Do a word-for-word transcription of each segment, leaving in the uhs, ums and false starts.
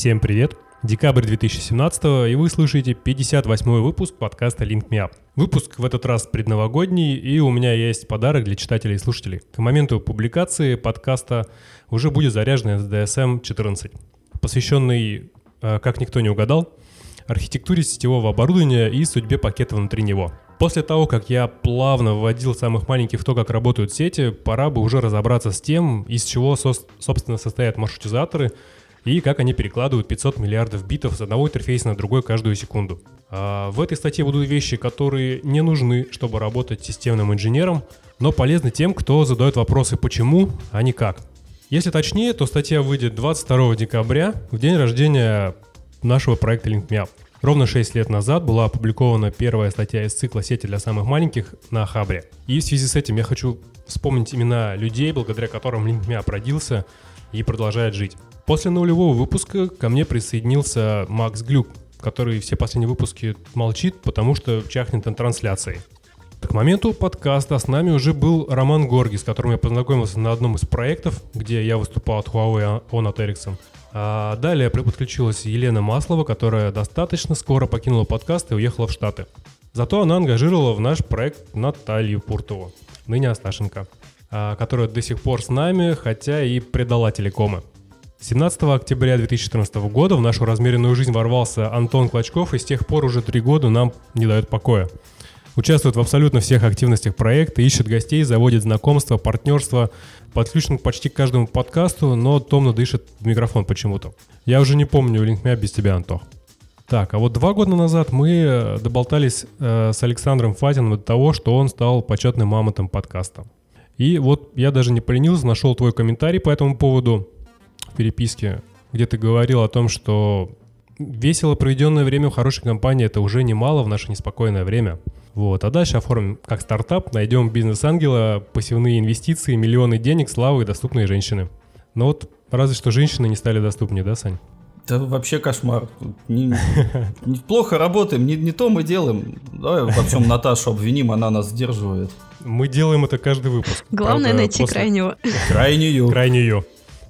Всем привет! Декабрь две тысячи семнадцатого, и вы слышите пятьдесят восьмой выпуск подкаста Link Me Up. Выпуск в этот раз предновогодний, и у меня есть подарок для читателей и слушателей. К моменту публикации подкаста уже будет заряжен эс ди эс эм четырнадцать, посвященный, как никто не угадал, архитектуре сетевого оборудования и судьбе пакета внутри него. После того, как я плавно вводил самых маленьких в то, как работают сети, пора бы уже разобраться с тем, из чего, со- собственно, состоят маршрутизаторы и как они перекладывают пятьсот миллиардов битов с одного интерфейса на другой каждую секунду. А в этой статье будут вещи, которые не нужны, чтобы работать системным инженером, но полезны тем, кто задает вопросы «почему?», а не «как?». Если точнее, то статья выйдет двадцать второго декабря, в день рождения нашего проекта Link Me Up. Ровно шесть лет назад была опубликована первая статья из цикла «Сети для самых маленьких» на Хабре. И в связи с этим я хочу вспомнить имена людей, благодаря которым Link Me Up родился и продолжает жить. После нулевого выпуска ко мне присоединился Макс Глюк, который все последние выпуски молчит, потому что чахнет на трансляции. К моменту подкаста с нами уже был Роман Горгий, с которым я познакомился на одном из проектов, где я выступал от Huawei, он от Ericsson. А далее подключилась Елена Маслова, которая достаточно скоро покинула подкаст и уехала в Штаты. Зато она ангажировала в наш проект Наталью Пуртову, ныне Асташенко, которая до сих пор с нами, хотя и предала телекомы. семнадцатого октября две тысячи четырнадцатого года в нашу размеренную жизнь ворвался Антон Клочков, и с тех пор уже три года нам не дает покоя. Участвует в абсолютно всех активностях проекта, ищет гостей, заводит знакомства, партнерства, подключен почти к каждому подкасту, но томно дышит в микрофон почему-то. Я уже не помню Link Me Up без тебя, Антох. Так, а вот два года назад мы доболтались э, с Александром Фатиным до того, что он стал почетным мамонтом подкаста. И вот я даже не поленился, нашел твой комментарий по этому поводу в переписке, где ты говорил о том, что весело проведенное время в хорошей компании — это уже немало в наше неспокойное время. Вот. А дальше оформим как стартап, найдем бизнес-ангела, пассивные инвестиции, миллионы денег, славы и доступные женщины. Но вот разве что женщины не стали доступнее, да, Сань? Да вообще кошмар. Не, не, плохо работаем, не, не то мы делаем. Давай во всем Наташу обвиним, она нас сдерживает. Мы делаем это каждый выпуск. Главное Правда, найти после... крайнего. Крайнюю. Крайнюю.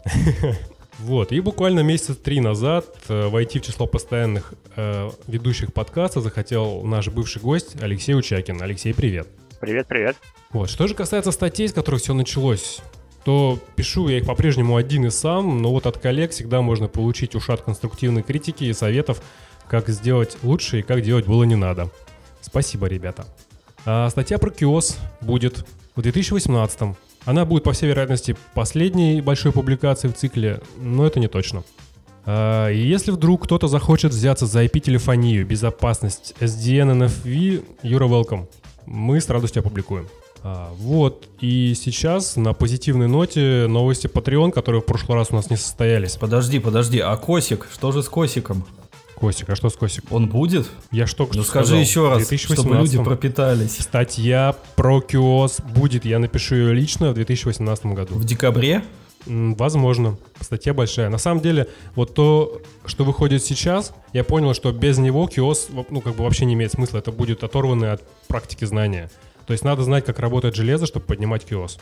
Вот, и буквально месяца три назад э, войти в число постоянных э, ведущих подкаста захотел наш бывший гость Алексей Учакин. Алексей, привет. Привет, привет. Вот, что же касается статей, с которых все началось, то пишу я их по-прежнему один и сам, но вот от коллег всегда можно получить ушат конструктивной критики и советов, как сделать лучше и как делать было не надо. Спасибо, ребята. А статья про киос будет в две тысячи восемнадцатом. Она будет, по всей вероятности, последней большой публикацией в цикле, но это не точно. А, и если вдруг кто-то захочет взяться за ай пи-телефонию, безопасность, эс ди эн, эн эф ви, you're welcome. Мы с радостью опубликуем. А, вот, и сейчас на позитивной ноте новости Patreon, которые в прошлый раз у нас не состоялись. Подожди, подожди, а Косик? Что же с Косиком? Косик, а что с Косиком? Он будет? Я что Ну скажи еще раз, чтобы люди пропитались. Статья про киос будет, я напишу ее лично в две тысячи восемнадцатом году. В декабре? М, возможно, статья большая. На самом деле, вот то, что выходит сейчас, я понял, что без него киос, ну, как бы вообще не имеет смысла. Это будет оторванное от практики знания. То есть надо знать, как работает железо, чтобы поднимать киос.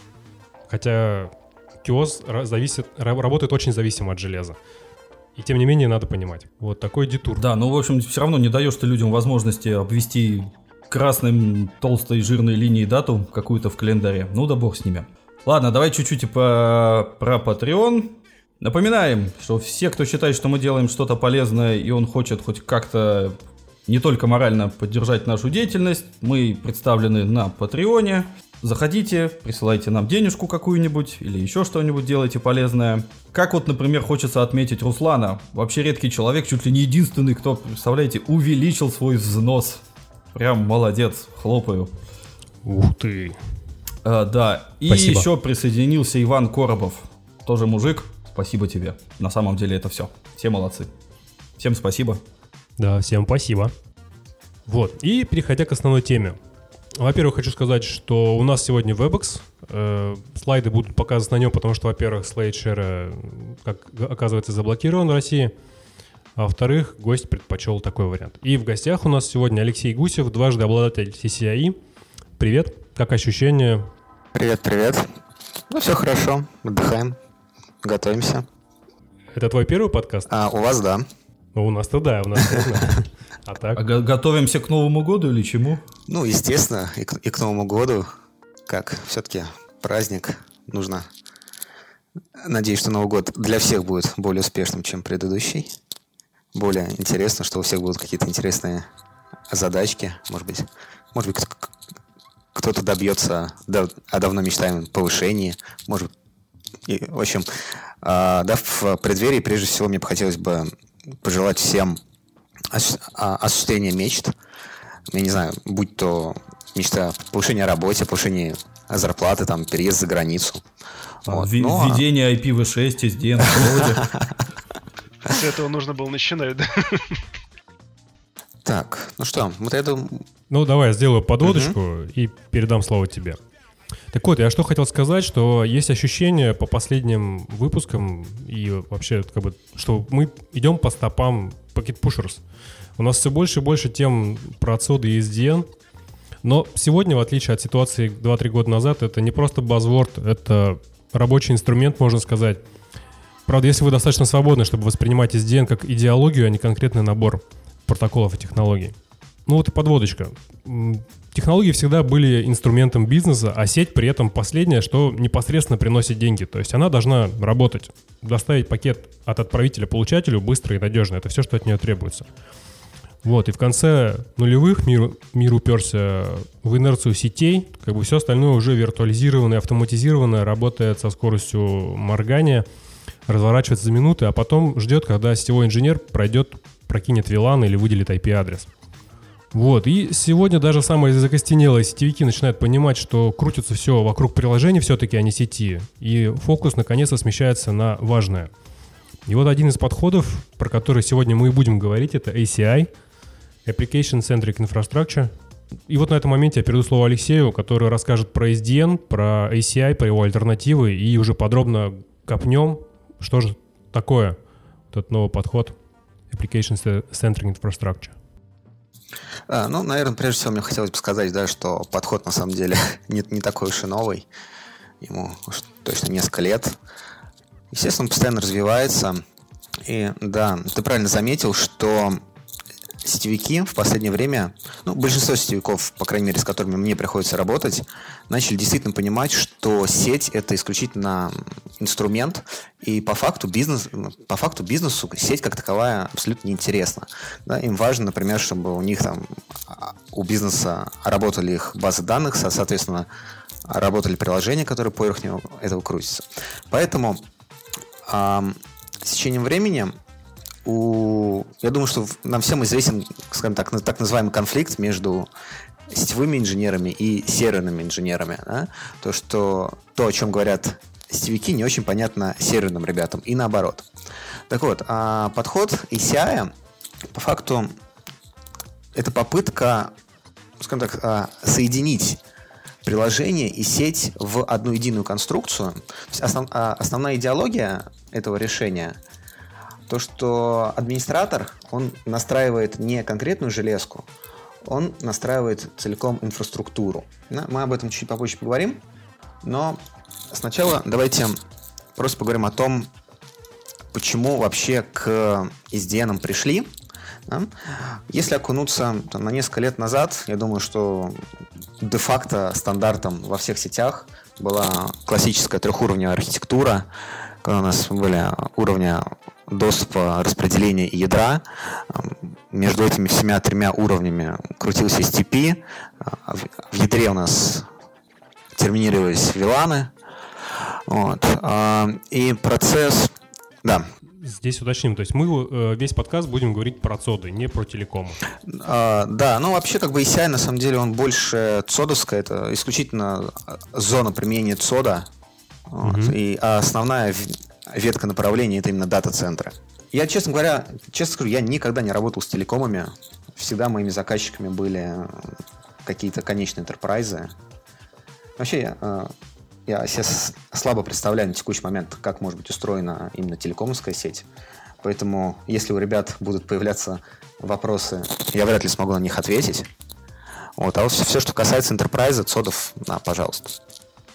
Хотя киос зависит, работает очень зависимо от железа. И тем не менее надо понимать. Вот такой детур. Да, ну в общем все равно не даешь ты людям возможности обвести красным толстой жирной линией дату какую-то в календаре. Ну да бог с ними. Ладно, давай чуть-чуть по, про Patreon. Напоминаем, что все, кто считает, что мы делаем что-то полезное и он хочет хоть как-то не только морально поддержать нашу деятельность, мы представлены на Patreon. Заходите, присылайте нам денежку какую-нибудь или еще что-нибудь делайте полезное. Как вот, например, хочется отметить Руслана. Вообще редкий человек, чуть ли не единственный, кто, представляете, увеличил свой взнос. Прям молодец, хлопаю. Ух ты. А, да, и спасибо. Еще присоединился Иван Коробов. Тоже мужик, спасибо тебе. На самом деле это все. Все молодцы. Всем спасибо. Да, всем спасибо. Вот, и переходя к основной теме. Во-первых, хочу сказать, что у нас сегодня WebEx. Э, слайды будут показывать на нем, потому что, во-первых, SlideShare, как оказывается, заблокирован в России. А во-вторых, гость предпочел такой вариант. И в гостях у нас сегодня Алексей Гусев, дважды обладатель си си ай. Привет, как ощущения? Привет, привет. Ну, все хорошо, отдыхаем, готовимся. Это твой первый подкаст? А, у вас, да. Ну, у нас-то да, у нас можно. А так? А го- готовимся к Новому году или чему? Ну, естественно, и к, и к Новому году, как все-таки праздник, нужно... Надеюсь, что Новый год для всех будет более успешным, чем предыдущий. Более интересно, что у всех будут какие-то интересные задачки. Может быть, может быть кто-то добьется да, о давно мечтаемом повышении. Может быть, и, в общем, э, да, в преддверии, прежде всего, мне бы хотелось бы пожелать всем ос- осуществления мечт. Я не знаю, будь то мечта повышения работы, повышения зарплаты, там, переезд за границу. Вот. В- Ну, Введение ай пи ви шесть, эс ди эн, вроде. С этого нужно было начинать, да? Так, ну что, вот я думаю... Ну, давай я сделаю подводочку uh-huh. и передам слово тебе. Так вот, я что хотел сказать, что есть ощущение по последним выпускам и вообще, как бы, что мы идем по стопам Packet Pushers. У нас все больше и больше тем про цоды и эс ди эн, но сегодня, в отличие от ситуации два-три года назад, это не просто buzzword, это рабочий инструмент, можно сказать. Правда, если вы достаточно свободны, чтобы воспринимать эс ди эн как идеологию, а не конкретный набор протоколов и технологий. Ну вот и подводочка. Технологии всегда были инструментом бизнеса, а сеть при этом последняя, что непосредственно приносит деньги. То есть она должна работать, доставить пакет от отправителя получателю быстро и надежно. Это все, что от нее требуется. Вот, и в конце нулевых мир, мир уперся в инерцию сетей. Как бы все остальное уже виртуализированное, автоматизированное, работает со скоростью моргания, разворачивается за минуты, а потом ждет, когда сетевой инженер пройдет, прокинет вилан или выделит ай пи-адрес. Вот, и сегодня даже самые закостенелые сетевики начинают понимать, что крутится все вокруг приложений все-таки, а не сети, и фокус наконец-то смещается на важное. И вот один из подходов, про который сегодня мы и будем говорить, это эй си ай, Application Centric Infrastructure. И вот на этом моменте я передаю слово Алексею, который расскажет про эс ди эн, про эй си ай, про его альтернативы, и уже подробно копнем, что же такое этот новый подход Application Centric Infrastructure. А, ну, наверное, прежде всего мне хотелось бы сказать, да, что подход на самом деле не, не такой уж и новый. Ему уж точно несколько лет. Естественно, он постоянно развивается. И да, ты правильно заметил, что сетевики в последнее время, ну, большинство сетевиков, по крайней мере, с которыми мне приходится работать, начали действительно понимать, что сеть – это исключительно инструмент, и по факту, бизнес, по факту бизнесу сеть как таковая абсолютно неинтересна. Да, им важно, например, чтобы у них там, у бизнеса работали их базы данных, соответственно, работали приложения, которые поверх этого крутятся. Поэтому э, с течением времени У, я думаю, что нам всем известен, скажем так, так называемый конфликт между сетевыми инженерами и серверными инженерами. Да? То, что то, о чем говорят сетевики, не очень понятно серверным ребятам, и наоборот. Так вот, подход эй си ай, по факту, это попытка, скажем так, соединить приложение и сеть в одну единую конструкцию. Основ, основная идеология этого решения – то, что администратор, он настраивает не конкретную железку, он настраивает целиком инфраструктуру. Мы об этом чуть попозже поговорим, но сначала давайте просто поговорим о том, почему вообще к эс ди эн пришли. Если окунуться там, на несколько лет назад, я думаю, что де-факто стандартом во всех сетях была классическая трехуровневая архитектура, когда у нас были уровни доступа, распределения и ядра. Между этими всеми тремя уровнями крутился эс ти пи. В ядре у нас терминировались виланы. Вот. И процесс... Да. Здесь уточним, то есть мы весь подкаст будем говорить про цоды, не про телеком. А, да, ну вообще как бы эй си ай на самом деле он больше цодовская, это исключительно зона применения цода. Вот. Mm-hmm. И а основная ветка направления — это именно дата-центры. Я, честно говоря, честно скажу, я никогда не работал с телекомами. Всегда моими заказчиками были какие-то конечные энтерпрайзы. Вообще, я, я себе слабо представляю на текущий момент, как может быть устроена именно телекомовская сеть. Поэтому, если у ребят будут появляться вопросы, я вряд ли смогу на них ответить. Вот. А вот все, что касается энтерпрайза, цодов, на, пожалуйста.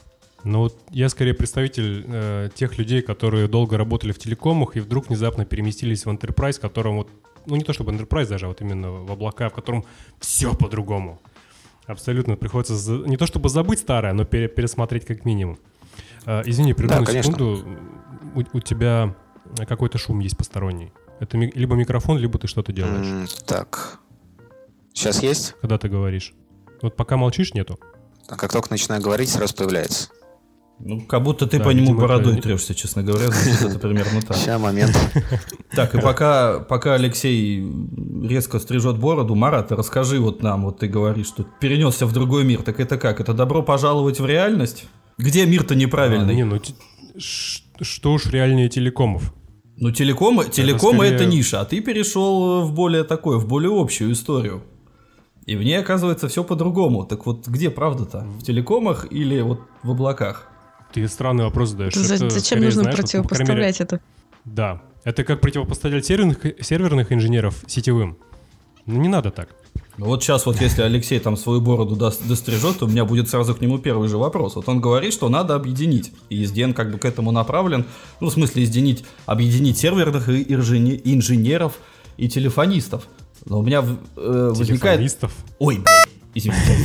Ну, вот я скорее представитель э, тех людей, которые долго работали в телекомах и вдруг внезапно переместились в Enterprise, в котором вот, ну не то чтобы Enterprise даже, а вот именно в облака, в котором все по-другому. Абсолютно приходится за... не то чтобы забыть старое, но пере- пересмотреть как минимум. Э, извини, приду Да, на конечно. секунду. У, у тебя какой-то шум есть посторонний. Это ми- либо микрофон, либо ты что-то делаешь. М, Так. Сейчас есть? Когда ты говоришь. Вот пока молчишь, нету. А как только начинаю говорить, сразу появляется. Ну, как будто ты Да, по нему видимо, бородой это- трешься, честно говоря. Звучит это примерно так. Сейчас, момент. Так, и пока, пока Алексей резко стрижет бороду, Марат, расскажи вот нам, вот ты говоришь, что перенесся в другой мир. Так это как? Это добро пожаловать в реальность? Где мир-то А, неправильный? не, ну т- ш- что уж реальнее телекомов. Ну, телекомы, телекомы скорее- это ниша, а ты перешел в более такое, в более общую историю. И в ней, оказывается, все по-другому. Так вот, где правда-то? В телекомах или вот в облаках? Ты странный вопрос задаешь. За- Это Зачем скорее, нужно знаешь, вот, ну, по крайней мере, противопоставлять это? Да. Это как противопоставлять серверных, серверных инженеров сетевым. Ну, не надо так. Ну, вот сейчас вот если Алексей там свою бороду даст- дострижет, то у меня будет сразу к нему первый же вопрос. Вот он говорит, что надо объединить. И эс ди эн как бы к этому направлен. Ну, в смысле, объединить, объединить серверных и инжене- инженеров и телефонистов. Но у меня э, возникает... Телефонистов. Ой, блядь, извините.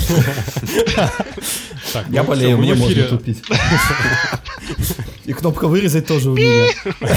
Так, Я ну, болею, всё, мы мне в можно эфире. тупить. И кнопка вырезать тоже у меня.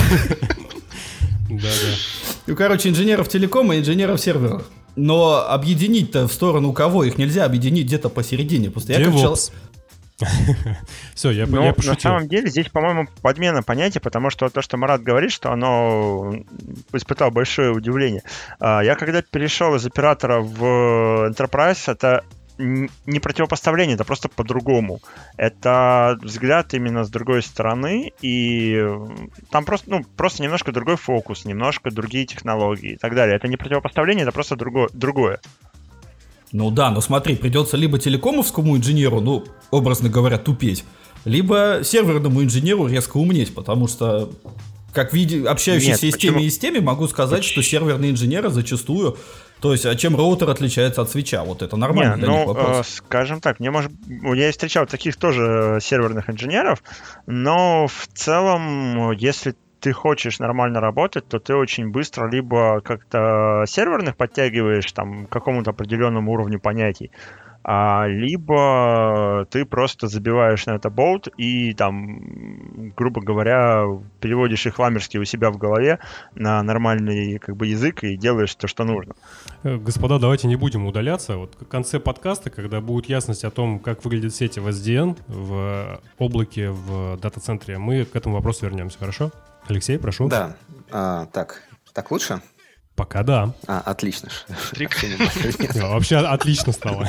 Да, да. Ну, короче, инженеров телекома и инженеров серверов. Но объединить-то в сторону кого? Их нельзя объединить где-то посередине. Просто я как чел- DevOps. Все, я, Ну, я на пошутил. самом деле, здесь, по-моему, подмена понятия, потому что то, что Марат говорит, что оно испытало большое удивление. А, Я когда перешел из оператора в Enterprise, это н- не противопоставление, это просто по-другому. Это взгляд именно с другой стороны, и там просто, ну, просто немножко другой фокус, немножко другие технологии и так далее. Это не противопоставление, это просто друго- другое. Ну да, но смотри, придется либо телекомовскому инженеру, ну, образно говоря, тупеть, либо серверному инженеру резко умнеть, потому что, как види... общающийся Нет, и с теми, почему? и с теми, могу сказать, что серверные инженеры зачастую, то есть, а чем роутер отличается от свитча, вот это нормально Не, для ну, них вопрос. э, скажем так, мне может, я встречал таких тоже серверных инженеров, но в целом, если ты хочешь нормально работать, то ты очень быстро либо как-то серверных подтягиваешь там к какому-то определенному уровню понятий, а, либо ты просто забиваешь на это болт и там, грубо говоря, переводишь их ламерски у себя в голове на нормальный как бы язык и делаешь то, что нужно. Э, Господа, давайте не будем удаляться. Вот в конце подкаста, когда будет ясность о том, как выглядят сети в эс ди эн, в облаке, в дата-центре, мы к этому вопросу вернемся, хорошо? Алексей, прошу. Да. А, так. Так лучше? Пока да. А, отлично. Трик. А, Вообще отлично стало.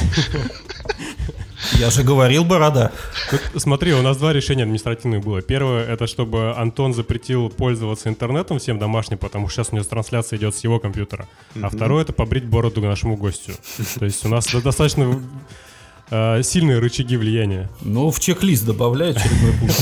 Я же говорил, борода. Тут, смотри, у нас два решения административных было. Первое, это чтобы Антон запретил пользоваться интернетом всем домашним, потому что сейчас у него трансляция идет с его компьютера. А второе, это побрить бороду нашему гостю. То есть у нас достаточно э, сильные рычаги влияния. Ну, в чек-лист добавляй очередной пункт.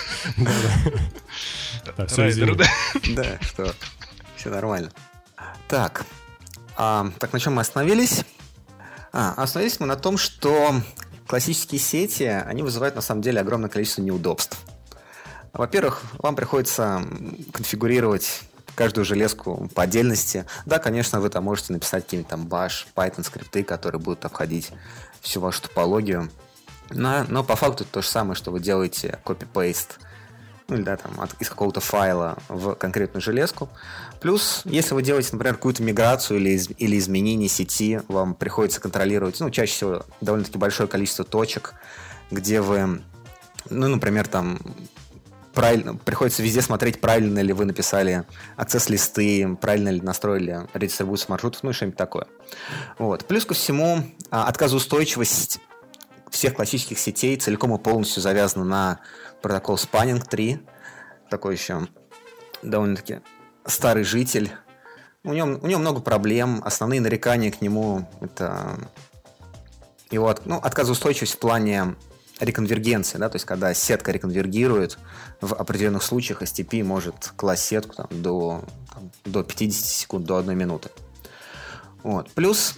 Да, всё, Райдер, извини. да. Да, что? Все нормально. Так. А, так, на чем мы остановились? А, остановились мы на том, что классические сети, они вызывают на самом деле огромное количество неудобств. Во-первых, вам приходится конфигурировать каждую железку по отдельности. Да, конечно, вы там можете написать какие-нибудь там bash, Python скрипты, которые будут обходить всю вашу топологию. Но, но по факту это то же самое, что вы делаете copy-paste, ну или да, там, от, из какого-то файла в конкретную железку. Плюс, если вы делаете, например, какую-то миграцию или, из, или изменение сети, вам приходится контролировать, ну, чаще всего довольно-таки большое количество точек, где вы, ну, например, там, правильно, приходится везде смотреть, правильно ли вы написали аксесс-листы, правильно ли настроили редистрибуцию маршрутов, ну и что-нибудь такое. Вот. Плюс ко всему, отказоустойчивость всех классических сетей целиком и полностью завязана на протокол Spanning три. Такой еще довольно-таки старый житель. У него, у него много проблем. Основные нарекания к нему — это его ну, отказоустойчивость в плане реконвергенции, да, то есть когда сетка реконвергирует, в определенных случаях эс ти пи может класть сетку там, до, там, до пятьдесят секунд, до одной минуты. Вот. Плюс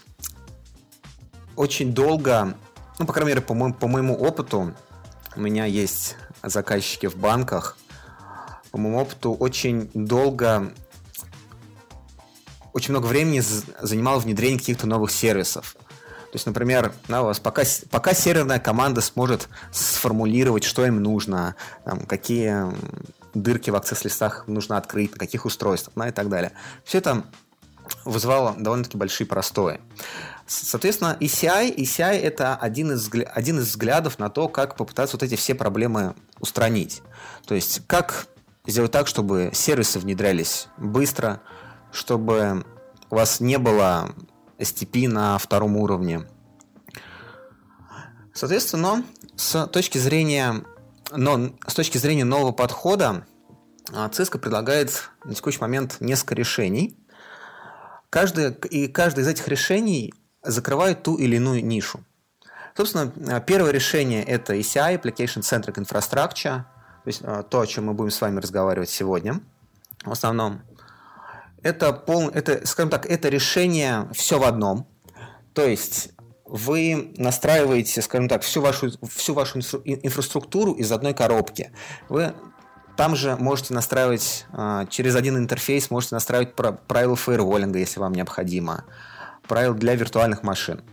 очень долго, ну, по крайней мере, по, мо- по моему опыту, у меня есть заказчики в банках, по моему опыту, очень долго, очень много времени занимало внедрение каких-то новых сервисов. То есть, например, да, у вас пока, пока серверная команда сможет сформулировать, что им нужно, там, какие дырки в аксесс-листах нужно открыть, на каких устройствах, да, и так далее. Все это вызывало довольно-таки большие простои. Соответственно, и си ай, и си ай это один из, один из взглядов на то, как попытаться вот эти все проблемы устранить. То есть, как сделать так, чтобы сервисы внедрялись быстро, чтобы у вас не было эс ти пи на втором уровне. Соответственно, с точки зрения, но, с точки зрения нового подхода, Cisco предлагает на текущий момент несколько решений. Каждое, и каждое из этих решений закрывает ту или иную нишу. Собственно, первое решение – это и си ай, Application Centric Infrastructure, то есть то, о чем мы будем с вами разговаривать сегодня. В основном, это, пол, это, скажем так, это решение все в одном. То есть вы настраиваете, скажем так, всю вашу, всю вашу инфраструктуру из одной коробки. Вы там же можете настраивать через один интерфейс, можете настраивать правила фаерволинга, если вам необходимо, правила для виртуальных машин.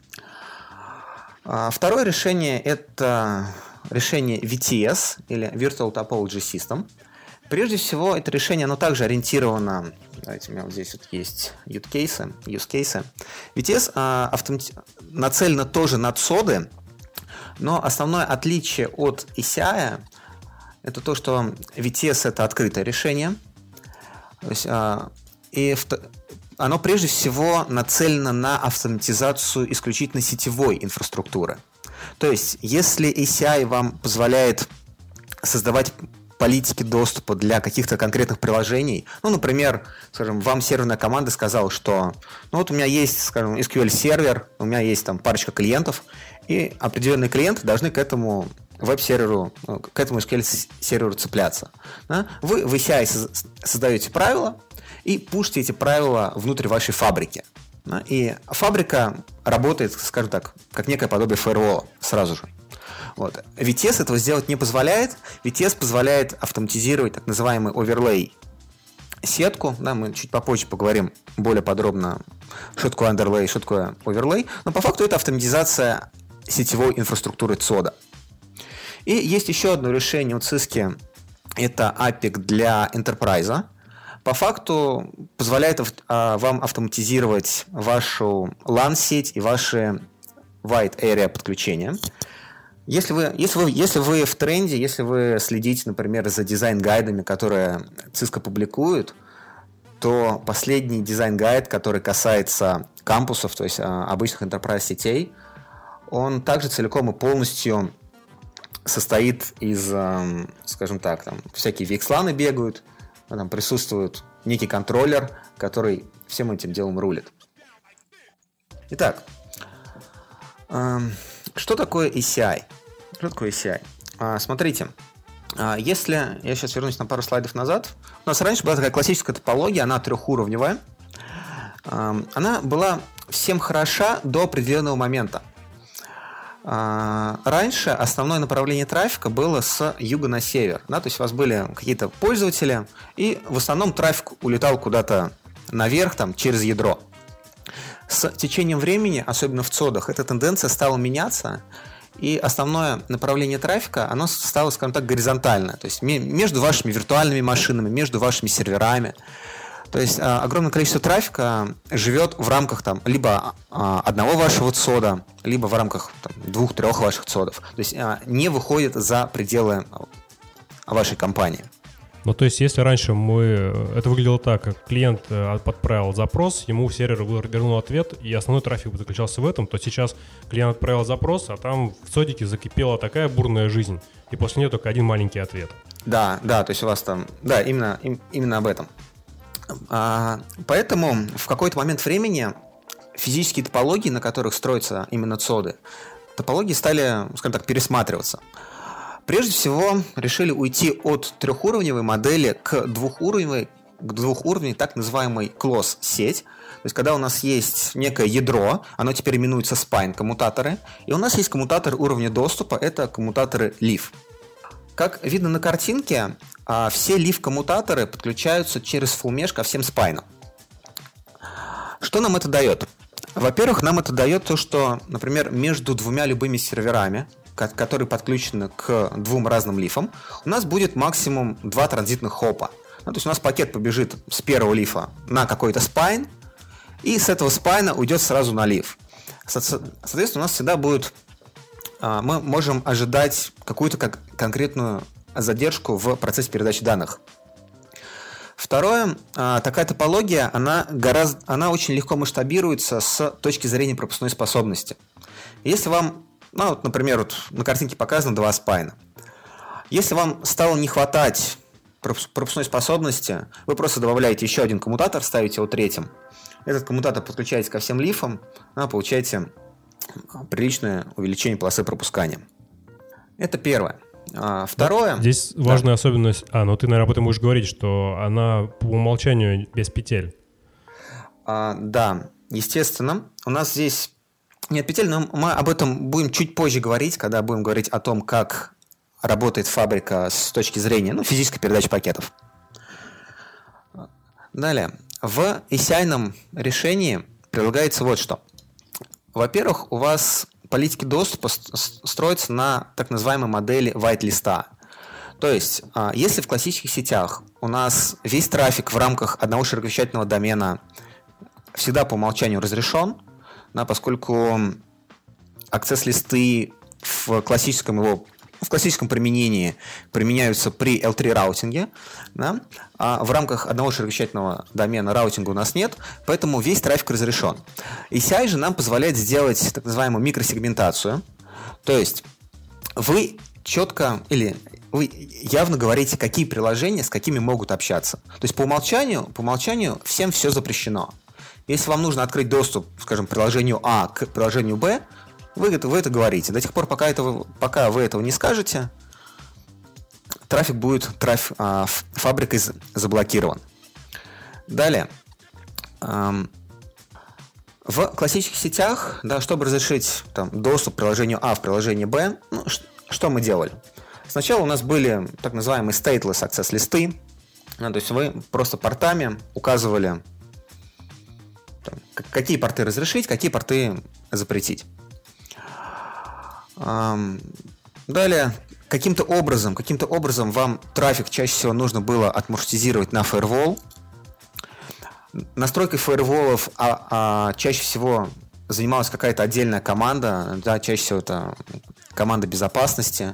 Второе решение – это решение ви ти эс или Virtual Topology System. Прежде всего, это решение, оно также ориентировано, давайте у меня вот здесь вот есть use cases, use cases. ви ти эс а, автомати... нацелено тоже на цоды, но основное отличие от и си ай это то, что ви ти эс это открытое решение, то есть, а, и в... оно прежде всего нацелено на автоматизацию исключительно сетевой инфраструктуры. То есть, если и си ай вам позволяет создавать политики доступа для каких-то конкретных приложений, ну, например, скажем, вам серверная команда сказала, что ну вот у меня есть, скажем, эс кью эль-сервер, у меня есть там парочка клиентов, и определенные клиенты должны к этому веб-серверу, к этому эс кью эль-серверу цепляться. Да? Вы в и си ай создаете правила и пушите эти правила внутрь вашей фабрики. Да? И фабрика работает, скажем так, как некое подобие фаервола сразу же. Вот. ви ти эс этого сделать не позволяет. ви ти эс позволяет автоматизировать так называемый оверлей сетку. Да, мы чуть попозже поговорим более подробно, что такое underlay, что такое оверлей. Но по факту это автоматизация сетевой инфраструктуры цода. И есть еще одно решение у Cisco. Это апик для Enterprise. По факту позволяет вам автоматизировать вашу лан-сеть и ваши wide area подключения. Если вы, если, вы, если вы в тренде, если вы следите, например, за дизайн-гайдами, которые Cisco публикует, то последний дизайн-гайд, который касается кампусов, то есть а, обычных enterprise сетей, он также целиком и полностью состоит из, а, скажем так, там всякие ви экс ланы бегают, там присутствует некий контроллер, который всем этим делом рулит. Итак, э, что такое и си ай? Что такое и си ай? А, смотрите, а, если я сейчас вернусь на пару слайдов назад, у нас раньше была такая классическая топология, она трехуровневая. А, она была всем хороша до определенного момента. А, раньше основное направление трафика было с юга на север. Да? То есть у вас были какие-то пользователи, и в основном трафик улетал куда-то наверх, там, через ядро. С течением времени, особенно в цодах, эта тенденция стала меняться, и основное направление трафика, оно стало, скажем так, горизонтальное, то есть между вашими виртуальными машинами, между вашими серверами. То есть а, огромное количество трафика живет в рамках там, либо а, одного вашего цода, либо в рамках там, двух-трех ваших цодов. То есть а, не выходит за пределы вашей компании. Ну, то есть, если раньше мы... Это выглядело так, как клиент отправил запрос, ему сервер вернул ответ, и основной трафик заключался в этом, то сейчас клиент отправил запрос, а там в цодике закипела такая бурная жизнь, и после нее только один маленький ответ. Да, да, то есть у вас там... Да, именно, им, именно об этом. А, поэтому в какой-то момент времени физические топологии, на которых строятся именно цоды, топологии стали, скажем так, пересматриваться. Прежде всего, решили уйти от трехуровневой модели к двухуровневой, к двухуровневой так называемой close-сеть. То есть, когда у нас есть некое ядро, оно теперь именуется spine коммутаторы, и у нас есть коммутаторы уровня доступа, это коммутаторы лиф. как видно на картинке, все лив-коммутаторы подключаются через full mesh ко всем спайнам. Что нам это дает? Во-первых, нам это дает то, что, например, между двумя любыми серверами, которые подключены к двум разным лифам, у нас будет максимум два транзитных хопа. Ну, то есть у нас пакет побежит с первого лифа на какой-то спайн, и с этого спайна уйдет сразу на лиф. Соответственно, у нас всегда будет... Мы можем ожидать какую-то как конкретную задержку в процессе передачи данных. Второе, такая топология, она, гораздо, она очень легко масштабируется с точки зрения пропускной способности. Если вам, ну, вот, например, вот на картинке показано два спайна. Если вам стало не хватать пропускной способности, вы просто добавляете еще один коммутатор, ставите его третьим. Этот коммутатор подключаете ко всем лифам, а получаете приличное увеличение полосы пропускания. Это первое. А, второе... Здесь да. важная особенность... А, ну ты, наверное, об этом будешь говорить, что она по умолчанию без петель. А, да, естественно. У нас здесь нет петель, но мы об этом будем чуть позже говорить, когда будем говорить о том, как работает фабрика с точки зрения ну, физической передачи пакетов. Далее. В и си ай-ном решении прилагается вот что. Во-первых, у вас политики доступа строятся на так называемой модели white-листа. То есть, если в классических сетях у нас весь трафик в рамках одного широковещательного домена всегда по умолчанию разрешен, да, поскольку аксесс-листы в классическом его в классическом применении применяются при эл три раутинге, да, а в рамках одного широковещательного домена раутинга у нас нет, поэтому весь трафик разрешен. и си ай же нам позволяет сделать так называемую микросегментацию, то есть вы четко или вы явно говорите, какие приложения с какими могут общаться. То есть по умолчанию, по умолчанию всем все запрещено. Если вам нужно открыть доступ, скажем, приложению А к приложению Б, Вы это, вы это говорите. До тех пор, пока, этого, пока вы этого не скажете, трафик будет траф, а, фабрикой заблокирован. Далее. Эм, в классических сетях, да, чтобы разрешить там, доступ к приложению А в приложение Б, ну, ш, что мы делали? Сначала у нас были так называемые stateless access листы. Да, то есть вы просто портами указывали, там, какие порты разрешить, какие порты запретить. Далее, каким-то образом, каким-то образом вам трафик чаще всего нужно было отмаршрутизировать на фаервол. Настройкой фаерволов а, а, чаще всего занималась какая-то отдельная команда, да, чаще всего это команда безопасности.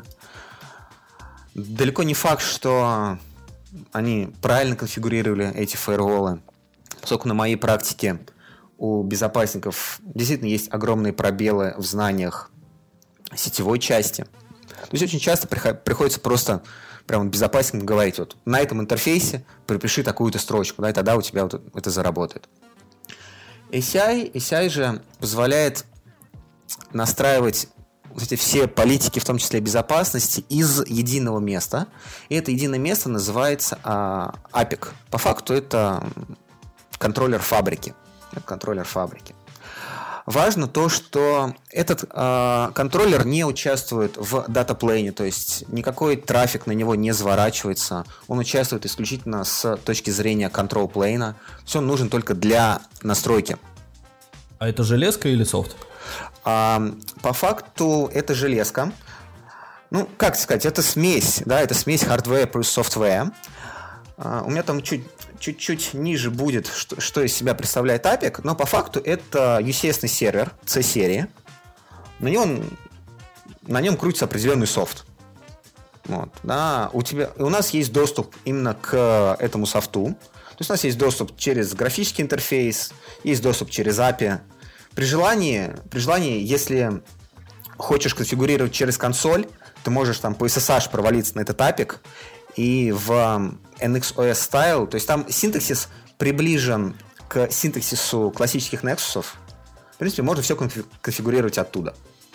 Далеко не факт, что они правильно конфигурировали эти фаерволы, поскольку на моей практике у безопасников действительно есть огромные пробелы в знаниях сетевой части. То есть очень часто приходится просто прям безопасникам говорить, вот на этом интерфейсе припиши такую-то строчку, да, и тогда у тебя вот это заработает. и си ай, и си ай же позволяет настраивать вот эти все политики, в том числе безопасности, из единого места. И это единое место называется а, эй пи ай. По факту это контроллер фабрики. Это контроллер фабрики. Важно то, что этот э, контроллер не участвует в датаплейне, то есть никакой трафик на него не заворачивается. Он участвует исключительно с точки зрения контрол-плейна. Все он нужен только для настройки. А это железка или софт? А, по факту это железка. Ну, как сказать, это смесь, да, это смесь hardware плюс software. А, у меня там чуть... Чуть-чуть ниже будет, что, что из себя представляет эй пи ай, но по факту это ю си эс-ный сервер C-серии. На нем, на нем крутится определенный софт. Вот, да. у, тебя, у нас есть доступ именно к этому софту. То есть у нас есть доступ через графический интерфейс, есть доступ через эй пи ай. При желании, при желании, если хочешь конфигурировать через консоль, ты можешь там по эс эс эйч провалиться на этот эй пи ай и в эн икс о эс Style, то есть там синтаксис приближен к синтаксису классических Nexus. В принципе, можно все конфигурировать оттуда.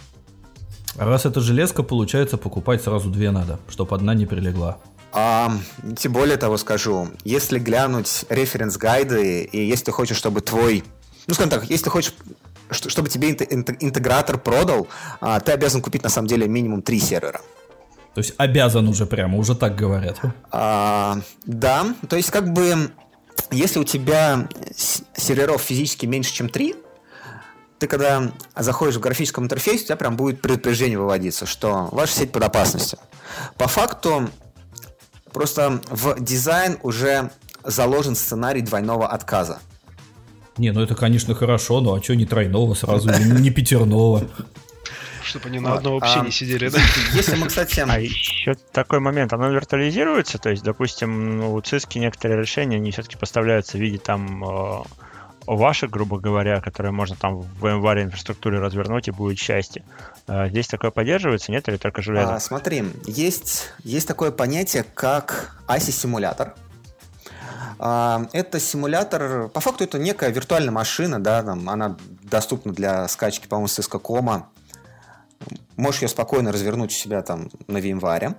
А раз это железка, получается, покупать сразу две надо, чтобы одна не прилегла. А, тем более того скажу, если глянуть референс-гайды, и если ты хочешь, чтобы твой... Ну, скажем так, если ты хочешь, чтобы тебе интегратор продал, ты обязан купить, на самом деле, минимум три сервера. То есть обязан уже прямо, уже так говорят. А, да, то есть как бы, если у тебя серверов физически меньше, чем три, ты когда заходишь в графическом интерфейсе, у тебя прям будет предупреждение выводиться, что ваша сеть под опасностью. По факту, просто в дизайн уже заложен сценарий двойного отказа. Не, ну это, конечно, хорошо, но а что не тройного сразу, не пятерного? Чтобы они на одном вообще а, не сидели, да? Если мы, кстати... А еще такой момент, оно виртуализируется, то есть, допустим, ну, у Cisco некоторые решения, они все-таки поставляются в виде там э, ваших, грубо говоря, которые можно там в VMware инфраструктуре развернуть, и будет счастье. Э, здесь такое поддерживается, нет, или только железо? А, смотри, есть, есть такое понятие, как эй си симулятор. Это симулятор, по факту это некая виртуальная машина, да, там, она доступна для скачки, по-моему, с Cisco точка ком. Можешь ее спокойно развернуть у себя там на VMware.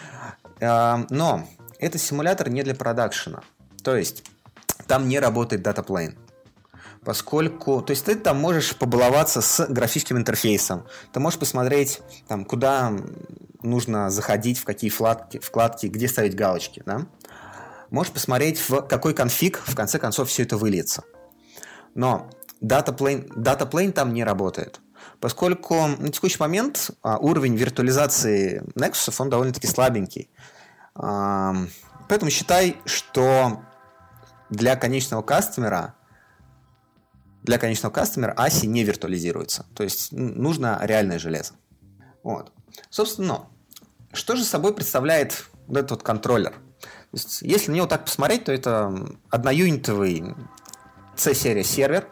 Но это симулятор не для продакшена. То есть там не работает датаплейн. Поскольку, то есть ты там можешь побаловаться с графическим интерфейсом. Ты можешь посмотреть, там, куда нужно заходить, в какие вкладки, вкладки, где ставить галочки, да? Можешь посмотреть, в какой конфиг в конце концов все это выльется. Но датаплейн, датаплейн там не работает. Поскольку на текущий момент а, уровень виртуализации Nexus, он довольно-таки слабенький. А, поэтому считай, что для конечного кастомера для конечного кастомера эй си не виртуализируется. То есть нужно реальное железо. Вот. Собственно, что же собой представляет вот этот вот контроллер? То есть, если на него так посмотреть, то это одноюнитовый C-серия сервер.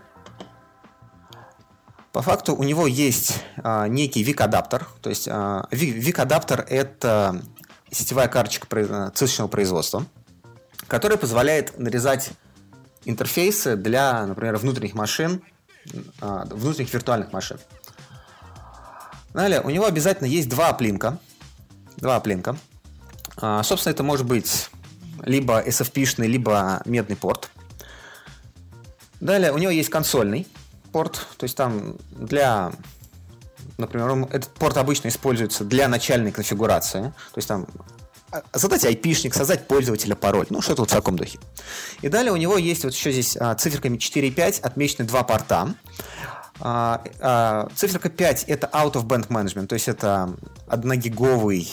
По факту у него есть а, некий вик-адаптер. То есть а, вик-адаптер – это сетевая карточка цисочного производства, которая позволяет нарезать интерфейсы для, например, внутренних машин, а, внутренних виртуальных машин. Далее, у него обязательно есть два аплинка. Два аплинка. А, собственно, это может быть либо эс эф пи-шный, либо медный порт. Далее, у него есть консольный порт, то есть там для, например, этот порт обычно используется для начальной конфигурации, то есть там задать айпишник, создать пользователя, пароль, ну что-то вот в таком духе. И далее у него есть вот еще здесь а, циферками четыре и пять отмечены два порта. А, а, циферка пять это out of band management, то есть это одногиговый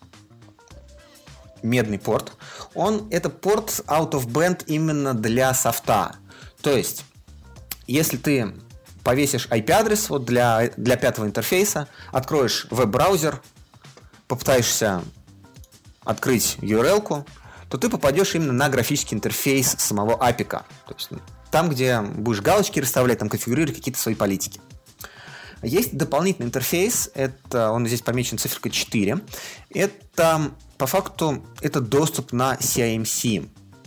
медный порт. Он, это порт out of band именно для софта. То есть, если ты повесишь ай пи-адрес вот для, для пятого интерфейса, откроешь веб-браузер, попытаешься открыть ю ар эл-ку, то ты попадешь именно на графический интерфейс самого апика. То есть, там, где будешь галочки расставлять, там конфигурировать какие-то свои политики. Есть дополнительный интерфейс, это, он здесь помечен циферкой четыре. Это, по факту, это доступ на си ай эм си.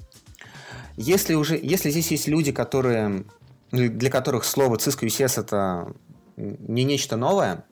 Если, уже, если здесь есть люди, которые, для которых слово Cisco ю си эс это не нечто новое,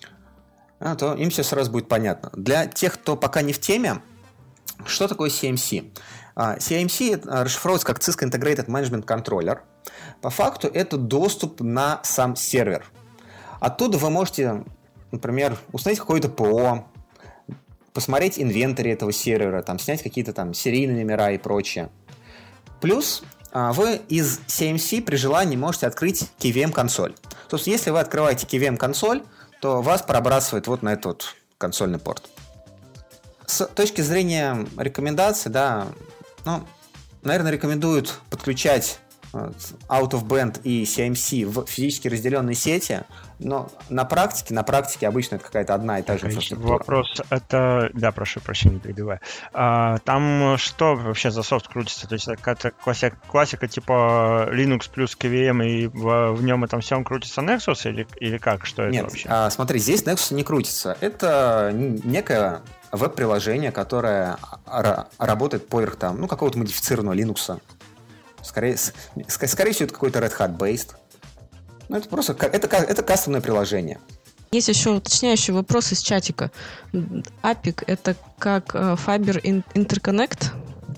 то им все сразу будет понятно. Для тех, кто пока не в теме, что такое си ай эм си? си ай эм си расшифровывается как Cisco Integrated Management Controller. По факту это доступ на сам сервер. Оттуда вы можете, например, установить какое-то ПО, посмотреть инвентарь этого сервера, там, снять какие-то там серийные номера и прочее. Плюс вы из си ай эм си при желании можете открыть кей ви эм-консоль. То есть, если вы открываете кей ви эм-консоль, то вас пробрасывает вот на этот вот консольный порт. С точки зрения рекомендаций, да, ну, наверное, рекомендуют подключать out of band и си ай эм си в физически разделенной сети, но на практике, на практике обычно это какая-то одна и та же инфраструктура. Вопрос, это, да, прошу прощения, перебиваю. А, там что вообще за софт крутится? То есть это какая-то классика, классика типа Linux плюс кей ви эм, и в, в нем этом всем крутится Nexus, или, или как? Что это Нет, вообще? А, смотри, здесь Nexus не крутится. Это некое веб-приложение, которое работает поверх там, ну, какого-то модифицированного Linux. Скорее, скорее всего, это какой-то Red Hat-based. Ну, это просто это, это кастомное приложение. Есть еще уточняющий вопрос из чатика. апик — это как Fiber Interconnect?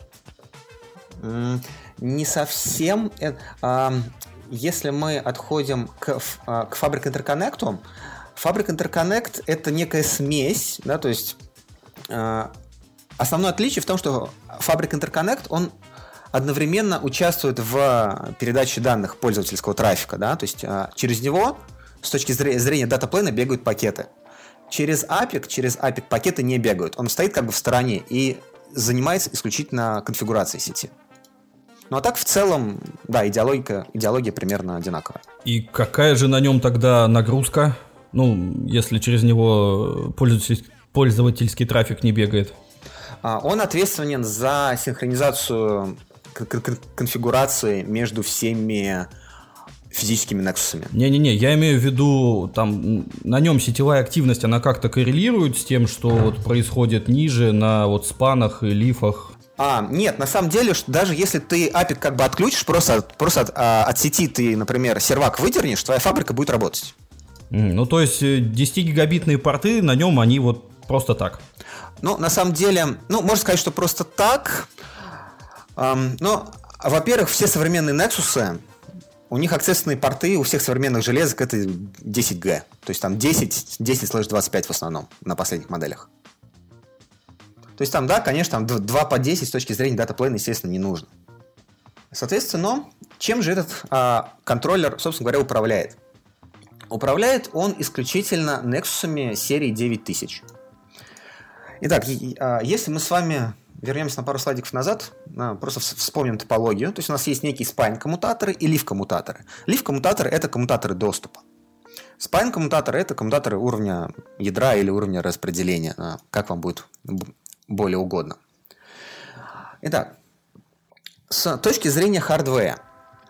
Не совсем. Если мы отходим к, к Fabric Interconnect, Fabric Interconnect — это некая смесь, да, то есть основное отличие в том, что Fabric Interconnect, он одновременно участвует в передаче данных пользовательского трафика, да, то есть через него с точки зрения датаплейна бегают пакеты. Через апик, через апик пакеты не бегают. Он стоит как бы в стороне и занимается исключительно конфигурацией сети. Ну а так в целом, да, идеология, идеология примерно одинаковая. И какая же на нем тогда нагрузка? Ну, если через него пользовательский, пользовательский трафик не бегает. Он ответственен за синхронизацию конфигурации между всеми физическими нексусами. Не-не-не, я имею в виду, там, на нем сетевая активность, она как-то коррелирует с тем, что вот происходит ниже на вот спанах и лифах? А, нет, на самом деле, что даже если ты апик как бы отключишь, просто, просто от, а, от сети ты, например, сервак выдернешь, твоя фабрика будет работать. Mm, ну, то есть десятигигабитные порты, на нем они вот просто так? Ну, на самом деле, ну, можно сказать, что просто так. Эм, ну, во-первых, все современные Nexus, у них акцессные порты у всех современных железок это десять джи. То есть там десять, десять слэш двадцать пять в основном на последних моделях. То есть там, да, конечно, там два по десять с точки зрения датаплейна, естественно, не нужно. Соответственно, чем же этот а, контроллер, собственно говоря, управляет? Управляет он исключительно Nexus'ами серии девять тысяч. Итак, если мы с вами вернемся на пару слайдиков назад, просто вспомним топологию. То есть у нас есть некие spine-коммутаторы и leaf-коммутаторы. Leaf-коммутаторы — это коммутаторы доступа. Spine-коммутаторы — это коммутаторы уровня ядра или уровня распределения, как вам будет более угодно. Итак, с точки зрения хардвера,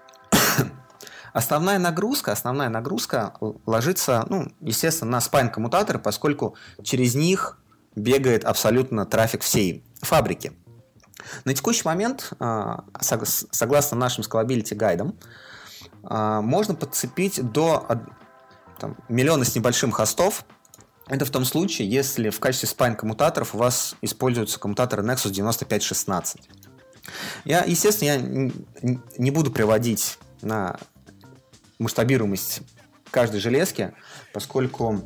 основная нагрузка, основная нагрузка ложится, ну, естественно, на spine-коммутаторы, поскольку через них бегает абсолютно трафик всей фабрики. На текущий момент, согласно нашим scalability гайдам, можно подцепить до там, миллиона с небольшим хостов. Это в том случае, если в качестве spine-коммутаторов у вас используются коммутаторы Nexus девяносто пять шестнадцать. Я, естественно, я не буду приводить на масштабируемость каждой железки, поскольку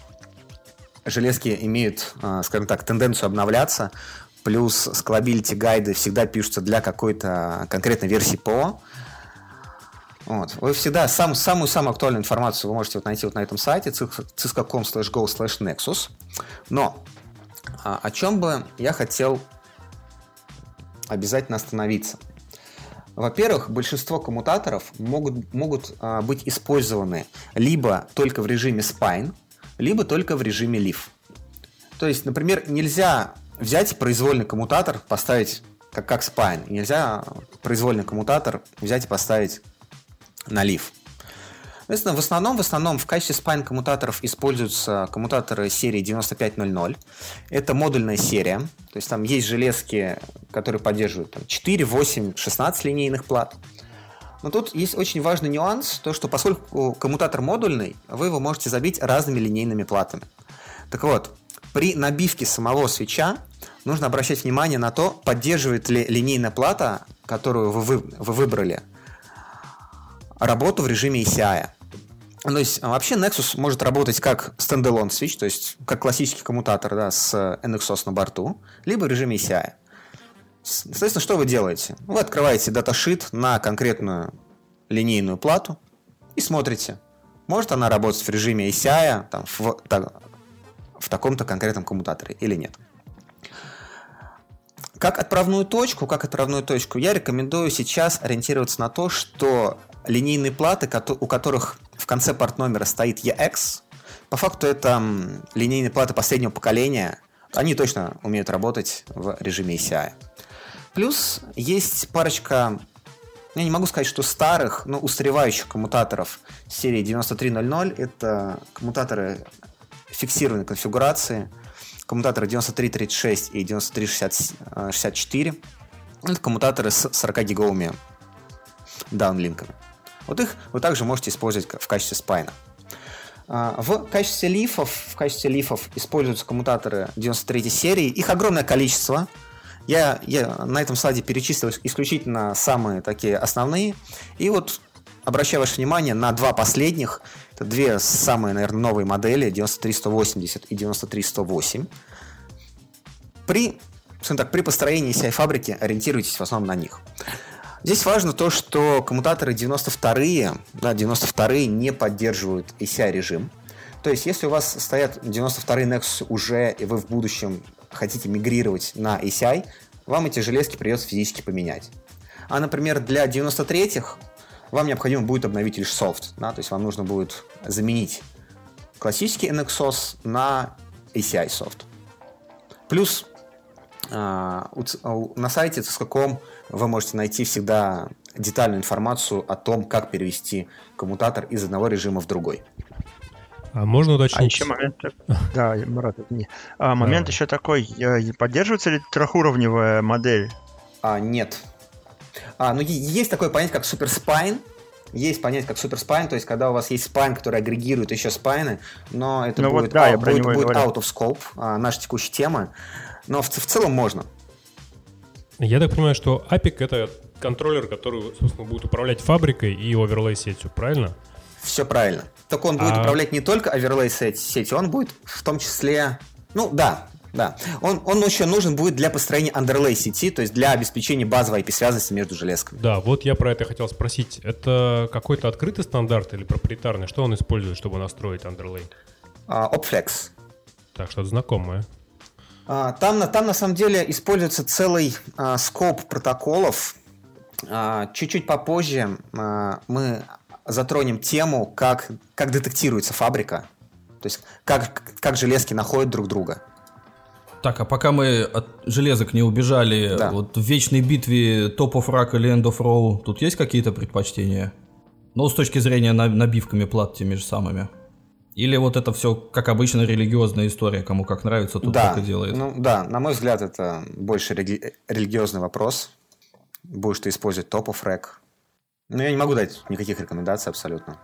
железки имеют, скажем так, тенденцию обновляться, плюс scalability гайды всегда пишутся для какой-то конкретной версии ПО. Вот. Вы всегда сам, самую-самую актуальную информацию вы можете вот найти вот на этом сайте cisco точка ком слэш го слэш нексус. Но а, о чем бы я хотел обязательно остановиться. Во-первых, большинство коммутаторов могут, могут а, быть использованы либо только в режиме spine, либо только в режиме leaf. То есть, например, нельзя взять произвольный коммутатор, поставить как, как spine. Нельзя произвольный коммутатор взять и поставить на leaf. Соответственно, в основном, в основном в качестве spine-коммутаторов используются коммутаторы серии девяносто пять ноль ноль. Это модульная серия. То есть там есть железки, которые поддерживают там, четыре, восемь, шестнадцать линейных плат. Но тут есть очень важный нюанс, то что поскольку коммутатор модульный, вы его можете забить разными линейными платами. Так вот, при набивке самого свитча нужно обращать внимание на то, поддерживает ли линейная плата, которую вы, вы, вы выбрали, работу в режиме и си ай. То есть вообще Nexus может работать как стендалон switch, то есть как классический коммутатор, да, с эн икс ос на борту, либо в режиме и си ай. Соответственно, что вы делаете? Вы открываете даташит на конкретную линейную плату и смотрите, может она работать в режиме и си ай там, в, так, в таком-то конкретном коммутаторе или нет. Как отправную точку, как отправную точку я рекомендую сейчас ориентироваться на то, что линейные платы, у которых в конце порт номера стоит и экс, по факту это линейные платы последнего поколения, они точно умеют работать в режиме и си ай. Плюс есть парочка, я не могу сказать, что старых, но устаревающих коммутаторов серии девяносто три ноль ноль. Это коммутаторы фиксированной конфигурации, коммутаторы девяносто три тридцать шесть и девяносто три шестьдесят четыре. Это коммутаторы с сорокагиговыми даунлинками. Вот их вы также можете использовать в качестве спайна. В качестве лифов, в качестве лифов используются коммутаторы девяносто третьей серии. Их огромное количество. Я, я на этом слайде перечислил исключительно самые такие основные. И вот обращаю ваше внимание на два последних. Это две самые, наверное, новые модели, девяносто три сто восемьдесят и девяносто три сто восемь. при, так, при построении эй си ай-фабрики ориентируйтесь в основном на них. Здесь важно то, что коммутаторы девяносто вторые, да, девяносто вторые не поддерживают эй си ай-режим. То есть, если у вас стоят девяносто вторые Nexus уже, и вы в будущем хотите мигрировать на эй си ай, вам эти железки придется физически поменять. А, например, для девяносто третьих вам необходимо будет обновить лишь софт. Да? То есть, вам нужно будет заменить классический эн икс ос на эй си ай софт. Плюс на сайте си эс кей ком вы можете найти всегда детальную информацию о том, как перевести коммутатор из одного режима в другой. А можно уточнить? А еще момент, да, Марат, извини. А, момент да. еще такой, поддерживается ли трехуровневая модель? А, нет. А, ну, есть такое понятие, как суперспайн. Есть понятие, как суперспайн, то есть когда у вас есть спайн, который агрегирует еще спайны, но это ну будет, вот, да, а, будет, будет out of scope, а, наша текущая тема. Но в, в целом можно. Я так понимаю, что апик — это контроллер, который, собственно, будет управлять фабрикой и оверлей-сетью, правильно? Все правильно. Только он будет а... управлять не только оверлей-сетью, он будет в том числе... Ну, да, да. Он, он еще нужен будет для построения андерлей-сети, то есть для обеспечения базовой ай пи-связности между железками. Да, вот я про это хотел спросить. Это какой-то открытый стандарт или проприетарный? Что он использует, чтобы настроить андерлей? Uh, Opflex. Так, что-то знакомое. Uh, там, там на самом деле используется целый uh, скоп протоколов. Uh, чуть-чуть попозже uh, мы затронем тему, как, как детектируется фабрика, то есть как, как железки находят друг друга. Так, а пока мы от железок не убежали, да. Вот в вечной битве Top of Rack или End of Row, тут есть какие-то предпочтения? Ну, с точки зрения набивками плат теми же самыми. Или вот это все, как обычно, религиозная история, кому как нравится, тут да. так и делает? Ну, да, на мой взгляд, это больше рели- религиозный вопрос. Будешь ты использовать Top of Rack. Но я не могу дать никаких рекомендаций абсолютно.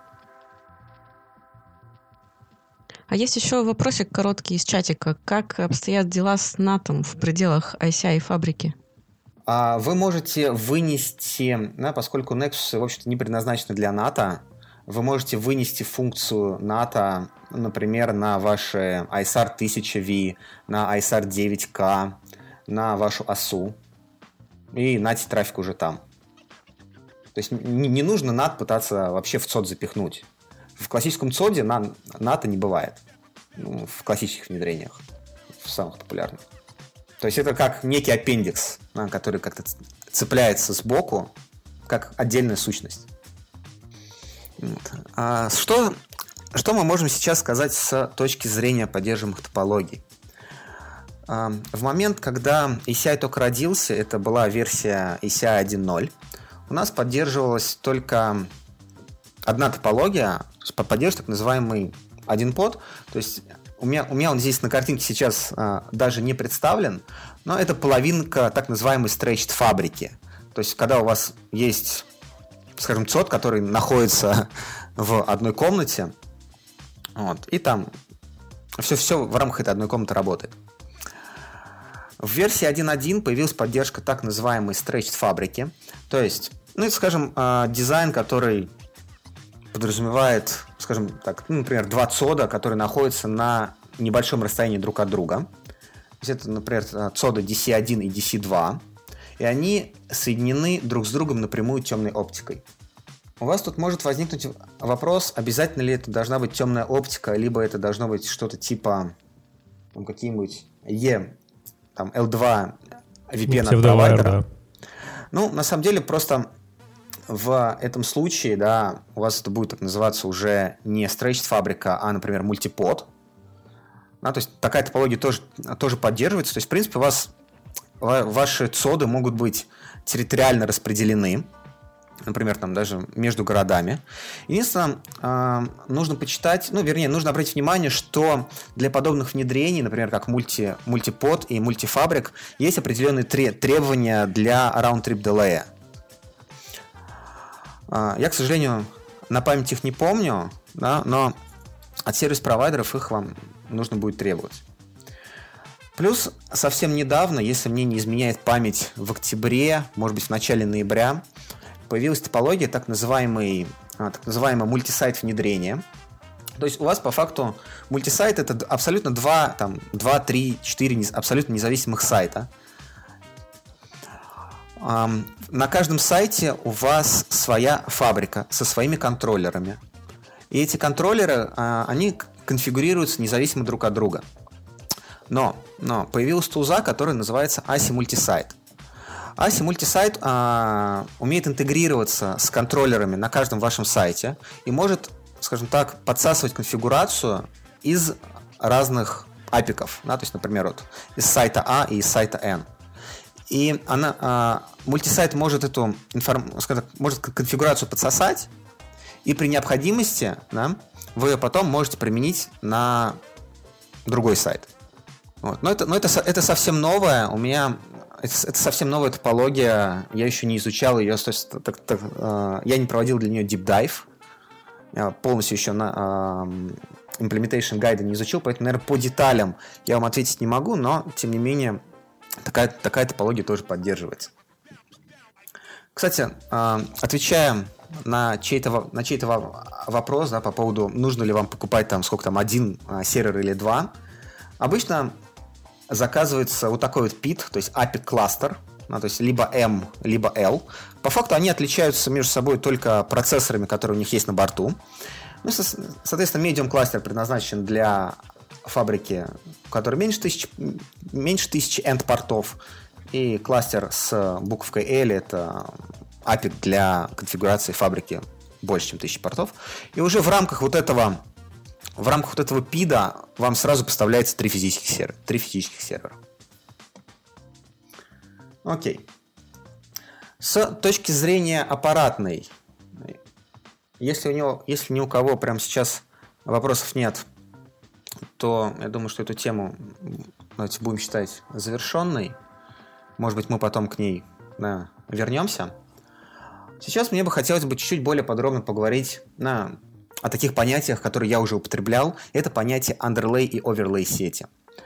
А есть еще вопросик короткий из чатика. Как обстоят дела с натом в пределах эй си ай-фабрики? А вы можете вынести, да, поскольку Nexus, в общем-то, не предназначены для ната, вы можете вынести функцию ната, например, на ваши ай эс ар тысяча ви, на ай эс ар девять кей, на вашу осу, и натить трафик уже там. То есть не, не нужно нат пытаться вообще в цод запихнуть. В классическом цоде на, ната не бывает. Ну, в классических внедрениях. В самых популярных. То есть это как некий аппендикс, да, который как-то цепляется сбоку, как отдельная сущность. Вот. А что, что мы можем сейчас сказать с точки зрения поддерживаемых топологий? А, в момент, когда эй си ай только родился, это была версия эй си ай один ноль, у нас поддерживалась только одна топология, поддерживает так называемый один под. То есть у меня, у меня он здесь на картинке сейчас а, даже не представлен, но это половинка так называемой stretched фабрики. То есть когда у вас есть, скажем, цод, который находится в одной комнате, вот, и там все-все в рамках этой одной комнаты работает. В версии один точка один появилась поддержка так называемой stretched фабрики. То есть, ну, это, скажем, дизайн, который подразумевает, скажем так, ну, например, два цода, которые находятся на небольшом расстоянии друг от друга. То есть это, например, цоды ди си один и ди си два. И они соединены друг с другом напрямую темной оптикой. У вас тут может возникнуть вопрос, обязательно ли это должна быть темная оптика, либо это должно быть что-то типа ну, какие-нибудь E, там, эл два ви пи эн от провайдера. Да. Ну, на самом деле, просто в этом случае, да, у вас это будет так называться уже не stretched фабрика, а, например, мультипод. Да, то есть такая топология тоже, тоже поддерживается. То есть, в принципе, у вас ваши цоды могут быть территориально распределены, например, там даже между городами. Единственное, э, нужно почитать, ну, вернее, нужно обратить внимание, что для подобных внедрений, например, как мульти, мультипод и мультифабрик, есть определенные тре- требования для round-trip delay. Э, я, к сожалению, на память их не помню, да, но от сервис-провайдеров их вам нужно будет требовать. Плюс совсем недавно, если мне не изменяет память, в октябре, может быть, в начале ноября, появилась топология так называемой, так называемое мультисайт внедрение. То То есть у вас по факту мультисайт — это абсолютно два, там, два, три, четыре абсолютно независимых сайта. На каждом сайте у вас своя фабрика со своими контроллерами. И эти контроллеры, они конфигурируются независимо друг от друга. Но, но появилась тулза, которая называется эй си Multisite. эй си Multisite а, умеет интегрироваться с контроллерами на каждом вашем сайте и может, скажем так, подсасывать конфигурацию из разных апиков. Да, то есть, например, вот, из сайта А и из сайта N. И она, а, мультисайт может эту информ... скажем так, может конфигурацию подсосать, и при необходимости, да, вы ее потом можете применить на другой сайт. Вот. Но, это, но это, это совсем новое. У меня это, это совсем новая топология. Я еще не изучал ее. То есть, так, так, э, я не проводил для нее deep dive. Я полностью еще на э, implementation гайда не изучил, поэтому, наверное, по деталям я вам ответить не могу, но, тем не менее, такая, такая топология тоже поддерживается. Кстати, э, отвечая на чей-то, на чей-то вопрос, да, по поводу, нужно ли вам покупать там, сколько там, один э, сервер или два, обычно заказывается вот такой вот пи ай ти, то есть апик кластер, ну, то есть либо M, либо L. По факту они отличаются между собой только процессорами, которые у них есть на борту. Ну, соответственно, Medium кластер предназначен для фабрики, у которой меньше тысячи, меньше тысячи энд-портов, и кластер с буковкой L — это апик для конфигурации фабрики больше, чем тысячи портов. И уже в рамках вот этого в рамках вот этого пида вам сразу поставляется три физических сервера. Три физических сервера. Окей. С точки зрения аппаратной, если у него, если ни у кого прямо сейчас вопросов нет, то я думаю, что эту тему, давайте будем считать завершенной. Может быть, мы потом к ней, да, вернемся. Сейчас мне бы хотелось бы чуть-чуть более подробно поговорить на, о таких понятиях, которые я уже употреблял. Это понятие underlay и overlay сети.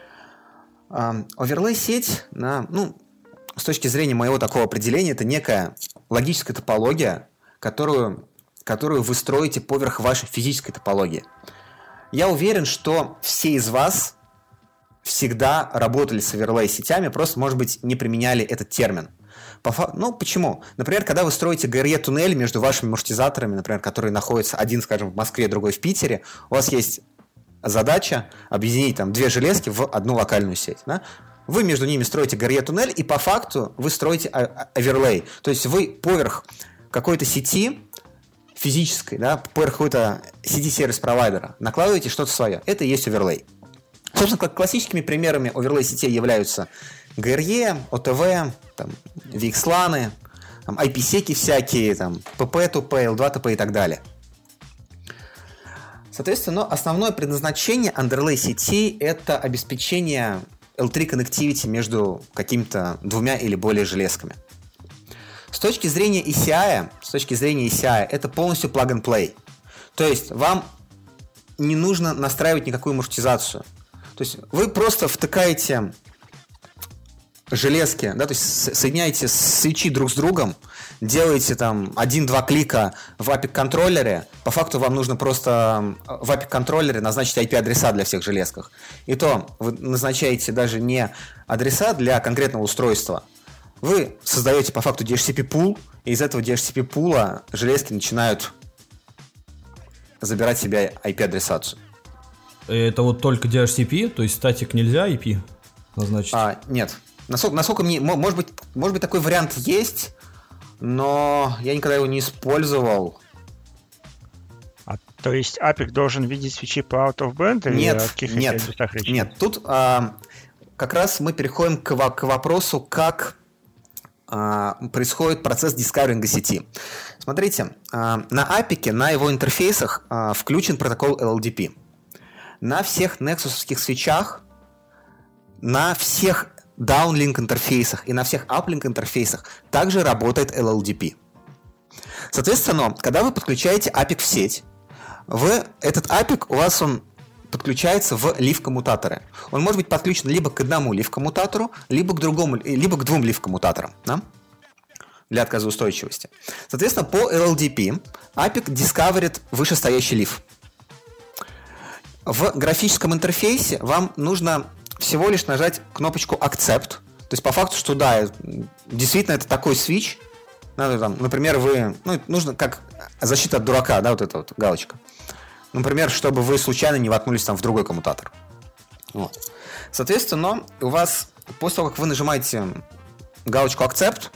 Overlay сеть, на, ну, с точки зрения моего такого определения, это некая логическая топология, которую, которую вы строите поверх вашей физической топологии. Я уверен, что все из вас всегда работали с overlay сетями, просто, может быть, не применяли этот термин. Ну, почему? Например, когда вы строите джи ар и-туннель между вашими маршрутизаторами, например, которые находятся один, скажем, в Москве, другой в Питере, у вас есть задача объединить там две железки в одну локальную сеть. Да? Вы между ними строите джи ар и-туннель, и по факту вы строите оверлей. То есть вы поверх какой-то сети физической, да, поверх какой-то сети сервис-провайдера накладываете что-то свое. Это и есть оверлей. Собственно, как классическими примерами оверлей сетей являются джи ар и, о ти ви, там, ви экс ланы, там, ай пи-секи всякие, там, пи пи ту пи, эл два ти пи и так далее. Соответственно, основное предназначение underlay сетей — это обеспечение эл три connectivity между какими-то двумя или более железками. С точки зрения и си ай, с точки зрения и си ай, это полностью plug and play. То есть вам не нужно настраивать никакую маршрутизацию. То есть вы просто втыкаете железки, да, то есть соединяете свечи друг с другом, делаете там один-два клика в апик-контроллере. По факту вам нужно просто в апик-контроллере назначить ай пи-адреса для всех железках. И то вы назначаете даже не адреса для конкретного устройства. Вы создаете по факту ди эйч си пи-пул, и из этого ди эйч си пи-пула железки начинают забирать себе ай пи-адресацию. Это вот только ди эйч си пи, то есть статик нельзя ай пи назначить? А, нет. Насколько, насколько мне... Может быть, может быть, такой вариант есть, но я никогда его не использовал. А, то есть апик должен видеть свечи по out of band? Или нет, о каких нет, нет. Тут а, как раз мы переходим к, к вопросу, как а, происходит процесс дискаверинга сети. Смотрите, а, на апике, на его интерфейсах а, включен протокол эл эл ди пи. На всех нексусовских свечах, на всех downlink интерфейсах и на всех uplink интерфейсах также работает эл эл ди пи. Соответственно, когда вы подключаете апик в сеть, вы, этот апик у вас он подключается в лив-коммутаторы. Он может быть подключен либо к одному лив-коммутатору, либо к другому, либо к двум лив-коммутаторам, да? Для отказоустойчивости. Соответственно, по эл эл ди пи апик дискаверит вышестоящий лив. в графическом интерфейсе вам нужно всего лишь нажать кнопочку Accept. То есть по факту, что да, действительно это такой switch. Надо, там, например, вы... Ну, нужно как защита от дурака, да, вот эта вот галочка. Например, чтобы вы случайно не воткнулись там в другой коммутатор. Вот. Соответственно, у вас, после того, как вы нажимаете галочку Accept,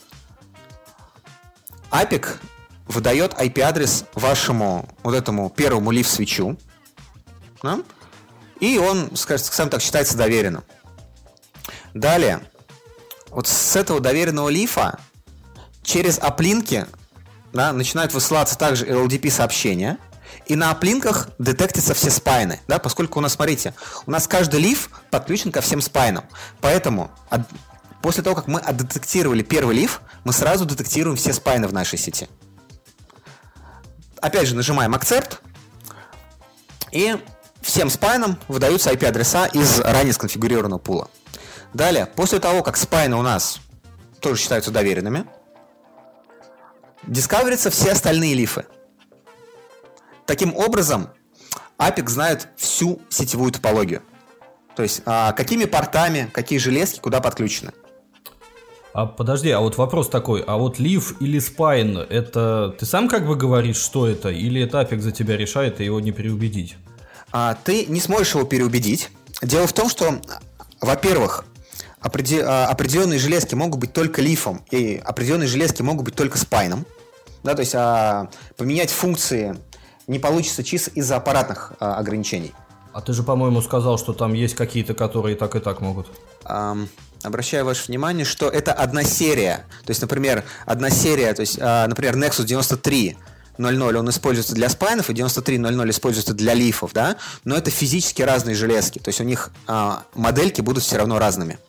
Апик выдает ай пи-адрес вашему вот этому первому лиф-свитчу, да? И он, скажем так, считается доверенным. Далее, вот с этого доверенного лифа через аплинки, да, начинают высылаться также эл эл ди пи-сообщения, и на аплинках детектятся все спайны, да, поскольку у нас, смотрите, у нас каждый лиф подключен ко всем спайнам, поэтому от, после того, как мы отдетектировали первый лиф, мы сразу детектируем все спайны в нашей сети. Опять же, нажимаем Accept, и всем спайнам выдаются ай пи-адреса из ранее сконфигурированного пула. Далее, после того, как спайны у нас тоже считаются доверенными, дискаверятся все остальные лифы. Таким образом, Апик знает всю сетевую топологию. То есть, а, какими портами, какие железки, куда подключены. А подожди, а вот вопрос такой, а вот лиф или спайн, это ты сам как бы говоришь, что это, или это Апик за тебя решает и его не переубедить? А, ты не сможешь его переубедить. Дело в том, что, во-первых, определенные железки могут быть только лифом, и определенные железки могут быть только спайном. Да, то есть а, поменять функции не получится чисто из-за аппаратных а, ограничений. А ты же, по-моему, сказал, что там есть какие-то, которые так и так могут. Um, обращаю ваше внимание, что это одна серия. То есть, например, одна серия, то есть, а, например, Nexus девяносто три ноль ноль, он используется для спайнов, и девяносто три ноль ноль используется для лифов, да? Но это физически разные железки. То есть у них а, модельки будут все равно разными.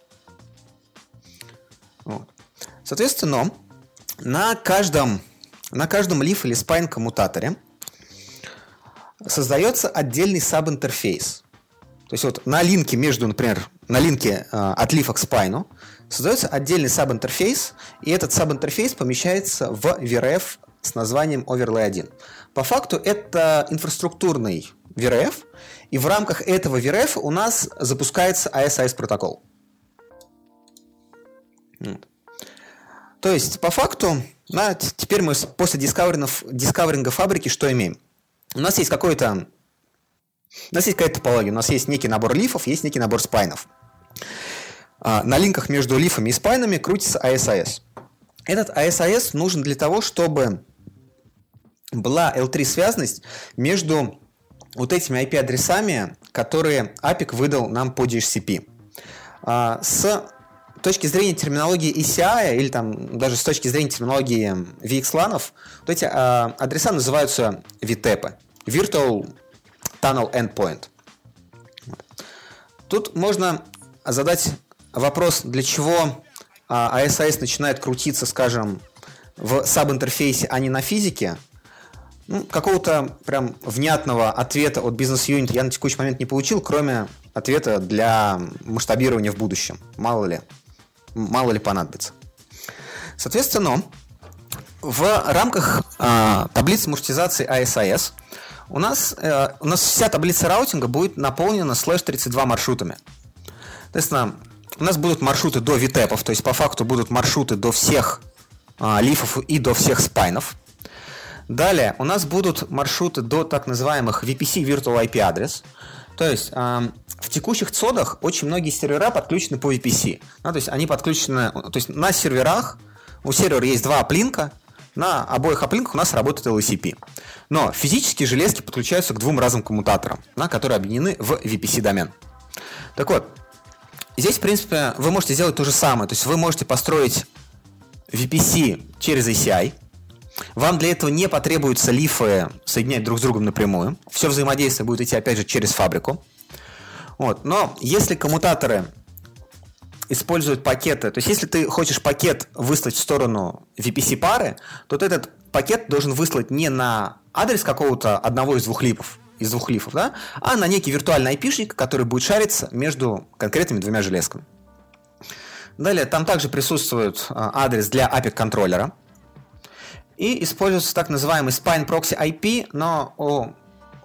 Вот. Соответственно, на каждом, на каждом лиф или спайн коммутаторе создается отдельный саб-интерфейс. То есть вот на линке между, например, на линке э, от лифа к спайну создается отдельный саб-интерфейс, и этот саб-интерфейс помещается в ви ар эф с названием Overlay один. По факту это инфраструктурный ви ар эф, и в рамках этого ви ар эф у нас запускается эй эс эй эс протокол. Вот. То есть, по факту, да, теперь мы после дискаверинга фабрики что имеем? У нас есть какой-то... У нас есть какая-то топология, у нас есть некий набор лифов, есть некий набор спайнов. А, на линках между лифами и спайнами крутится эй эс эй эс. Этот эй эс эй эс нужен для того, чтобы была эл три связность между вот этими ай пи-адресами, которые Апик выдал нам по ди эйч си пи. А, с точки зрения терминологии и си ай, или там даже с точки зрения терминологии ви экс ланов, вот эти а, адреса называются ви тэпы. Virtual Tunnel Endpoint. Тут можно задать вопрос, для чего а, эй эс эй эс начинает крутиться, скажем, в саб-интерфейсе, а не на физике. Ну, какого-то прям внятного ответа от бизнес-юнита я на текущий момент не получил, кроме ответа для масштабирования в будущем. Мало ли, мало ли понадобится. Соответственно, в рамках а, таблицы маршрутизации эй эс эй эс у нас, э, у нас вся таблица раутинга будет наполнена слэш тридцать два маршрутами. Соответственно, у нас будут маршруты до ви тэпов, то есть по факту будут маршруты до всех э, лифов и до всех спайнов. Далее у нас будут маршруты до так называемых ви пи си Virtual ай пи Address. То есть э, в текущих цодах очень многие сервера подключены по ви пи си. Ну, то есть они подключены, то есть на серверах, у сервера есть два аплинка, на обоих аплинках у нас работает эл эй си пи. Но физические железки подключаются к двум разным коммутаторам, на которые объединены в ви пи си домен. Так вот, здесь, в принципе, вы можете сделать то же самое. То есть вы можете построить ви пи си через эй си ай. Вам для этого не потребуется лифы соединять друг с другом напрямую. Все взаимодействие будет идти, опять же, через фабрику. Вот. Но если коммутаторы используют пакеты, то есть если ты хочешь пакет выслать в сторону ви пи си пары, то ты этот пакет должен выслать не на адрес какого-то одного из двух лифов, из двух лифов, да, а на некий виртуальный айпишник, который будет шариться между конкретными двумя железками. Далее там также присутствует адрес для эй пи ай-контроллера и используется так называемый Spine Proxy ай пи, но у,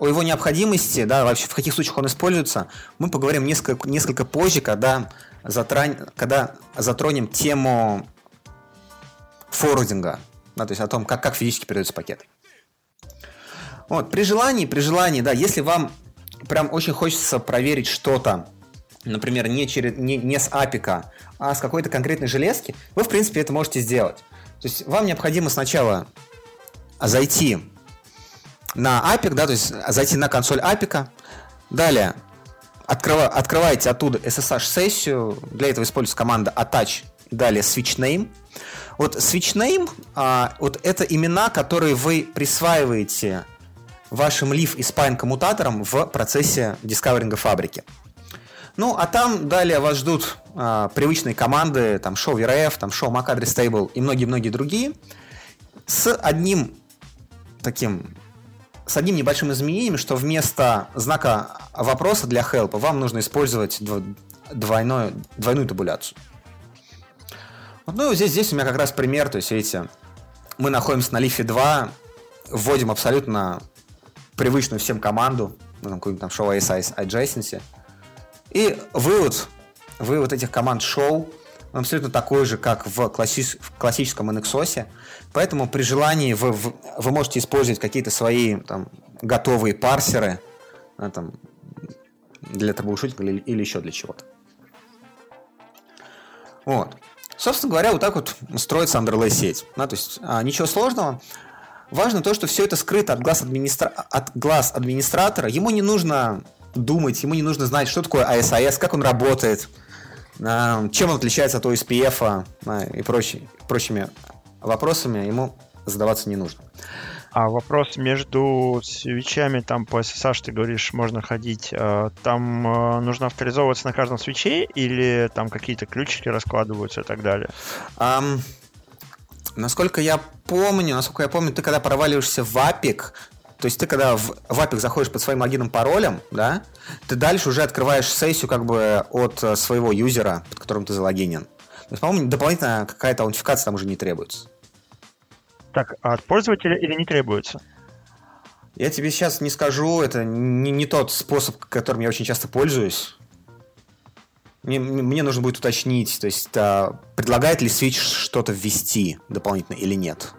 о его необходимости, да, вообще в каких случаях он используется, мы поговорим несколько, несколько позже, когда, затрань, когда затронем тему форвардинга, да, то есть о том, как, как физически передаются пакеты. Вот, при желании, при желании, да, если вам прям очень хочется проверить что-то, например, не, через, не, не с апика, а с какой-то конкретной железки, вы, в принципе, это можете сделать. То есть вам необходимо сначала зайти на апик, да, то есть зайти на консоль апика, далее открыва, открываете оттуда эс эс эйч-сессию, для этого используется команда attach, далее switch name. Вот switch name, а, вот это имена, которые вы присваиваете вашим leaf и spine коммутаторам в процессе дискаверинга фабрики. Ну, а там далее вас ждут а, привычные команды, там show vref, там show mac address table и многие-многие другие, с одним таким, с одним небольшим изменением, что вместо знака вопроса для help вам нужно использовать двойную, двойную табуляцию. Вот, ну, здесь, здесь у меня как раз пример, то есть, видите, мы находимся на leaf два, вводим абсолютно привычную всем команду, ну, там, какую-нибудь там show size adjacency, и вывод, вывод этих команд show абсолютно такой же, как в, класси- в классическом эн икс о эс, поэтому при желании вы, вы можете использовать какие-то свои там, готовые парсеры, да, там, для трэблшутинга или, или еще для чего-то. Вот. Собственно говоря, вот так вот строится underlay-сеть. Да, то есть а, ничего сложного. Важно то, что все это скрыто от глаз, администра... от глаз администратора. Ему не нужно думать, ему не нужно знать, что такое эй эс эй эс, как он работает, чем он отличается от о эс пи эф и прочими, прочими вопросами ему задаваться не нужно. А вопрос между свитчами там по эс эс эйч, ты говоришь, можно ходить, там нужно авторизовываться на каждом свитче или там какие-то ключики раскладываются и так далее? Um, насколько я помню, насколько я помню, ты когда проваливаешься в апик, то есть ты когда в, в апик заходишь под своим логином, паролем, да, ты дальше уже открываешь сессию как бы от своего юзера, под которым ты залогинен. То есть, по-моему, дополнительная какая-то аутентификация там уже не требуется. Так, а от пользователя или не требуется? Я тебе сейчас не скажу, это не, не тот способ, которым я очень часто пользуюсь. Мне, мне нужно будет уточнить, то есть а, предлагает ли Switch что-то ввести дополнительно или нет.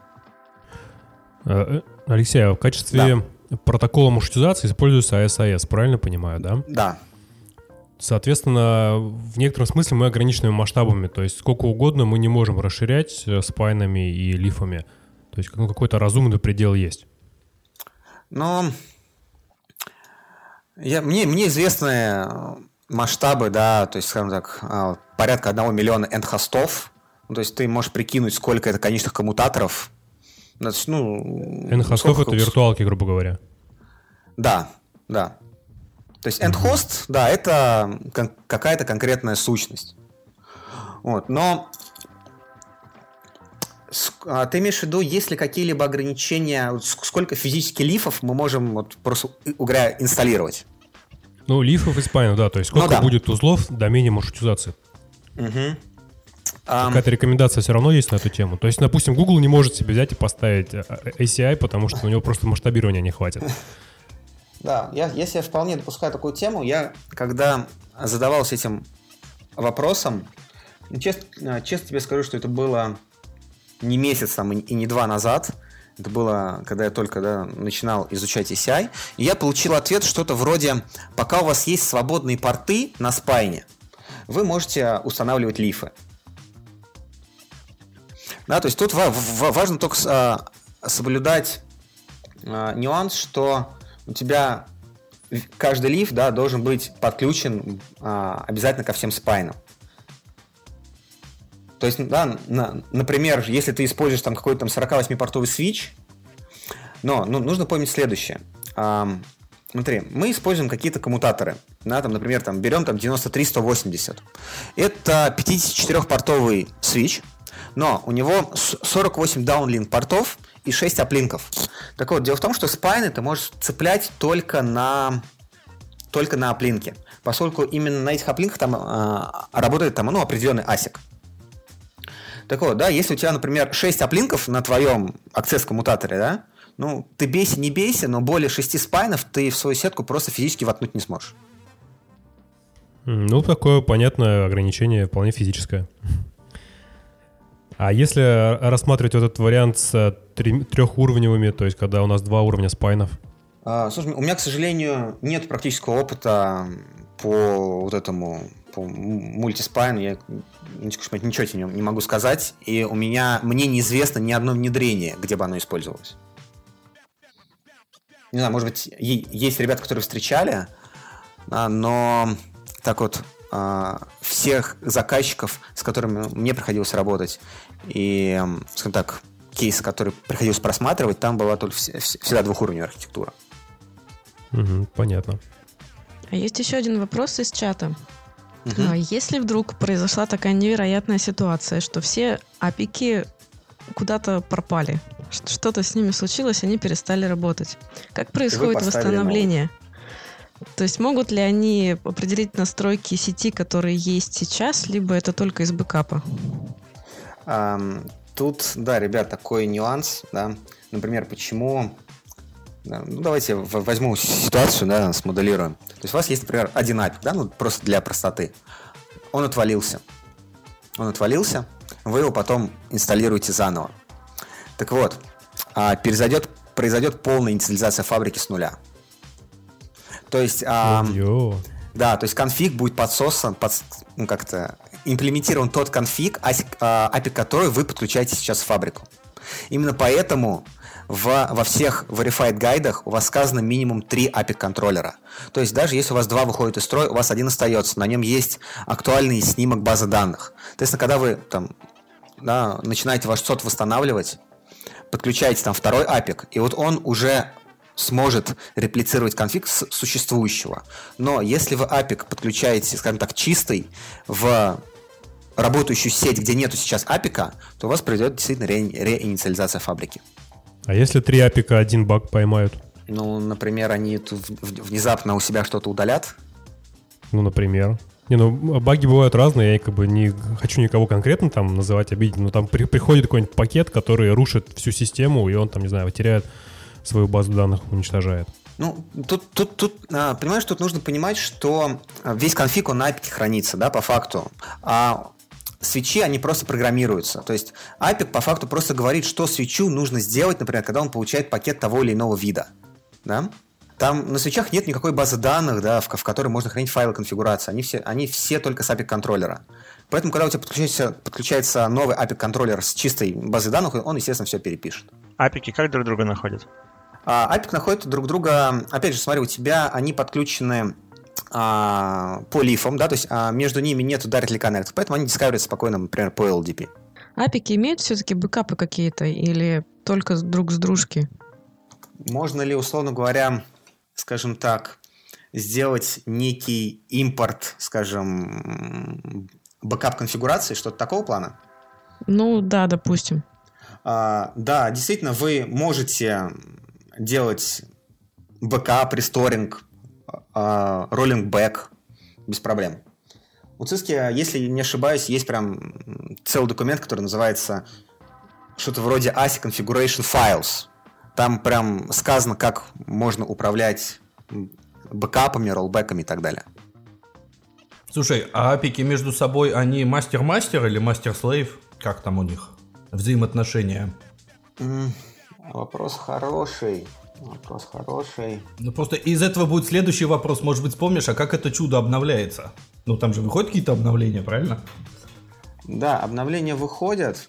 Алексей, а в качестве да. протокола маршрутизации используется эй эс эй эс, правильно понимаю, да? Да. Соответственно, в некотором смысле мы ограничены масштабами, то есть сколько угодно мы не можем расширять спайнами и лифами. То есть ну, какой-то разумный предел есть. Ну, я, мне, мне известны масштабы, да, то есть, скажем так, порядка одного миллиона энд-хостов. То есть ты можешь прикинуть, сколько это конечных коммутаторов. Ну, N-хостов это виртуалки, грубо говоря. Да, да. То есть end-host, mm-hmm. да, это кон- какая-то конкретная сущность. Вот, но а, ты имеешь в виду, есть ли какие-либо ограничения, сколько физически лифов мы можем, вот, просто, говоря, инсталлировать? Ну, лифов и спайнов, да, то есть сколько ну, да. будет узлов в домене маршрутизации? Угу. Какая-то рекомендация все равно есть на эту тему? То есть, допустим, Google не может себе взять и поставить эй си ай, потому что у него просто масштабирования не хватит. Да, я, я себе вполне допускаю такую тему. Я, когда задавался этим вопросом, честно, честно тебе скажу, что это было не месяц там, и не два назад. Это было, когда я только да, начинал изучать эй си ай. И я получил ответ что-то вроде: пока у вас есть свободные порты на спайне, вы можете устанавливать лифы. Да, то есть тут важно только соблюдать нюанс, что у тебя каждый лиф, да, должен быть подключен обязательно ко всем спайнам. То есть, да, на, например, если ты используешь там какой-то там сорок восемь портовый свитч, но ну, нужно помнить следующее. Смотри, мы используем какие-то коммутаторы. Да, там, например, там, берем там, девяносто три сто восемьдесят. Это пятидесятичетырёхпортовый свитч, но у него сорок восемь даунлинк портов и шесть аплинков. Так вот, дело в том, что спайны ты можешь цеплять только на, только на аплинке, поскольку именно на этих аплинках там э, работает там, ну, определенный асик. Так вот, да, если у тебя, например, шесть аплинков на твоем аксесс-коммутаторе, да, Ну, ты бейся, не бейся, но более шести спайнов ты в свою сетку просто физически воткнуть не сможешь. Ну, такое понятное ограничение, вполне физическое. А если рассматривать вот этот вариант с трехуровневыми, то есть когда у нас два уровня спайнов? А, слушай, у меня, к сожалению, нет практического опыта по вот этому, по мультиспайну. Я ничего тебе не могу сказать. И у меня, мне неизвестно ни одно внедрение, где бы оно использовалось. Не знаю, может быть, есть ребята, которые встречали, но так вот всех заказчиков, с которыми мне приходилось работать, и, скажем так, кейсы, которые приходилось просматривать, там была только всегда двухуровневая архитектура. Угу, понятно. А есть еще один вопрос из чата. Угу. Если вдруг произошла такая невероятная ситуация, что все апики куда-то пропали, что-то с ними случилось, они перестали работать, как происходит восстановление? То есть могут ли они определить настройки сети, которые есть сейчас, либо это только из бэкапа? Um, тут, да, ребят, такой нюанс, да. Например, почему... Да, ну, давайте возьму ситуацию, да, смоделируем. То есть у вас есть, например, один апик, да, ну, просто для простоты. Он отвалился. Он отвалился, вы его потом инсталируете заново. Так вот, произойдет, произойдет полная инициализация фабрики с нуля. То есть, а, да, то есть конфиг будет подсосан, под, ну, как-то имплементирован тот конфиг, апик который вы подключаете сейчас в фабрику. Именно поэтому в, во всех verified гайдах у вас сказано минимум три апик-контроллера. То есть даже если у вас два выходят из строя, у вас один остается, на нем есть актуальный снимок базы данных. То есть, когда вы там, да, начинаете ваш сот восстанавливать, подключаете там второй апик, и вот он уже сможет реплицировать конфиг с существующего. Но если вы апик подключаете, скажем так, чистый в работающую сеть, где нету сейчас апика, то у вас произойдет действительно ре- реинициализация фабрики. А если три апика один баг поймают? Ну, например, они тут внезапно у себя что-то удалят. Ну, например. Не, ну, баги бывают разные, я как бы не хочу никого конкретно там называть, обидеть, но там при- приходит какой-нибудь пакет, который рушит всю систему, и он там, не знаю, теряет свою базу данных, уничтожает. Ну, тут, тут, тут, понимаешь, тут нужно понимать, что весь конфиг, он на апике хранится, да, по факту. А свечи, они просто программируются. То есть апик по факту просто говорит, что свечу нужно сделать, например, когда он получает пакет того или иного вида. Да? Там на свечах нет никакой базы данных, да, в, в которой можно хранить файлы конфигурации. Они все, они все только с апик-контроллера. Поэтому, когда у тебя подключается, подключается новый апик-контроллер с чистой базой данных, он, естественно, все перепишет. Апики как друг друга находят? А, апик находит друг друга... Опять же, смотри, у тебя они подключены а, по лифам, да, то есть а, между ними нет directly connect, поэтому они дискаверят спокойно, например, по эл ди пи. Апики имеют все-таки бэкапы какие-то или только друг с дружки? Можно ли, условно говоря, скажем так, сделать некий импорт, скажем, бэкап-конфигурации, что-то такого плана? Ну, да, допустим. А, да, действительно, вы можете делать бэкап, ресторинг, роллинг бэк без проблем. У Cisco, если не ошибаюсь, есть прям целый документ, который называется что-то вроде эй эс ай Configuration Files. Там прям сказано, как можно управлять бэкапами, роллбэками и так далее. Слушай, а апики между собой, они мастер-мастер или мастер-слейв? Как там у них взаимоотношения? Mm, вопрос хороший. Вопрос хороший. Ну просто из этого будет следующий вопрос. Может быть, вспомнишь, а как это чудо обновляется? Ну там же выходят какие-то обновления, правильно? Да, обновления выходят.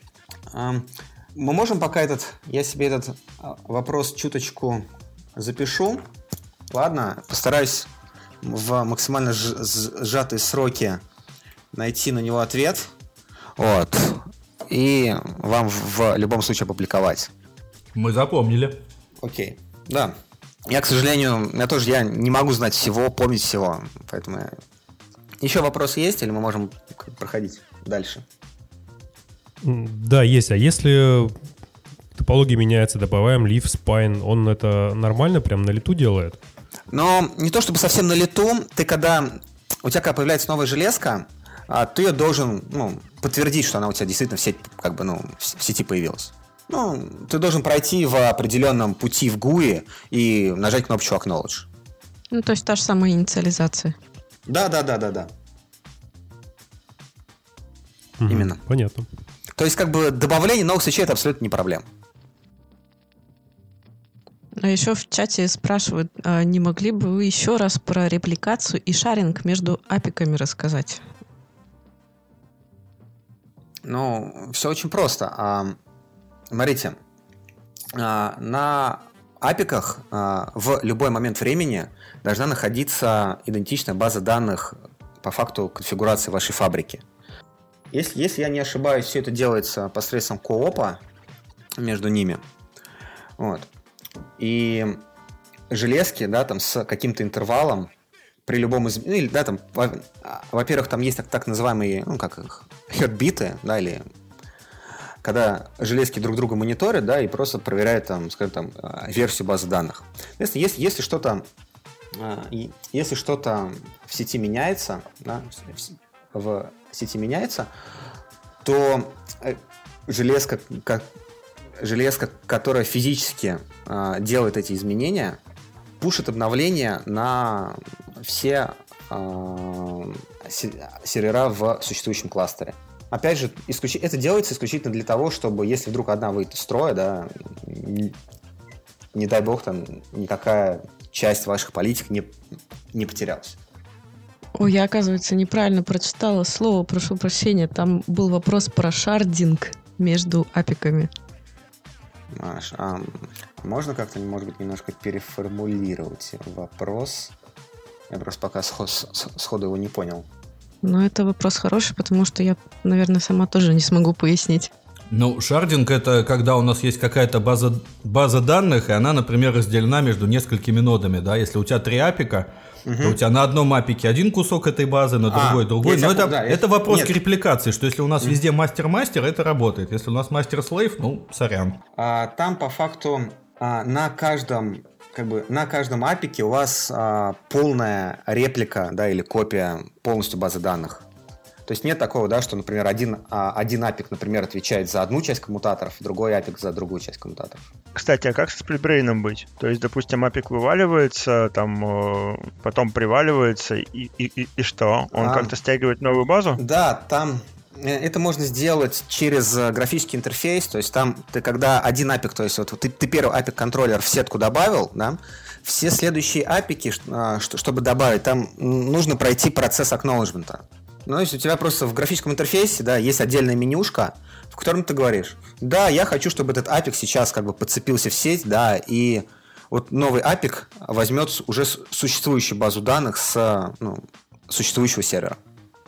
Мы можем пока этот, я себе этот вопрос чуточку запишу. Ладно, постараюсь в максимально сжатые сроки найти на него ответ. Вот. И вам в любом случае опубликовать. Мы запомнили. Окей. Да. Я, к сожалению, я тоже я не могу знать всего, помнить всего. Поэтому я... Еще вопросы есть, или мы можем проходить дальше? Да, есть. А если топология меняется, добавляем лиф, спайн, он это нормально прям на лету делает? Но не то чтобы совсем на лету. Ты когда... У тебя когда появляется новая железка, ты ее должен ну, подтвердить, что она у тебя действительно в сети, как бы, ну, в сети появилась. Ну, ты должен пройти в определенном пути в гуи и нажать кнопочку Acknowledge. Ну, то есть та же самая инициализация. Да, да, да, да, да. Угу, именно. Понятно. То есть, как бы добавление новых свечей это абсолютно не проблема. А еще в чате спрашивают, а не могли бы вы еще раз про репликацию и шаринг между апиками рассказать? Ну, все очень просто. А, смотрите, а, на апиках а, в любой момент времени должна находиться идентичная база данных по факту конфигурации вашей фабрики. Если, если я не ошибаюсь, все это делается посредством коопа между ними. Вот. И железки, да, там с каким-то интервалом при любом из... Ну, или, да, там, во-первых, там есть так, так называемые, ну, как их, хёртбиты, да, или когда железки друг друга мониторят, да, и просто проверяют, там, скажем, там, версию базы данных. Если, если, если что-то если что-то в сети меняется, да, в сети меняется, то железка, как железка, которая физически э, делает эти изменения, пушит обновления на все э, сервера в существующем кластере. Опять же, исключ... это делается исключительно для того, чтобы, если вдруг одна выйдет из строя, да, не, не дай бог, там никакая часть ваших политик не, не потерялась. Ой, я, оказывается, неправильно прочитала слово, прошу прощения. Там был вопрос про шардинг между апиками. Маш, а можно как-то, может быть, немножко переформулировать вопрос? Я просто пока сход, сходу его не понял. Ну, это вопрос хороший, потому что я, наверное, сама тоже не смогу пояснить. Ну, шардинг — это когда у нас есть какая-то база, база данных, и она, например, разделена между несколькими нодами, да? Если у тебя три апика, угу. то у тебя на одном апике один кусок этой базы, на другой а, другой. Но это, да, это вопрос нет. к репликации, что если у нас везде мастер-мастер, это работает. Если у нас мастер-слейв, ну, сорян. А, там, по факту, а, на каждом... Как бы на каждом апике у вас а, полная реплика, да, или копия полностью базы данных. То есть нет такого, да, что, например, один, а, один апик, например, отвечает за одну часть коммутаторов, другой апик за другую часть коммутаторов. Кстати, а как с сплитбрейном быть? То есть, допустим, апик вываливается, там, потом приваливается, и, и, и, и что? Он а, как-то стягивает новую базу? Да, там... Это можно сделать через графический интерфейс, то есть там ты когда один апик, то есть вот ты, ты первый апик-контроллер в сетку добавил, да, все следующие апики, чтобы добавить, там нужно пройти процесс акноледжмента. Ну, то есть у тебя просто в графическом интерфейсе, да, есть отдельная менюшка, в котором ты говоришь, да, я хочу, чтобы этот апик сейчас как бы подцепился в сеть, да, и вот новый апик возьмет уже существующую базу данных с, ну, существующего сервера.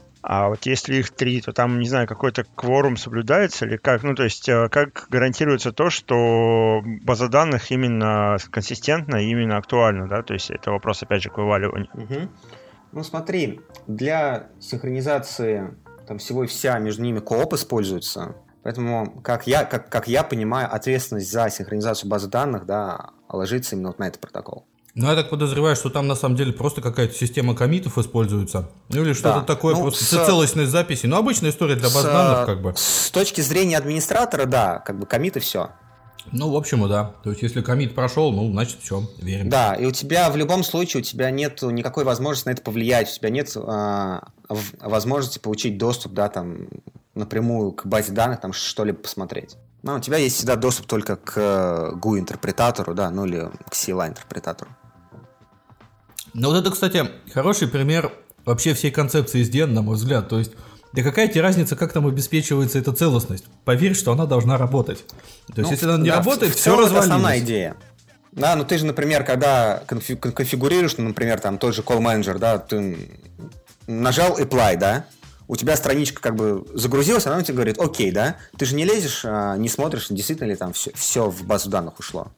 А вот если их три, то там, не знаю, какой-то кворум соблюдается или как? Ну, то есть, как гарантируется то, что база данных именно консистентна, именно актуальна, да? То есть, это вопрос, опять же, к вываливанию. Угу. Ну, смотри, для синхронизации там всего и вся между ними кооп используется. Поэтому, как я, как, как я понимаю, ответственность за синхронизацию базы данных, да, ложится именно вот на этот протокол. Ну, я так подозреваю, что там на самом деле просто какая-то система коммитов используется. Ну, или что-то да. такое, ну, просто с... целостность записи. Ну, обычная история для баз с... данных, как бы. С точки зрения администратора, да, как бы коммиты все. Ну, в общем, да. То есть, если коммит прошел, ну, значит, все, верим. Да, и у тебя в любом случае, у тебя нет никакой возможности на это повлиять. У тебя нет а, возможности получить доступ, да, там, напрямую к базе данных, там, что-либо посмотреть. Ну, у тебя есть всегда доступ только к гу-интерпретатору, да, ну, или к си эл ай-интерпретатору. Ну, вот это, кстати, хороший пример вообще всей концепции эс ди эн, на мой взгляд. То есть, да какая тебе разница, как там обеспечивается эта целостность? Поверь, что она должна работать. То есть, ну, если она не да, работает, все развалилось. Это основная идея. Да, ну ты же, например, когда конфи- конфигурируешь, ну, например, там тот же call manager, да, ты нажал apply, да, у тебя страничка как бы загрузилась, она тебе говорит, окей, да, ты же не лезешь, не смотришь, действительно ли там все, все в базу данных ушло.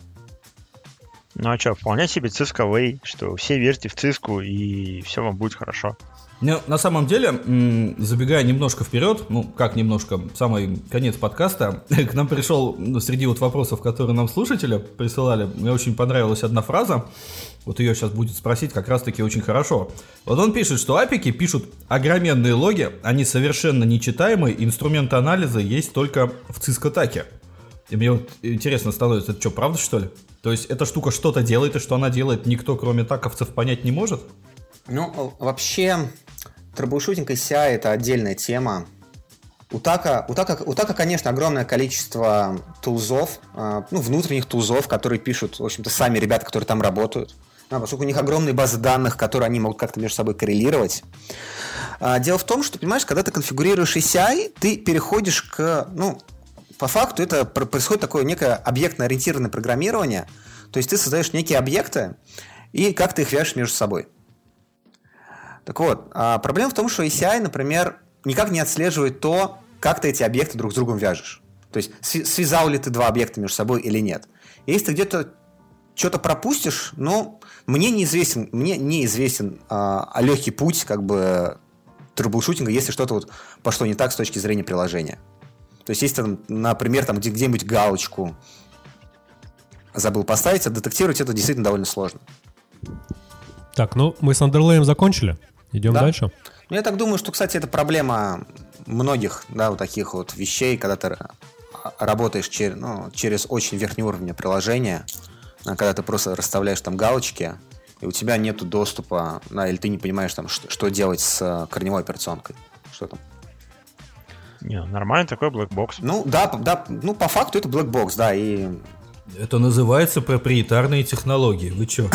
Ну а что, вполне себе Cisco Way, что все верьте в Cisco и все вам будет хорошо. Ну, на самом деле, забегая немножко вперед, ну как немножко, самый конец подкаста, к нам пришел, среди вот вопросов, которые нам слушатели присылали, мне очень понравилась одна фраза, вот ее сейчас будет спросить как раз-таки очень хорошо. Вот он пишет, что апики пишут огроменные логи, они совершенно нечитаемые, инструменты анализа есть только в Cisco-таке. И мне вот интересно становится, это что, правда, что ли? То есть эта штука что-то делает, и что она делает, никто, кроме таковцев, понять не может? Ну, вообще, трэблшутинг и си ай — это отдельная тема. У Така, у Така, у Така, конечно, огромное количество тулзов, ну, внутренних тулзов, которые пишут, в общем-то, сами ребята, которые там работают. А, поскольку у них огромные базы данных, которые они могут как-то между собой коррелировать. А, дело в том, что, понимаешь, когда ты конфигурируешь и си ай, ты переходишь к, ну, по факту это происходит такое некое объектно-ориентированное программирование. То есть ты создаешь некие объекты и как ты их вяжешь между собой. Так вот, а проблема в том, что и си ай, например, никак не отслеживает то, как ты эти объекты друг с другом вяжешь. То есть связал ли ты два объекта между собой или нет. И если ты где-то что-то пропустишь, ну, мне неизвестен, мне неизвестен а, легкий путь как бы трэблшутинга, если что-то вот пошло не так с точки зрения приложения. То есть, если, там, например, там где- где-нибудь галочку забыл поставить, а детектировать это действительно довольно сложно. Так, ну мы с андерлеем закончили. Идем Да. дальше. Ну, я так думаю, что, кстати, это проблема многих, да, вот таких вот вещей, когда ты работаешь через, ну, через очень верхнеуровневое приложение, когда ты просто расставляешь там галочки, и у тебя нету доступа, да, или ты не понимаешь, там, что, что делать с корневой операционкой. Что там? Не, нормальный такой blackbox. Ну, да, да, ну, по факту это blackbox, да, и... Это называется проприетарные технологии. Вы чё?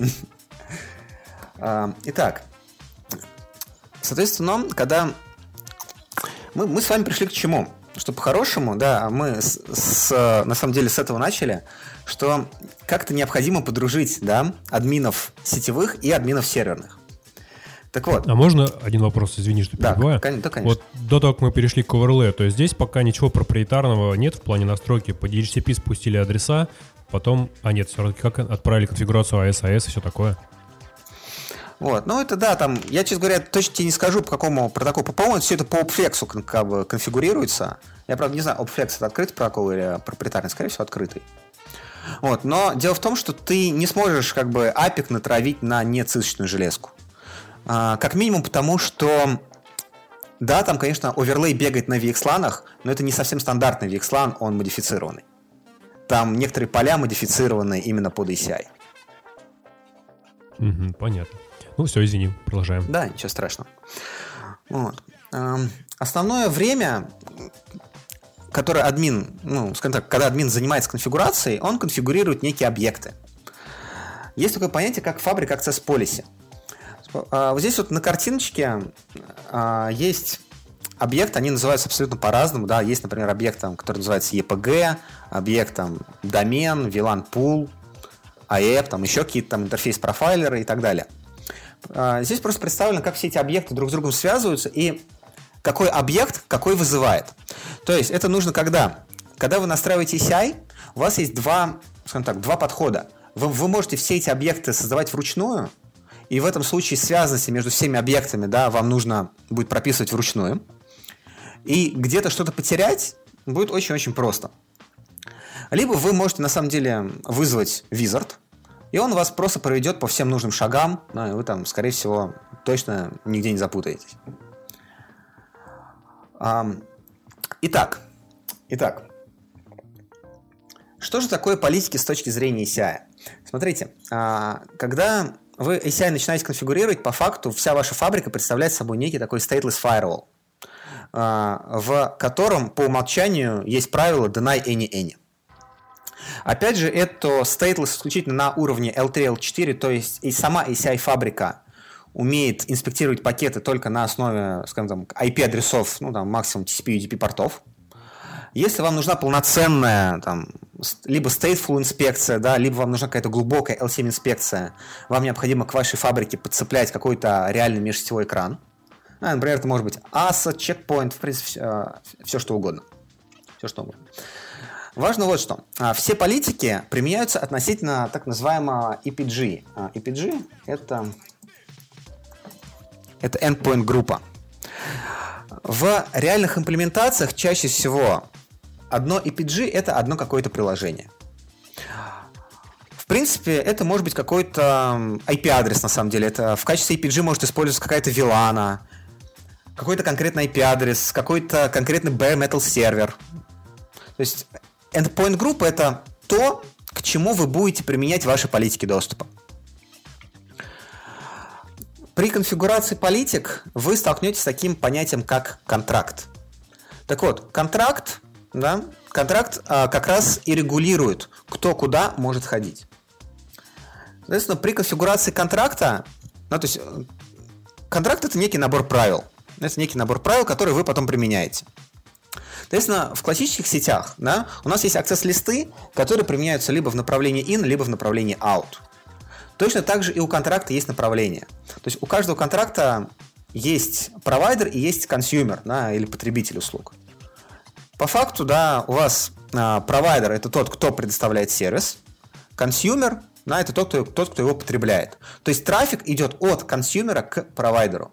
А, Итак, соответственно, когда мы, мы с вами пришли к чему? Что по-хорошему, да, мы с, с, на самом деле с этого начали, что как-то необходимо подружить, да, админов сетевых и админов серверных. Так вот. А можно один вопрос, извини, что Да, перебиваю? кон- да, конечно. Вот до того, как мы перешли к оверлею, то есть здесь пока ничего проприетарного нет в плане настройки. По ди эйч си пи спустили адреса, потом... А нет, все-таки как отправили конфигурацию эй эс эй эс и все такое. Вот, ну это да, там, я, честно говоря, точно тебе не скажу, по какому протоколу. По-моему, все это по Opflex как бы конфигурируется. Я, правда, не знаю, Opflex это открытый протокол или проприетарный, скорее всего, открытый. Вот, но дело в том, что ты не сможешь как бы апик натравить на нецисочную железку. А, как минимум потому, что да, там, конечно, оверлей бегает на ви экс ланах, но это не совсем стандартный ви экс лан, он модифицированный. Там некоторые поля модифицированы именно под эй си ай. Угу, понятно. Ну все, извини, продолжаем. Да, ничего страшного. Вот. Эм, Основное время, которое админ, ну, скажем так, когда админ занимается конфигурацией, он конфигурирует некие объекты. Есть такое понятие, как Fabric Access Policy. А, Вот здесь вот на картиночке а, есть объект, они называются абсолютно по-разному. Да? Есть, например, объект, там, который называется и пи джи, объект там, домен, ви лан pool, эй и пи, там еще какие-то там интерфейс-профайлеры и так далее. А, здесь просто представлено, как все эти объекты друг с другом связываются и какой объект какой вызывает. То есть это нужно когда? Когда вы настраиваете и си ай, у вас есть два, скажем так, два подхода. Вы, вы можете все эти объекты создавать вручную, и в этом случае связанности между всеми объектами, да, вам нужно будет прописывать вручную. И где-то что-то потерять будет очень-очень просто. Либо вы можете на самом деле вызвать wizard, и он вас просто проведет по всем нужным шагам, ну, и вы там, скорее всего, точно нигде не запутаетесь. Итак, итак, что же такое политики с точки зрения и си ай? Смотрите, когда вы и си ай начинаете конфигурировать, по факту вся ваша фабрика представляет собой некий такой stateless firewall, в котором по умолчанию есть правило deny any any. Опять же, это stateless исключительно на уровне эл три эл четыре, то есть и сама и си ай-фабрика умеет инспектировать пакеты только на основе, скажем, там, ай пи-адресов, ну, там, максимум ти си пи и ю ди пи-портов. Если вам нужна полноценная, там, либо stateful инспекция, да, либо вам нужна какая-то глубокая эл семь инспекция, вам необходимо к вашей фабрике подцеплять какой-то реальный межсетевой экран. А, например, это может быть аса, чекпоинт, в принципе, все, все что угодно. Все что угодно. Важно вот что. Все политики применяются относительно так называемого и пи джи. и пи джи — это, это endpoint группа. В реальных имплементациях чаще всего одно и пи джи — это одно какое-то приложение. В принципе, это может быть какой-то ай пи-адрес на самом деле. Это в качестве и пи джи может использоваться какая-то вилана, какой-то конкретный ай пи-адрес, какой-то конкретный bare metal сервер. То есть endpoint group — это то, к чему вы будете применять ваши политики доступа. При конфигурации политик вы столкнетесь с таким понятием, как контракт. Так вот, контракт, да, контракт а, как раз и регулирует, кто куда может ходить. Соответственно, при конфигурации контракта, ну, то есть контракт — это некий набор правил. Это некий набор правил, которые вы потом применяете. Соответственно, в классических сетях, да, у нас есть аксесс-листы, которые применяются либо в направлении in, либо в направлении out. Точно так же и у контракта есть направление. То есть у каждого контракта есть провайдер и есть консюмер, да, или потребитель услуг. По факту, да, у вас а, провайдер — это тот, кто предоставляет сервис, консюмер, да, это тот кто, тот, кто его потребляет. То есть трафик идет от консюмера к провайдеру.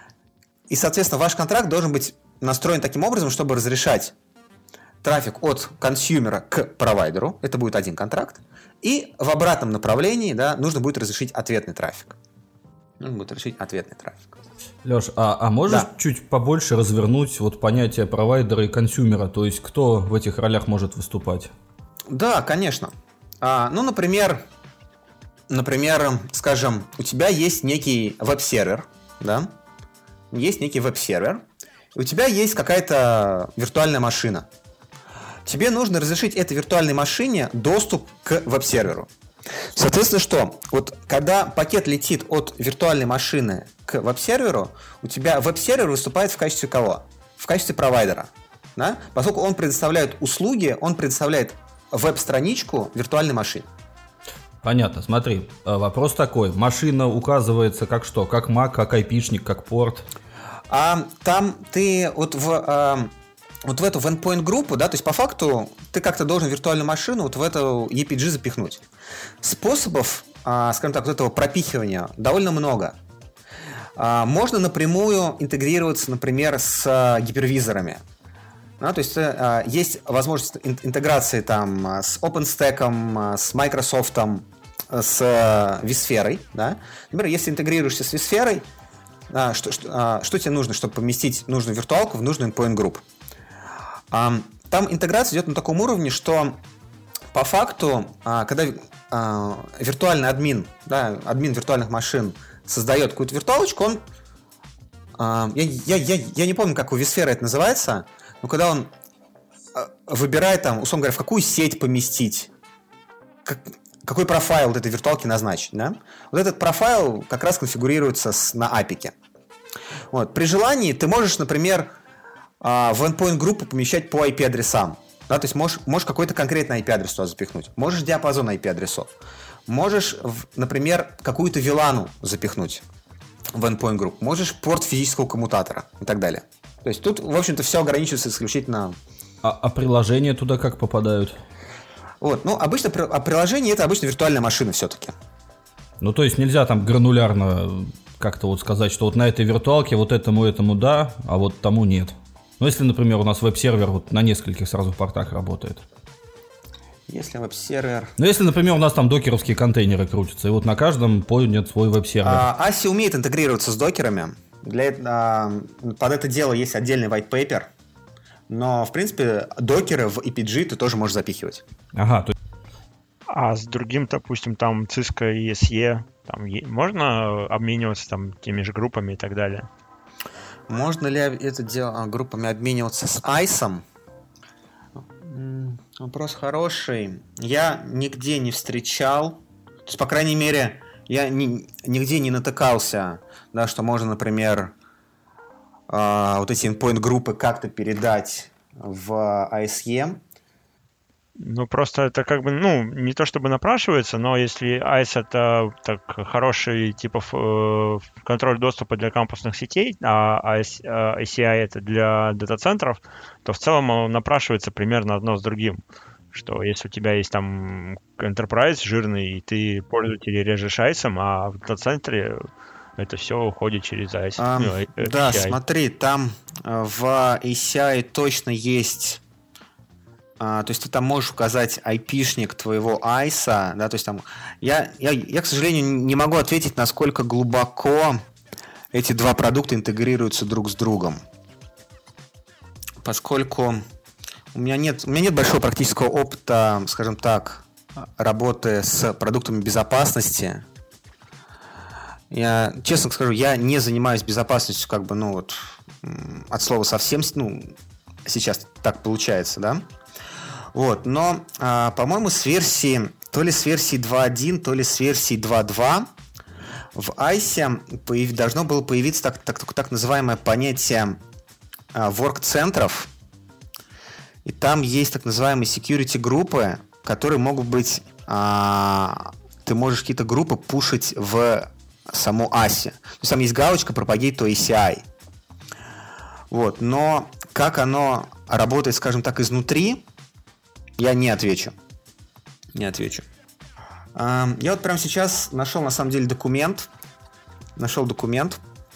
И, соответственно, ваш контракт должен быть настроен таким образом, чтобы разрешать трафик от консюмера к провайдеру. Это будет один контракт. И в обратном направлении, да, нужно будет разрешить ответный трафик. Нужно будет разрешить ответный трафик. Леш, а, а можешь да. чуть побольше развернуть вот понятие провайдера и консюмера? То есть кто в этих ролях может выступать? Да, конечно. А, ну, например, например, скажем, у тебя есть некий веб-сервер, да? Есть некий веб-сервер, и у тебя есть какая-то виртуальная машина. Тебе нужно разрешить этой виртуальной машине доступ к веб-серверу. Соответственно, что? Вот когда пакет летит от виртуальной машины к веб-серверу, у тебя веб-сервер выступает в качестве кого? В качестве провайдера. Да? Поскольку он предоставляет услуги, он предоставляет веб-страничку виртуальной машине. Понятно, смотри, вопрос такой. Машина указывается как что? Как мак, как айпишник, как порт? А, там ты вот в... А... Вот в эту в endpoint группу, да, то есть по факту ты как-то должен виртуальную машину вот в эту и пи джи запихнуть. Способов, а, скажем так, вот этого пропихивания довольно много. А, можно напрямую интегрироваться, например, с а, гипервизорами. Да, то есть а, есть возможность интеграции там с OpenStack, с Microsoft, с а, vSphere. Да. Например, если интегрируешься с vSphere, а, что, что, а, что тебе нужно, чтобы поместить нужную виртуалку в нужную endpoint группу? Там интеграция идет на таком уровне, что по факту, когда виртуальный админ, да, админ виртуальных машин создает какую-то виртуалочку, он, я, я, я, я не помню, как у vSphere это называется, но когда он выбирает, там, условно говоря, в какую сеть поместить, как, какой профайл вот этой виртуалки назначить, да? Вот этот профайл как раз конфигурируется с, на апике. Вот. При желании ты можешь, например, в endpoint группу помещать по ай пи-адресам. Да, то есть можешь, можешь какой-то конкретный ай пи-адрес туда запихнуть. Можешь диапазон ай пи-адресов. Можешь, например, какую-то вилану запихнуть в endpoint группу. Можешь порт физического коммутатора и так далее. То есть тут, в общем-то, все ограничивается исключительно... А, а приложения туда как попадают? Вот, ну, обычно а приложение — это обычно виртуальная машина все-таки. Ну, то есть нельзя там гранулярно как-то вот сказать, что вот на этой виртуалке вот этому этому да, а вот тому нет. Ну, если, например, у нас веб-сервер вот на нескольких сразу портах работает. Если веб-сервер... Ну, если, например, у нас там докеровские контейнеры крутятся, и вот на каждом поднят свой веб-сервер. А, Аси умеет интегрироваться с докерами. Для, а, под это дело есть отдельный white paper. Но, в принципе, докеры в и пи джи ты тоже можешь запихивать. Ага. То... А с другим, допустим, там Cisco и эс и, там можно обмениваться там теми же группами и так далее? Можно ли это дело группами обмениваться с айсом? Вопрос хороший. Я нигде не встречал, то есть, по крайней мере, я ни, нигде не натыкался, да, что можно, например, э, вот эти endpoint группы как-то передать в эй эс и. Ну, просто это как бы, ну, не то чтобы напрашивается, но если ай эс это так хороший типа э, контроль доступа для кампусных сетей, а эй си ай это для дата-центров, то в целом он напрашивается примерно одно с другим. Что если у тебя есть там enterprise жирный, и ты пользователей режешь ай эс, а в дата-центре это все уходит через ай эс. А, ну, да, эй си ай. Смотри, там в эй си ай точно есть... Uh, то есть ты там можешь указать айпишник твоего айса, да, то есть там я, я, я, к сожалению, не могу ответить, насколько глубоко эти два продукта интегрируются друг с другом, поскольку у меня нет, у меня нет большого практического опыта, скажем так, работы с продуктами безопасности. Я, честно скажу, я не занимаюсь безопасностью, как бы, ну вот, от слова совсем, ну, сейчас так получается, да. Вот, но, а, по-моему, с версии, то ли с версии два точка один, то ли с версии два точка два в айсе появ, должно было появиться так, так, так, так называемое понятие а, ворк-центров. И там есть так называемые security-группы, которые могут быть, а, ты можешь какие-то группы пушить в саму аси. То есть там есть галочка Propagate to эй си ай. Вот, но как оно работает, скажем так, изнутри, я не отвечу. Не отвечу. А, я вот прямо сейчас нашел, на самом деле, документ. Нашел документ,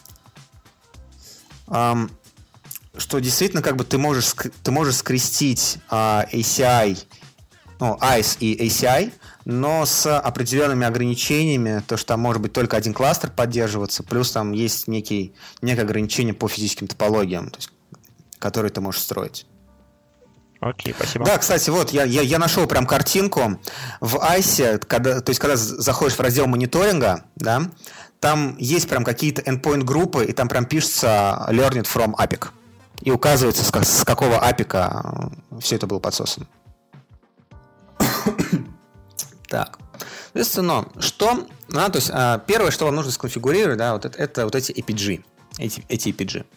а, что действительно как бы ты можешь, ты можешь скрестить а, эй си ай, ну, айс и эй си ай, но с определенными ограничениями, то, что там может быть только один кластер поддерживаться, плюс там есть некий, некое ограничение по физическим топологиям, то есть, которые ты можешь строить. Окей, спасибо. Да, кстати, вот я, я, я нашел прям картинку в айсе, когда, то есть когда заходишь в раздел мониторинга, да, там есть прям какие-то endpoint группы, и там прям пишется learned from эй пи ай. И указывается, с, как, с какого эй пи ай все это было подсосано. Так, соответственно, что, ну, то есть первое, что вам нужно сконфигурировать, да, вот это, это вот эти эй пи джи, эти, эти эй пи джи.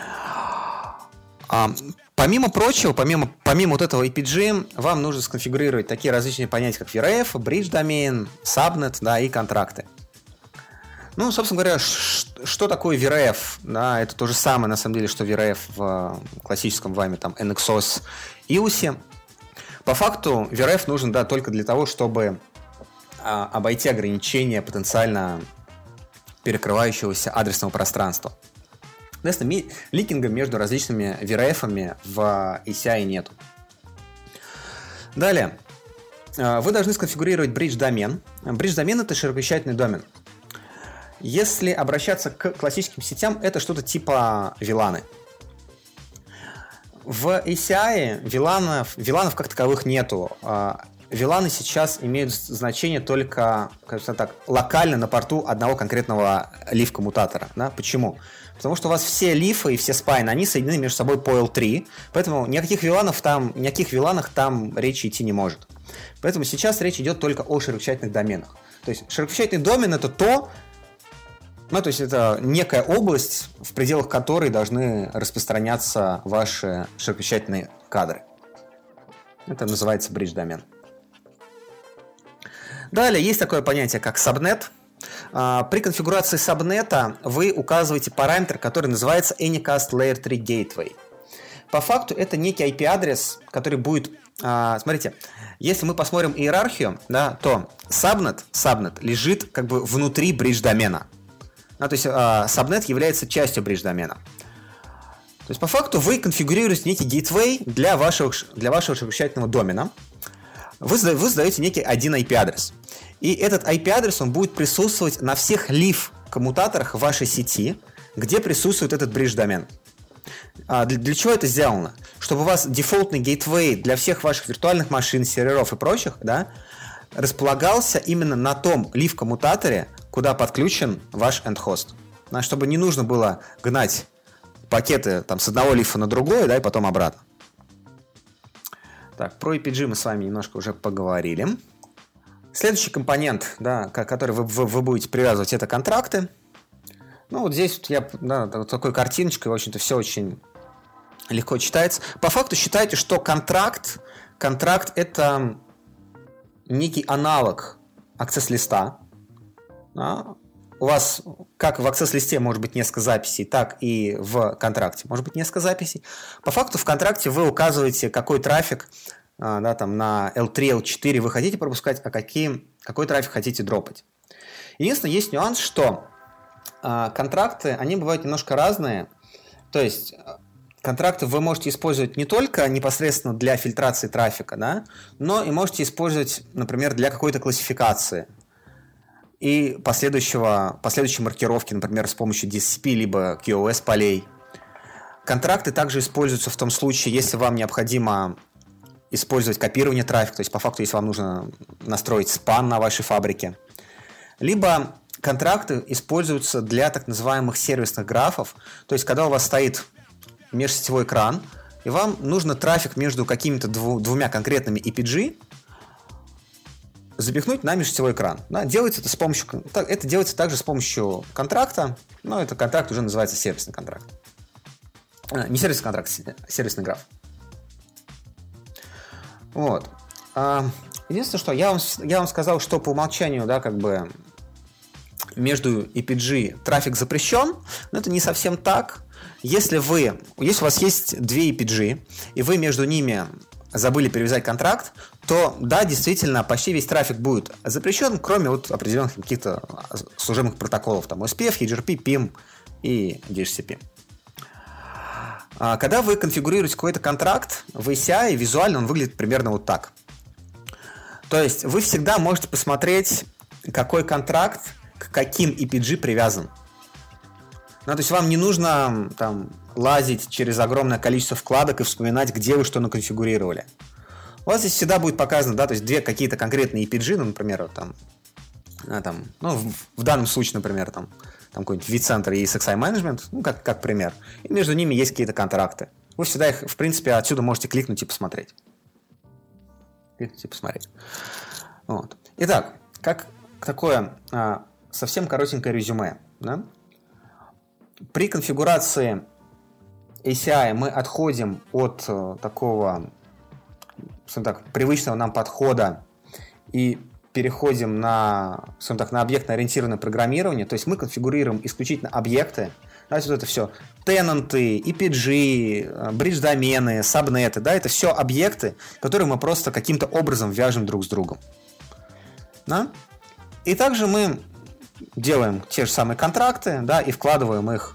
А, помимо прочего, помимо, помимо вот этого эй пи джи, вам нужно сконфигурировать такие различные понятия, как ви ар эф, Bridge Domain, Subnet, да, и контракты. Ну, собственно говоря, ш- что такое ви ар эф? Да, это то же самое, на самом деле, что ви ар эф в классическом вами там эн икс ос и ю эс. По факту ви ар эф нужен, да, только для того, чтобы а, обойти ограничения потенциально перекрывающегося адресного пространства. Соответственно, ликинга между различными ви ар эф-ами в эй си ай нету. Далее. Вы должны сконфигурировать Bridge домен. Bridge домен — это широковещательный домен. Если обращаться к классическим сетям, это что-то типа виланы. В эй си ай виланов, виланов как таковых нету. Виланы сейчас имеют значение только, кажется так, локально на порту одного конкретного лиф-коммутатора. Да? Почему? Потому что у вас все лифы и все спайны, они соединены между собой по эл три, поэтому никаких виланов там, никаких виланах там речи идти не может. Поэтому сейчас речь идет только о широковещательных доменах. То есть широковещательный домен — это то, ну, то есть это некая область, в пределах которой должны распространяться ваши широковещательные кадры. Это называется bridge домен. Далее есть такое понятие, как subnet. При конфигурации сабнета вы указываете параметр, который называется Anycast Layer три Gateway. По факту это некий ай пи-адрес, который будет... Смотрите, если мы посмотрим иерархию, да, то subnet, subnet лежит как бы внутри бридж-домена. Ну, то есть subnet является частью бридж-домена. То есть по факту вы конфигурируете некий gateway для вашего, для вашего широковещательного домена. Вы, вы задаете некий один ай пи-адрес. И этот ай пи-адрес, он будет присутствовать на всех лиф-коммутаторах вашей сети, где присутствует этот бридж-домен. А для, для чего это сделано? Чтобы у вас дефолтный гейтвей для всех ваших виртуальных машин, серверов и прочих, да, располагался именно на том лиф-коммутаторе, куда подключен ваш эндхост. Да, чтобы не нужно было гнать пакеты там, с одного лифа на другой, да, и потом обратно. Так, про эй пи джи мы с вами немножко уже поговорили. Следующий компонент, да, который вы, вы, вы будете привязывать, это контракты. Ну, вот здесь вот я, да, вот такой картиночкой, в общем-то, все очень легко читается. По факту считайте, что контракт, контракт это некий аналог аксесс-листа. Да? У вас, как в аксесс-листе может быть несколько записей, так и в контракте может быть несколько записей. По факту в контракте вы указываете, какой трафик, да, там, на эл три, эл четыре вы хотите пропускать, а какие, какой трафик хотите дропать. Единственное, есть нюанс, что а, контракты, они бывают немножко разные. То есть контракты вы можете использовать не только непосредственно для фильтрации трафика, да, но и можете использовать, например, для какой-то классификации и последующего, последующей маркировки, например, с помощью ди эс си пи либо кью о эс полей. Контракты также используются в том случае, если вам необходимо использовать копирование трафика, то есть по факту, если вам нужно настроить спан на вашей фабрике. Либо контракты используются для так называемых сервисных графов, то есть когда у вас стоит межсетевой экран, и вам нужно трафик между какими-то дву- двумя конкретными и пи джи запихнуть на межсетевой экран. Да, делается это с помощью, это делается также с помощью контракта, но это контракт уже называется сервисный контракт. А, не сервисный контракт, а сервисный граф. Вот. А, единственное, что я вам, я вам сказал, что по умолчанию, да, как бы между и пи джи трафик запрещен, но это не совсем так. Если вы, если у вас есть две и пи джи, и вы между ними забыли перевязать контракт, то да, действительно, почти весь трафик будет запрещен, кроме вот определенных каких-то служебных протоколов, там о эс пи эф, эйч ар пи, пим и ди эйч си пи. А когда вы конфигурируете какой-то контракт в эй си ай, визуально он выглядит примерно вот так. То есть вы всегда можете посмотреть, какой контракт к каким и пи джи привязан. Ну, то есть вам не нужно там лазить через огромное количество вкладок и вспоминать, где вы что наконфигурировали. У вас здесь всегда будет показано, да, то есть две какие-то конкретные и пи джи, ну, например, вот там, а, там, ну, в, в данном случае, например, там, там какой-нибудь vCenter и эс икс ай Management, ну, как, как пример. И между ними есть какие-то контракты. Вы всегда их, в принципе, отсюда можете кликнуть и посмотреть. Кликнуть и посмотреть. Вот. Итак, как такое а, совсем коротенькое резюме, да? При конфигурации эй си ай мы отходим от э, такого, скажем так, привычного нам подхода и переходим на, скажем так, на объектно-ориентированное программирование. То есть мы конфигурируем исключительно объекты. Знаете, вот это все тенанты, и пи джи, бридж-домены, сабнеты, да, это все объекты, которые мы просто каким-то образом вяжем друг с другом. Да? И также мы делаем те же самые контракты, да, и вкладываем их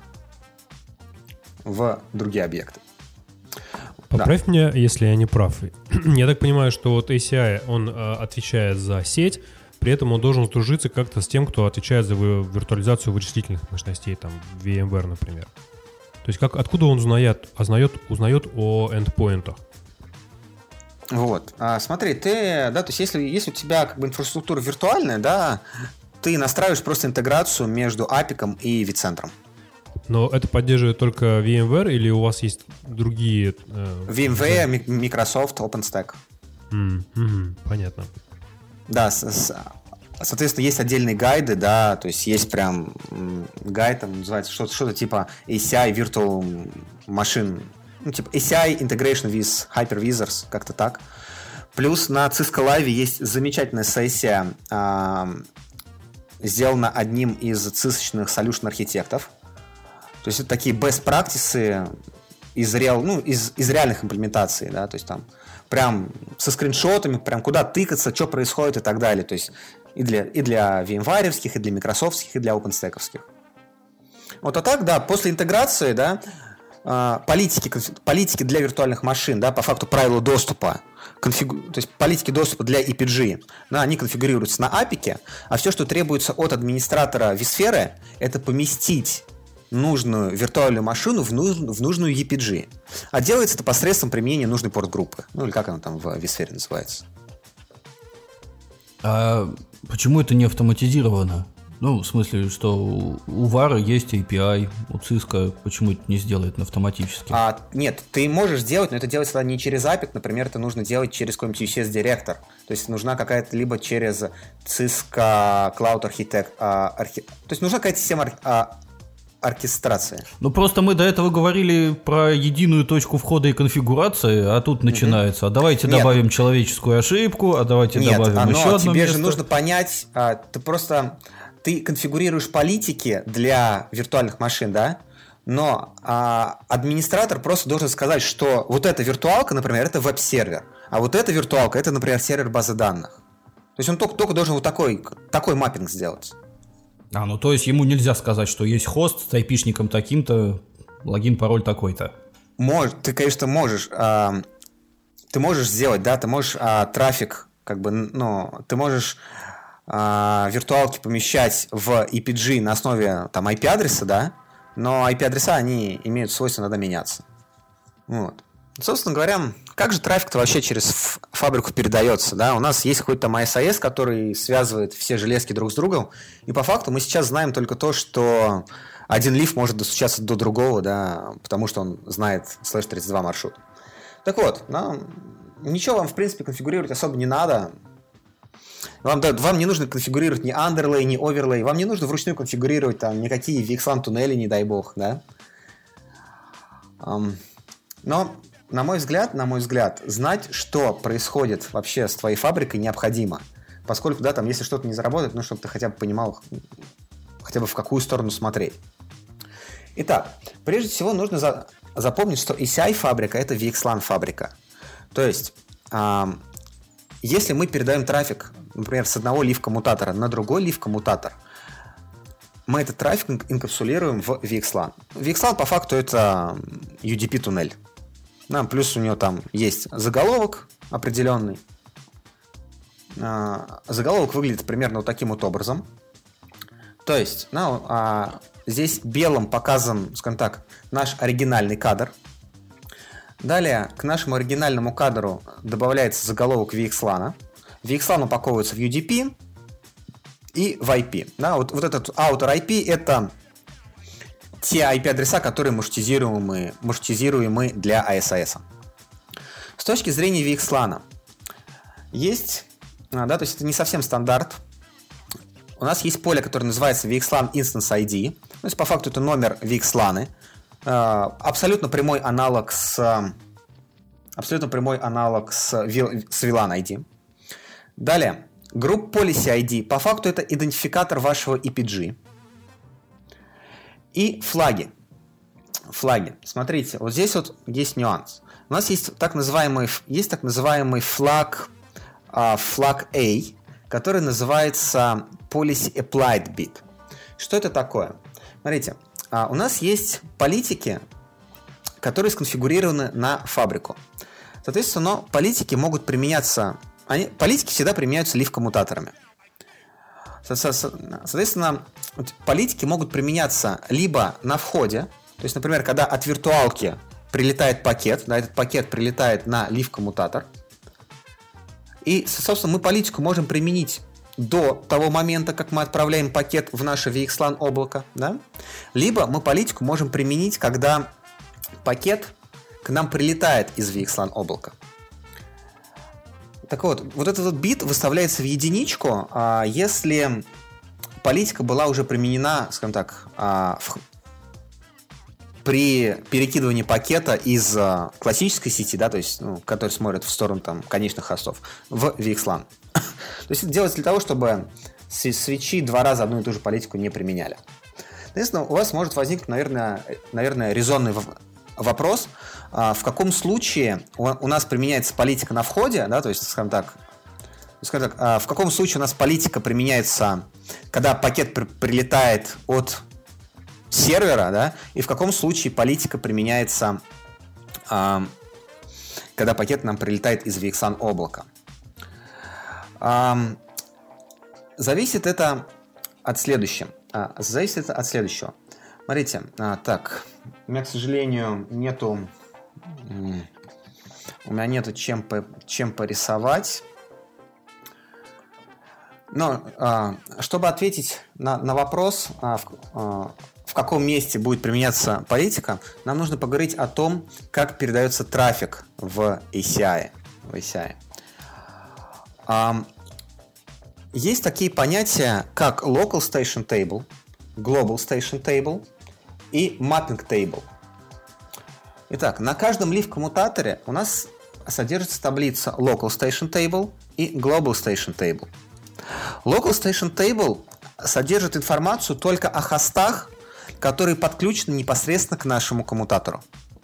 в другие объекты. Поправь да. меня, если я не прав. Я так понимаю, что вот эй си ай, он э, отвечает за сеть, при этом он должен сдружиться как-то с тем, кто отвечает за виртуализацию вычислительных мощностей, там, VMware, например. То есть как, откуда он узнает, узнает, узнает о эндпоинтах? Вот. А, смотри, ты, да, то есть если, если у тебя как бы инфраструктура виртуальная, да, ты настраиваешь просто интеграцию между апиком и vCenter. Но это поддерживает только VMware или у вас есть другие... Э, VMware, да? Microsoft, OpenStack. Mm-hmm, понятно. Да, с, с, соответственно, есть отдельные гайды, да, то есть есть прям гайд, там называется что-то, что-то типа эй си ай Virtual Machine, ну, типа эй си ай Integration with Hypervisors, как-то так. Плюс на Cisco Live есть замечательная сессия, э, сделана одним из цисочных solution архитектов. То есть это такие best practices из, реал, ну, из, из реальных имплементаций, да, то есть там прям со скриншотами, прям куда тыкаться, что происходит и так далее. То есть и для, и для VMware-овских, и для Microsoft-овских, и для OpenStack-овских. Вот, а так, да, после интеграции, да, политики, политики для виртуальных машин, да, по факту правила доступа, конфигу... то есть политики доступа для и пи джи, да, они конфигурируются на апике, а все, что требуется от администратора vSphere, это поместить нужную виртуальную машину в, нуж... в нужную и пи джи. А делается это посредством применения нужной порт-группы. Ну или как она там в vSphere называется. А почему это не автоматизировано? Ну, в смысле, что у Вара есть эй пи ай, у Cisco почему это не сделает автоматически? А, нет, ты можешь сделать, но это делается не через апик, например, это нужно делать через какой-нибудь ю си эс-директор. То есть нужна какая-то либо через Cisco Cloud Architect, а, архи... то есть нужна какая-то система а, оркестрации. Ну, просто мы до этого говорили про единую точку входа и конфигурации, а тут начинается, а давайте нет. добавим человеческую ошибку, а давайте нет, добавим оно, еще одно тебе место. Же нужно понять, а, ты просто... Ты конфигурируешь политики для виртуальных машин, да? Но а, администратор просто должен сказать, что вот эта виртуалка, например, это веб-сервер, а вот эта виртуалка, это, например, сервер базы данных. То есть он только, только должен вот такой, такой маппинг сделать. А, ну то есть ему нельзя сказать, что есть хост с айпишником таким-то, логин, пароль такой-то. Мож, ты, конечно, можешь. А, ты можешь сделать, да, ты можешь а, трафик, как бы, ну, ты можешь... виртуалки помещать в и пи джи на основе там ай пи-адреса, да, но ай пи-адреса, они имеют свойство иногда меняться. Вот. Собственно говоря, как же трафик-то вообще через фабрику передается? Да? У нас есть какой-то там эй эс эй эс, который связывает все железки друг с другом, и по факту мы сейчас знаем только то, что один лиф может достучаться до другого, да, потому что он знает слэш тридцать два маршрут. Так вот, ну, ничего вам, в принципе, конфигурировать особо не надо. Вам, да, вам не нужно конфигурировать ни underlay, ни overlay, вам не нужно вручную конфигурировать там никакие ви экс лан туннели, не дай бог, да. Um, но На мой взгляд, на мой взгляд, знать, что происходит вообще с твоей фабрикой, необходимо. Поскольку, да, там, если что-то не заработает, ну, чтобы ты хотя бы понимал, хотя бы в какую сторону смотреть. Итак, прежде всего нужно за... запомнить, что и си ай-фабрика – это ви экс лан фабрика. То есть, э, если мы передаем трафик, например, с одного лив-коммутатора на другой лив-коммутатор, мы этот трафик инкапсулируем в ви экс лан. ви экс лан по факту это ю ди пи-туннель. Да, плюс у него там есть заголовок определенный. А, заголовок выглядит примерно вот таким вот образом. То есть, ну, а, здесь белым показан, скажем так, наш оригинальный кадр. Далее к нашему оригинальному кадру добавляется заголовок ви экс лан. ви экс лан упаковывается в ю ди пи и в ай пи. Да, вот, вот этот outer ай пи это те ай пи-адреса, которые маршрутизируемы, маршрутизируемы для эй эс эй эс. С точки зрения ви экс лан есть, да, то есть это не совсем стандарт. У нас есть поле, которое называется ви экс лан Instance ай ди. То есть по факту это номер ви экс лан. Абсолютно прямой аналог с абсолютно прямой аналог с, с ви лан ай ди. Далее, Group Policy ай ди. По факту это идентификатор вашего и пи джи. И флаги. Флаги. Смотрите, вот здесь вот есть нюанс. У нас есть так называемый, есть так называемый флаг, uh, флаг A, который называется Policy Applied Bit. Что это такое? Смотрите, uh, у нас есть политики, которые сконфигурированы на фабрику. Соответственно, политики могут применяться, они, политики всегда применяются лив-коммутаторами. Соответственно, политики могут применяться либо на входе, то есть, например, когда от виртуалки прилетает пакет, да, этот пакет прилетает на лив-коммутатор, и, собственно, мы политику можем применить до того момента, как мы отправляем пакет в наше ви экс лан облако, да? Либо мы политику можем применить, когда пакет к нам прилетает из ви экс лан облака. Так вот, вот этот вот бит выставляется в единичку, если политика была уже применена, скажем так, в... при перекидывании пакета из классической сети, да, то есть, ну, который смотрит в сторону там, конечных хостов, в ви экс лан. То есть это делается для того, чтобы свитчи два раза одну и ту же политику не применяли. Соответственно, у вас может возникнуть, наверное, наверное резонный вопрос, в каком случае у нас применяется политика на входе, да, то есть, скажем так, скажем так, в каком случае у нас политика применяется, когда пакет при- прилетает от сервера, да, и в каком случае политика применяется, когда пакет нам прилетает из ви экс лан облака. Зависит это от следующего. Зависит это от следующего. Смотрите, так, у меня, к сожалению, нету, у меня нету чем, по, чем порисовать. Но, чтобы ответить на, на вопрос, в, в каком месте будет применяться политика, нам нужно поговорить о том, как передается трафик в эй си ай. В эй си ай. Есть такие понятия, как Local Station Table, Global Station Table и Mapping Table. Итак, на каждом лив-коммутаторе у нас содержится таблица Local Station Table и Global Station Table. Local Station Table содержит информацию только о хостах, которые подключены непосредственно к нашему коммутатору.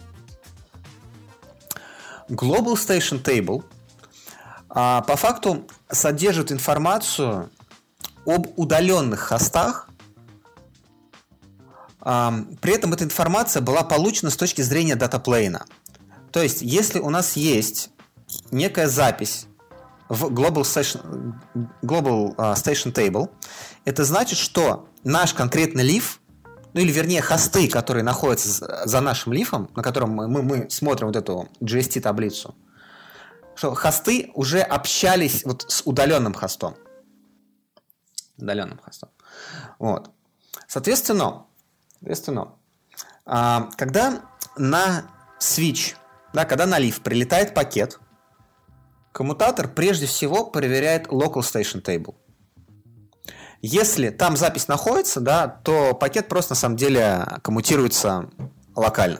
Global Station Table а, по факту содержит информацию об удаленных хостах. А, при этом эта информация была получена с точки зрения датаплейна. То есть, если у нас есть некая запись в Global Station, Global uh, Station Table, это значит, что наш конкретный лиф ну или вернее хосты, которые находятся за нашим лифом, на котором мы, мы, мы смотрим вот эту джи эс ти-таблицу, что хосты уже общались вот с удаленным хостом. Удаленным хостом. Вот. Соответственно, соответственно когда на switch, да, когда на лиф прилетает пакет, коммутатор прежде всего проверяет local station table. Если там запись находится, да, то пакет просто на самом деле коммутируется локально.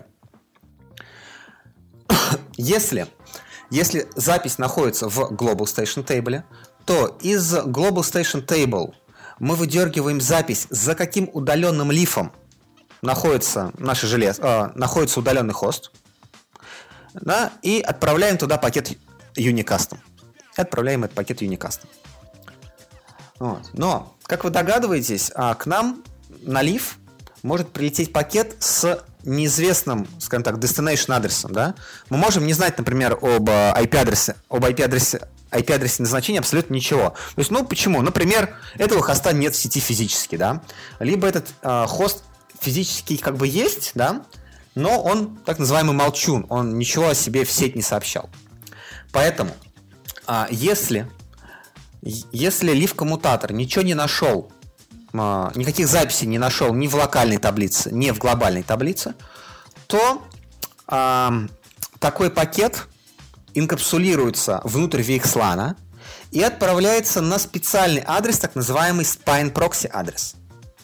Если, если запись находится в Global Station Table, то из Global Station Table мы выдергиваем запись, за каким удаленным лифом находится наше железо, э, находится удаленный хост, да, и отправляем туда пакет Unicustom. Отправляем этот пакет Unicustom. Вот. Но, как вы догадываеесь, к нам на лиф может прилететь пакет с неизвестным, скажем так, destination адресом, да? Мы можем не знать, например, об ай пи-адресе, об ай пи-адресе, ай пи-адресе назначения абсолютно ничего. То есть, ну, почему? Например, этого хоста нет в сети физически, да? Либо этот э, хост физически как бы есть, да? Но он так называемый молчун, он ничего о себе в сеть не сообщал. Поэтому, э, если... Если лиф-коммутатор ничего не нашел, никаких записей не нашел ни в локальной таблице, ни в глобальной таблице, то э, такой пакет инкапсулируется внутрь ви экс лан и отправляется на специальный адрес, так называемый spine proxy адрес.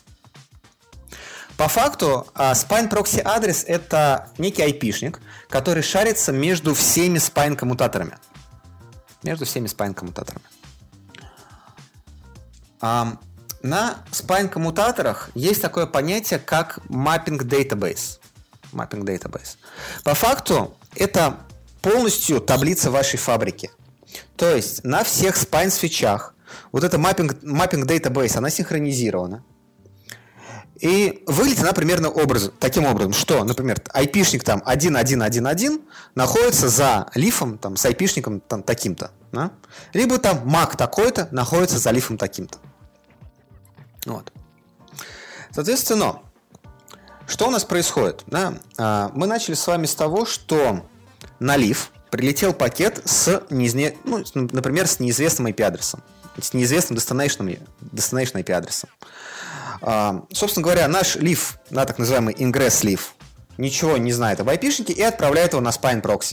По факту э, spine proxy адрес — это некий айпишник, который шарится между всеми spine-коммутаторами. Между всеми spine-коммутаторами. Um, на spine-коммутаторах есть такое понятие, как mapping database. Mapping database. По факту это полностью таблица вашей фабрики. То есть на всех spine-свитчах вот эта mapping, mapping database, она синхронизирована. И выглядит она примерно образом, таким образом, что, например, айпишник там один один один один находится за лифом там, с айпишником там, таким-то. Да? Либо там мак такой-то находится за лифом таким-то. Вот. Соответственно, что у нас происходит? Да? Мы начали с вами с того, что на лиф прилетел пакет с, неизне... ну, например, с неизвестным ай пи-адресом, с неизвестным destination, destination ай пи-адресом. Собственно говоря, наш лиф, да, так называемый ingress лиф, ничего не знает об айпишнике и отправляет его на spine proxy.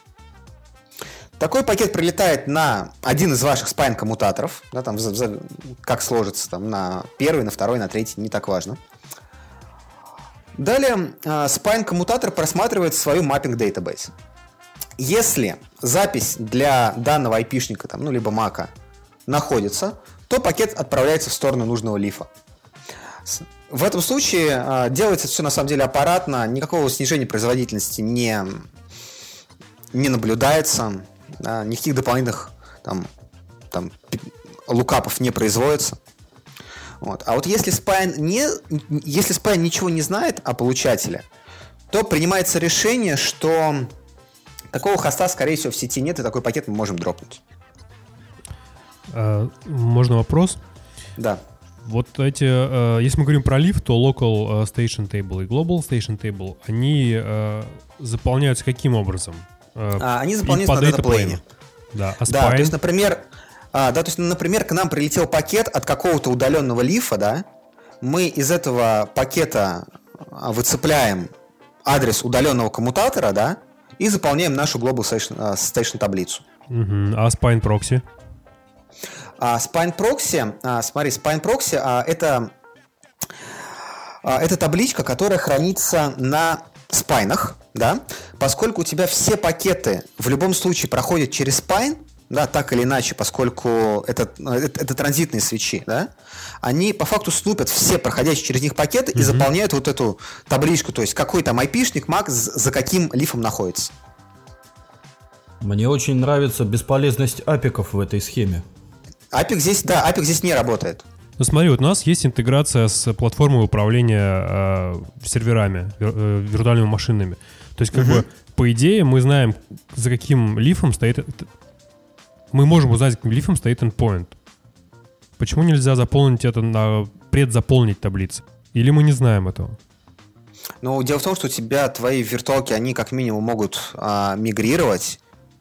Такой пакет прилетает на один из ваших spine-коммутаторов, да, там, как сложится, там, на первый, на второй, на третий, не так важно. Далее spine-коммутатор просматривает свою mapping database. Если запись для данного айпишника, там, ну, либо мака, находится, то пакет отправляется в сторону нужного лифа. В этом случае э, делается все на самом деле аппаратно, никакого снижения производительности не, не наблюдается, да, никаких дополнительных там, там, лукапов не производится. Вот. А вот если spine, не, если spine ничего не знает о получателе, то принимается решение, что такого хоста, скорее всего, в сети нет, и такой пакет мы можем дропнуть. А, можно вопрос? Да. Вот эти, э, если мы говорим про лиф, то local station table и global station table, они э, заполняются каким образом? Э, а, они заполняются на датаплейне. Да, а да, то есть, например, а, да, то есть, например, к нам прилетел пакет от какого-то удаленного лифа, да, мы из этого пакета выцепляем адрес удаленного коммутатора, да, и заполняем нашу global station, station таблицу. Uh-huh. А spine proxy? А spine proxy, а, смотри, spine proxy а, это, а, это табличка, которая хранится на спайнах, да, поскольку у тебя все пакеты в любом случае проходят через spine, да, так или иначе, поскольку это, это, это транзитные свитчи, да, они по факту снупят все проходящие через них пакеты mm-hmm. и заполняют вот эту табличку, то есть какой там айпишник, мак, за каким лифом находится. Мне очень нравится бесполезность апиков в этой схеме. Апик здесь, да, апик здесь не работает. Ну смотри, вот у нас есть интеграция с платформой управления э, серверами, э, виртуальными машинами. То есть, как uh-huh. бы, по идее, мы знаем, за каким лифом стоит... Мы можем узнать, за каким лифом стоит endpoint. Почему нельзя заполнить это, на предзаполнить таблицы? Или мы не знаем этого? Ну, дело в том, что у тебя твои виртуалки, они как минимум могут а, мигрировать.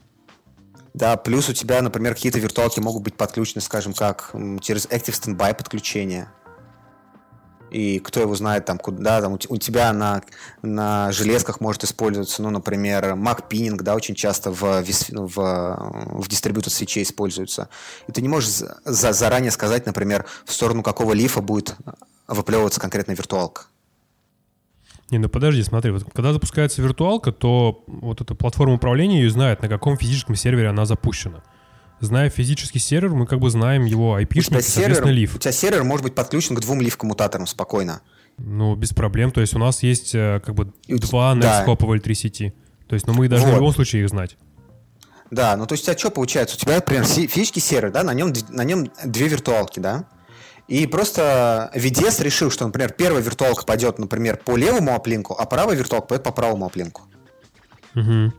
Да, плюс у тебя, например, какие-то виртуалки могут быть подключены, скажем, как через Active Standby подключение. И кто его знает, там, куда, там, у тебя на, на железках может использоваться, ну, например, Mac-пининг, да, очень часто в, в, в дистрибьютор свечей используется. И ты не можешь за, заранее сказать, например, в сторону какого лифа будет выплевываться конкретная виртуалка. Не, ну подожди, смотри, вот когда запускается виртуалка, то вот эта платформа управления ее знает, на каком физическом сервере она запущена. Зная физический сервер, мы как бы знаем его айпишник, соответственно, лиф. У тебя сервер может быть подключен к двум лиф-коммутаторам спокойно. Ну, без проблем. То есть у нас есть как бы два да. Nextcloud в эл три сети. То есть, ну, мы должны вот. в любом случае их знать. Да, ну то есть у тебя что получается? У тебя, например, физический сервер, да, на нем, на нем две виртуалки, да? И просто ви ди эс решил, что, например, первая виртуалка пойдет, например, по левому аплинку, а правая виртуалка пойдет по правому аплинку. Угу.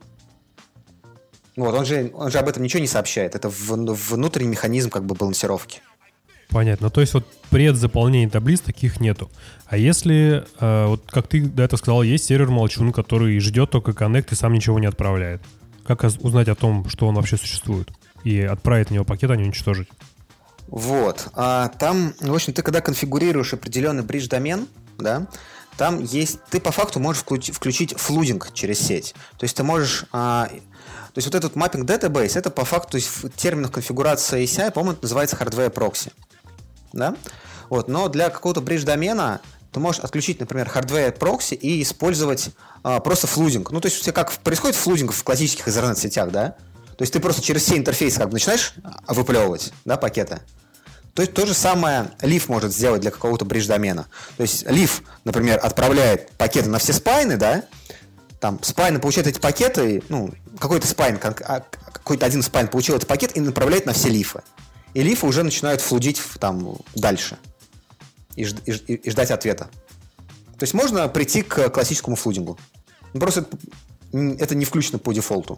Вот, он же, он же об этом ничего не сообщает. Это в, внутренний механизм как бы балансировки. Понятно. То есть вот предзаполнения таблиц таких нету. А если, э, вот как ты до этого сказал, есть сервер молчун, который ждет только коннект и сам ничего не отправляет. Как узнать о том, что он вообще существует? И отправить на него пакет, а не уничтожить? Вот. А там, в общем, ты когда конфигурируешь определенный бридж-домен, да, там есть... Ты по факту можешь включить, включить флудинг через сеть. То есть ты можешь... А, то есть вот этот mapping database, это по факту, то есть в терминах конфигурации эй си ай, по-моему, это называется hardware proxy. Да? Вот. Но для какого-то бридж-домена ты можешь отключить, например, hardware proxy и использовать а, просто флудинг. Ну, то есть у тебя как происходит флудинг в классических Ethernet-сетях, да? То есть ты просто через все интерфейсы как бы начинаешь выплевывать, да, пакеты. То есть то же самое лиф может сделать для какого-то бридж-домена. То есть лиф, например, отправляет пакеты на все спайны, да, там спайны получают эти пакеты, ну, какой-то спайн, какой-то один спайн получил этот пакет и направляет на все лифы. И лифы уже начинают флудить там дальше и, ж, и, и ждать ответа. То есть можно прийти к классическому флудингу. Просто это, это не включено по дефолту.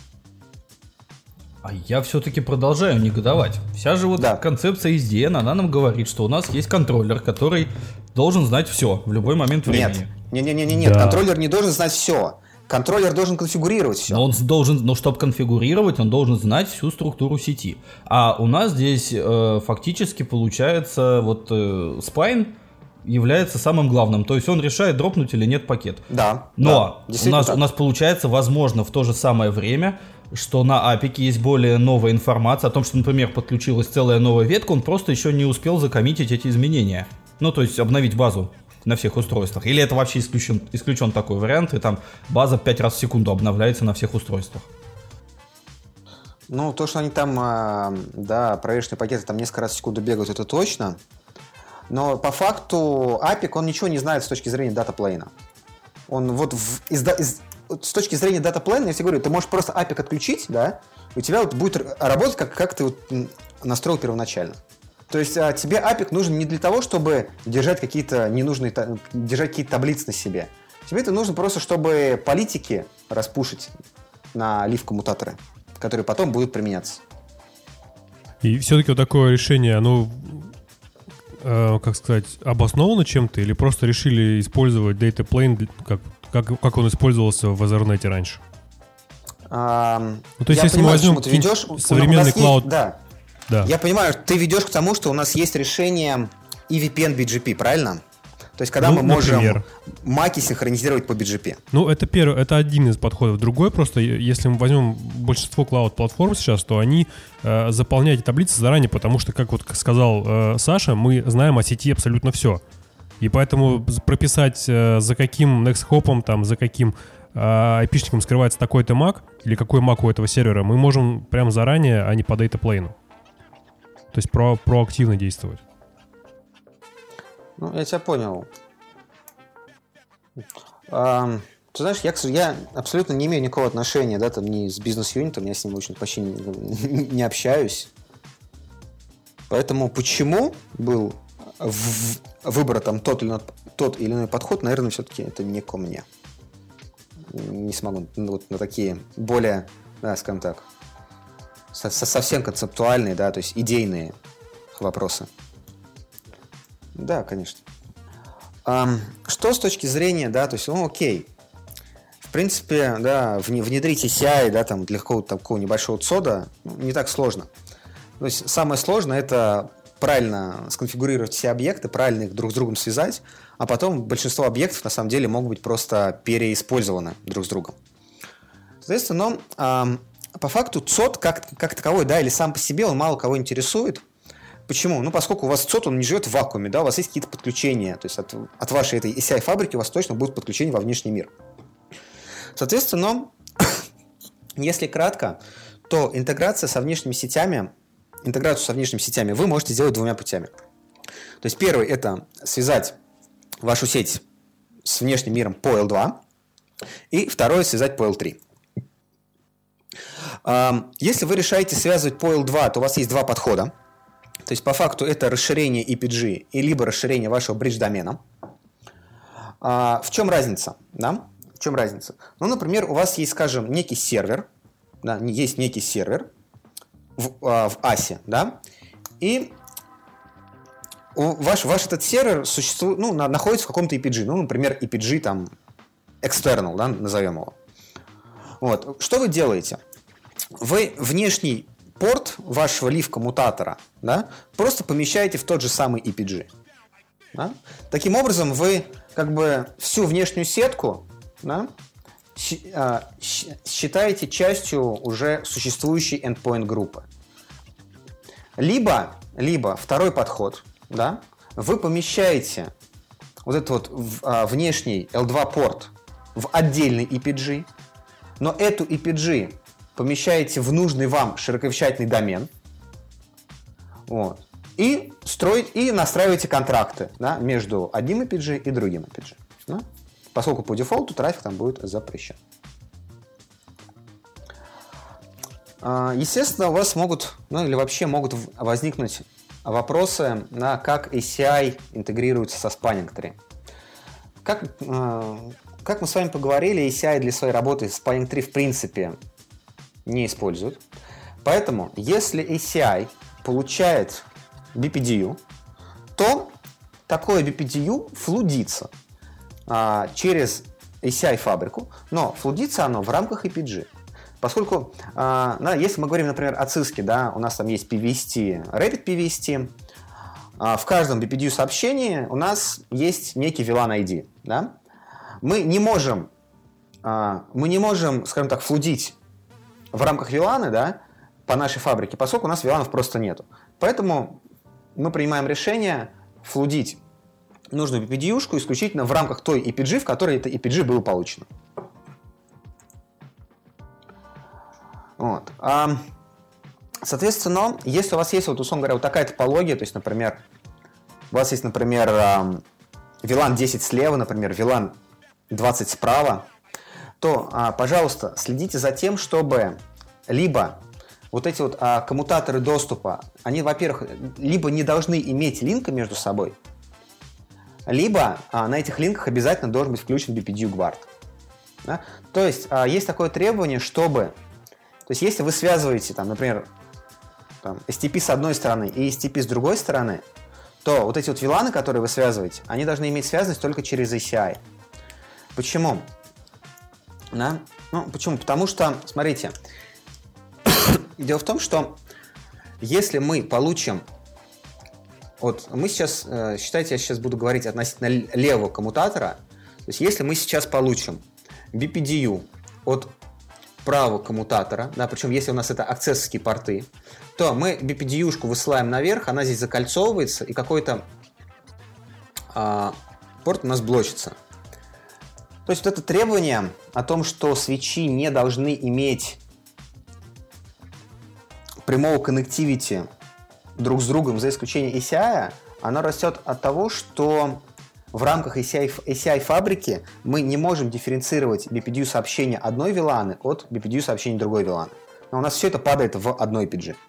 А я все-таки продолжаю негодовать. Вся же вот да. концепция эс ди эн, она нам говорит, что у нас есть контроллер, который должен знать все в любой момент времени. Нет, нет, нет, нет, нет. Да. Контроллер не должен знать все. Контроллер должен конфигурировать все. Но он должен, но чтобы конфигурировать, он должен знать всю структуру сети. А у нас здесь э, фактически получается вот э, спайн является самым главным. То есть он решает, дропнуть или нет пакет. Да. Но да, у, нас, у нас получается, возможно, в то же самое время, что на апике есть более новая информация о том, что, например, подключилась целая новая ветка, он просто еще не успел закоммитить эти изменения. Ну, то есть обновить базу на всех устройствах. Или это вообще исключен, исключен такой вариант, и там база пять раз в секунду обновляется на всех устройствах. Ну, то, что они там, да, проверочные пакеты там несколько раз в секунду бегают, это точно. Но по факту апик, он ничего не знает с точки зрения датаплейна. Он вот в, из, из, с точки зрения датаплейна, я тебе говорю, ты можешь просто апик отключить, да, и у тебя вот будет работать, как, как ты вот настроил первоначально. То есть а, тебе апик нужен не для того, чтобы держать какие-то ненужные, держать какие-то таблицы на себе. Тебе это нужно просто, чтобы политики распушить на лиф-коммутаторы, которые потом будут применяться. И все-таки вот такое решение, оно, э, как сказать, обосновано чем-то или просто решили использовать data plane, как, как, как он использовался в Ethernet раньше? А, ну, то есть, я если понимаю, мы возьмем ты ведешь, современный клауд... Да. Да. Я понимаю, ты ведешь к тому, что у нас есть решение и ви пи эн би джи пи, правильно? То есть, когда ну, мы можем маки синхронизировать по би джи пи. Ну, это первый, это один из подходов. Другой просто, если мы возьмем большинство клауд-платформ сейчас, то они э, заполняют таблицы заранее, потому что, как вот сказал э, Саша, мы знаем о сети абсолютно все. И поэтому прописать, э, за каким next-hop'ом, там, за каким э, айпишником скрывается такой-то мак, или какой мак у этого сервера, мы можем прямо заранее, а не по data-plane. То есть про, проактивно действовать. Ну, я тебя понял. А, ты знаешь, я, я абсолютно не имею никакого отношения, да, там, ни с бизнес-юнитом, я с ним очень почти не, не общаюсь. Поэтому почему был в, выбор там тот или, тот или иной подход, наверное, все-таки это не ко мне. Не смогу ну, вот на такие более, да, скажем так, совсем концептуальные, да, то есть идейные вопросы. Да, конечно. Что с точки зрения, да, то есть, ну, окей. В принципе, да, внедрить эй си ай, да, там, для какого-то такого небольшого цода не так сложно. То есть самое сложное — это правильно сконфигурировать все объекты, правильно их друг с другом связать, а потом большинство объектов на самом деле могут быть просто переиспользованы друг с другом. Соответственно, но, по факту цод как, как таковой, да, или сам по себе, он мало кого интересует. Почему? Ну, поскольку у вас цод, он не живет в вакууме, да, у вас есть какие-то подключения, то есть от, от вашей этой эй си ай-фабрики у вас точно будут подключения во внешний мир. Соответственно, если кратко, то интеграция со внешними сетями, интеграцию со внешними сетями вы можете сделать двумя путями. То есть первый – это связать вашу сеть с внешним миром по эл два, и второй – связать по эл три. Если вы решаете связывать по эл два, то у вас есть два подхода. То есть, по факту, это расширение и пи джи и либо расширение вашего бридж-домена. В чем разница? Да? В чем разница? Ну, например, у вас есть, скажем, некий сервер, да, есть некий сервер в, в асе, да, и ваш, ваш этот сервер существует, ну, находится в каком-то и пи джи, ну, например, и пи джи там external, да, назовем его. Вот. Что вы делаете? Вы внешний порт вашего лив-коммутатора, да, просто помещаете в тот же самый и пи джи. Да? Таким образом, вы как бы всю внешнюю сетку, да, считаете частью уже существующей endpoint группы. Либо, либо второй подход, да, вы помещаете вот этот вот внешний эл два порт в отдельный и пи джи, но эту и пи джи помещаете в нужный вам широковещательный домен, вот, и строить, и настраиваете контракты, да, между одним и пи джи и другим и пи джи. Да? Поскольку по дефолту трафик там будет запрещен. Естественно, у вас могут, ну или вообще могут возникнуть вопросы, на как эй си ай интегрируется со Spanning Tree. Как, как мы с вами поговорили, эй си ай для своей работы Spanning Tree в принципе не используют. Поэтому, если эй си ай получает би пи ди ю, то такое би пи ди ю флудится а, через эй си ай-фабрику, но флудится оно в рамках и пи джи. Поскольку, а, да, если мы говорим, например, о циске, да, у нас там есть пи ви эс ти, Rapid пи ви эс ти, а, в каждом би пи ди ю сообщении у нас есть некий ви лан ай ди. Да? Мы не можем, а, мы не можем, скажем так, флудить в рамках ви лана, да, по нашей фабрике, поскольку у нас ви ланов просто нету. Поэтому мы принимаем решение флудить нужную би пи ди ю-шку исключительно в рамках той и пи джи, в которой это и пи джи было получено. Вот. А, соответственно, если у вас есть, вот, условно говоря, вот такая топология, то есть, например, у вас есть, например, ви лан десять слева, например, ви лан двадцать справа, то, а, пожалуйста, следите за тем, чтобы либо вот эти вот а, коммутаторы доступа, они, во-первых, либо не должны иметь линка между собой, либо а, на этих линках обязательно должен быть включен би пи ди ю-гвард. Да? То есть а, есть такое требование, чтобы... То есть если вы связываете, там, например, там, эс ти пи с одной стороны и эс ти пи с другой стороны, то вот эти вот ви ланы, которые вы связываете, они должны иметь связанность только через эй си ай. Почему? Да? Ну, почему? Потому что, смотрите, дело в том, что если мы получим... Вот мы сейчас, считайте, я сейчас буду говорить относительно левого коммутатора. То есть если мы сейчас получим би пи ди ю от правого коммутатора, да, причем если у нас это акцессорские порты, то мы би пи ди ю-шку высылаем наверх, она здесь закольцовывается, и какой-то а, порт у нас блочится. То есть вот это требование о том, что свитчи не должны иметь прямого коннективити друг с другом, за исключением эй си ай, оно растет от того, что в рамках эй си ай, эй си ай-фабрики мы не можем дифференцировать би пи ди ю-сообщение одной ви ланы от би пи ди ю-сообщения другой ви ланы. Но у нас все это падает в одной пи джи.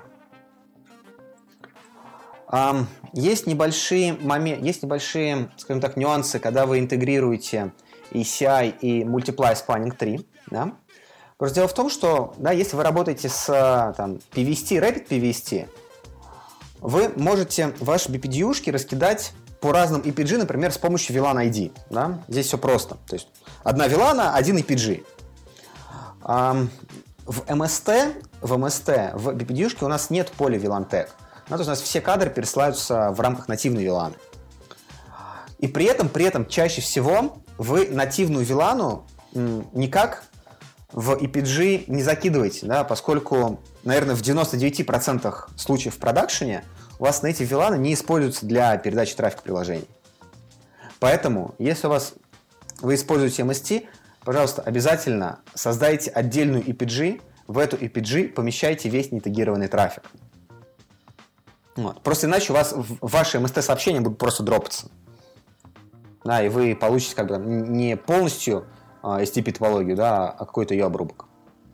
Есть небольшие моменты, есть небольшие, скажем так, нюансы, когда вы интегрируете эй си ай и Multiply Spanning Tree. Да? Просто дело в том, что да, если вы работаете с там, пи ви эс ти, Rapid пи ви эс ти, вы можете ваши би пи ди ю-шки раскидать по разным и пи джи, например, с помощью ви лан ай ди. Да? Здесь все просто. То есть одна ви лан, один и пи джи. В эм эс ти, в эм эс ти, в би пи ди-шке у нас нет поля ви лан tag. Ну, то есть у нас все кадры пересылаются в рамках нативной ви лан. И при этом, при этом чаще всего вы нативную ви лан никак в и пи джи не закидываете, да, поскольку, наверное, в девяноста девяти процентах случаев в продакшене у вас native ви лан не используются для передачи трафика приложений. Поэтому, если у вас вы используете эм эс ти, пожалуйста, обязательно создайте отдельную и пи джи, в эту и пи джи помещайте весь нетагированный трафик. Вот. Просто иначе у вас ваши эм эс ти-сообщения будут просто дропаться. Да, и вы получите как бы не полностью а, эс ти пи-топологию, да, а какой-то ее обрубок.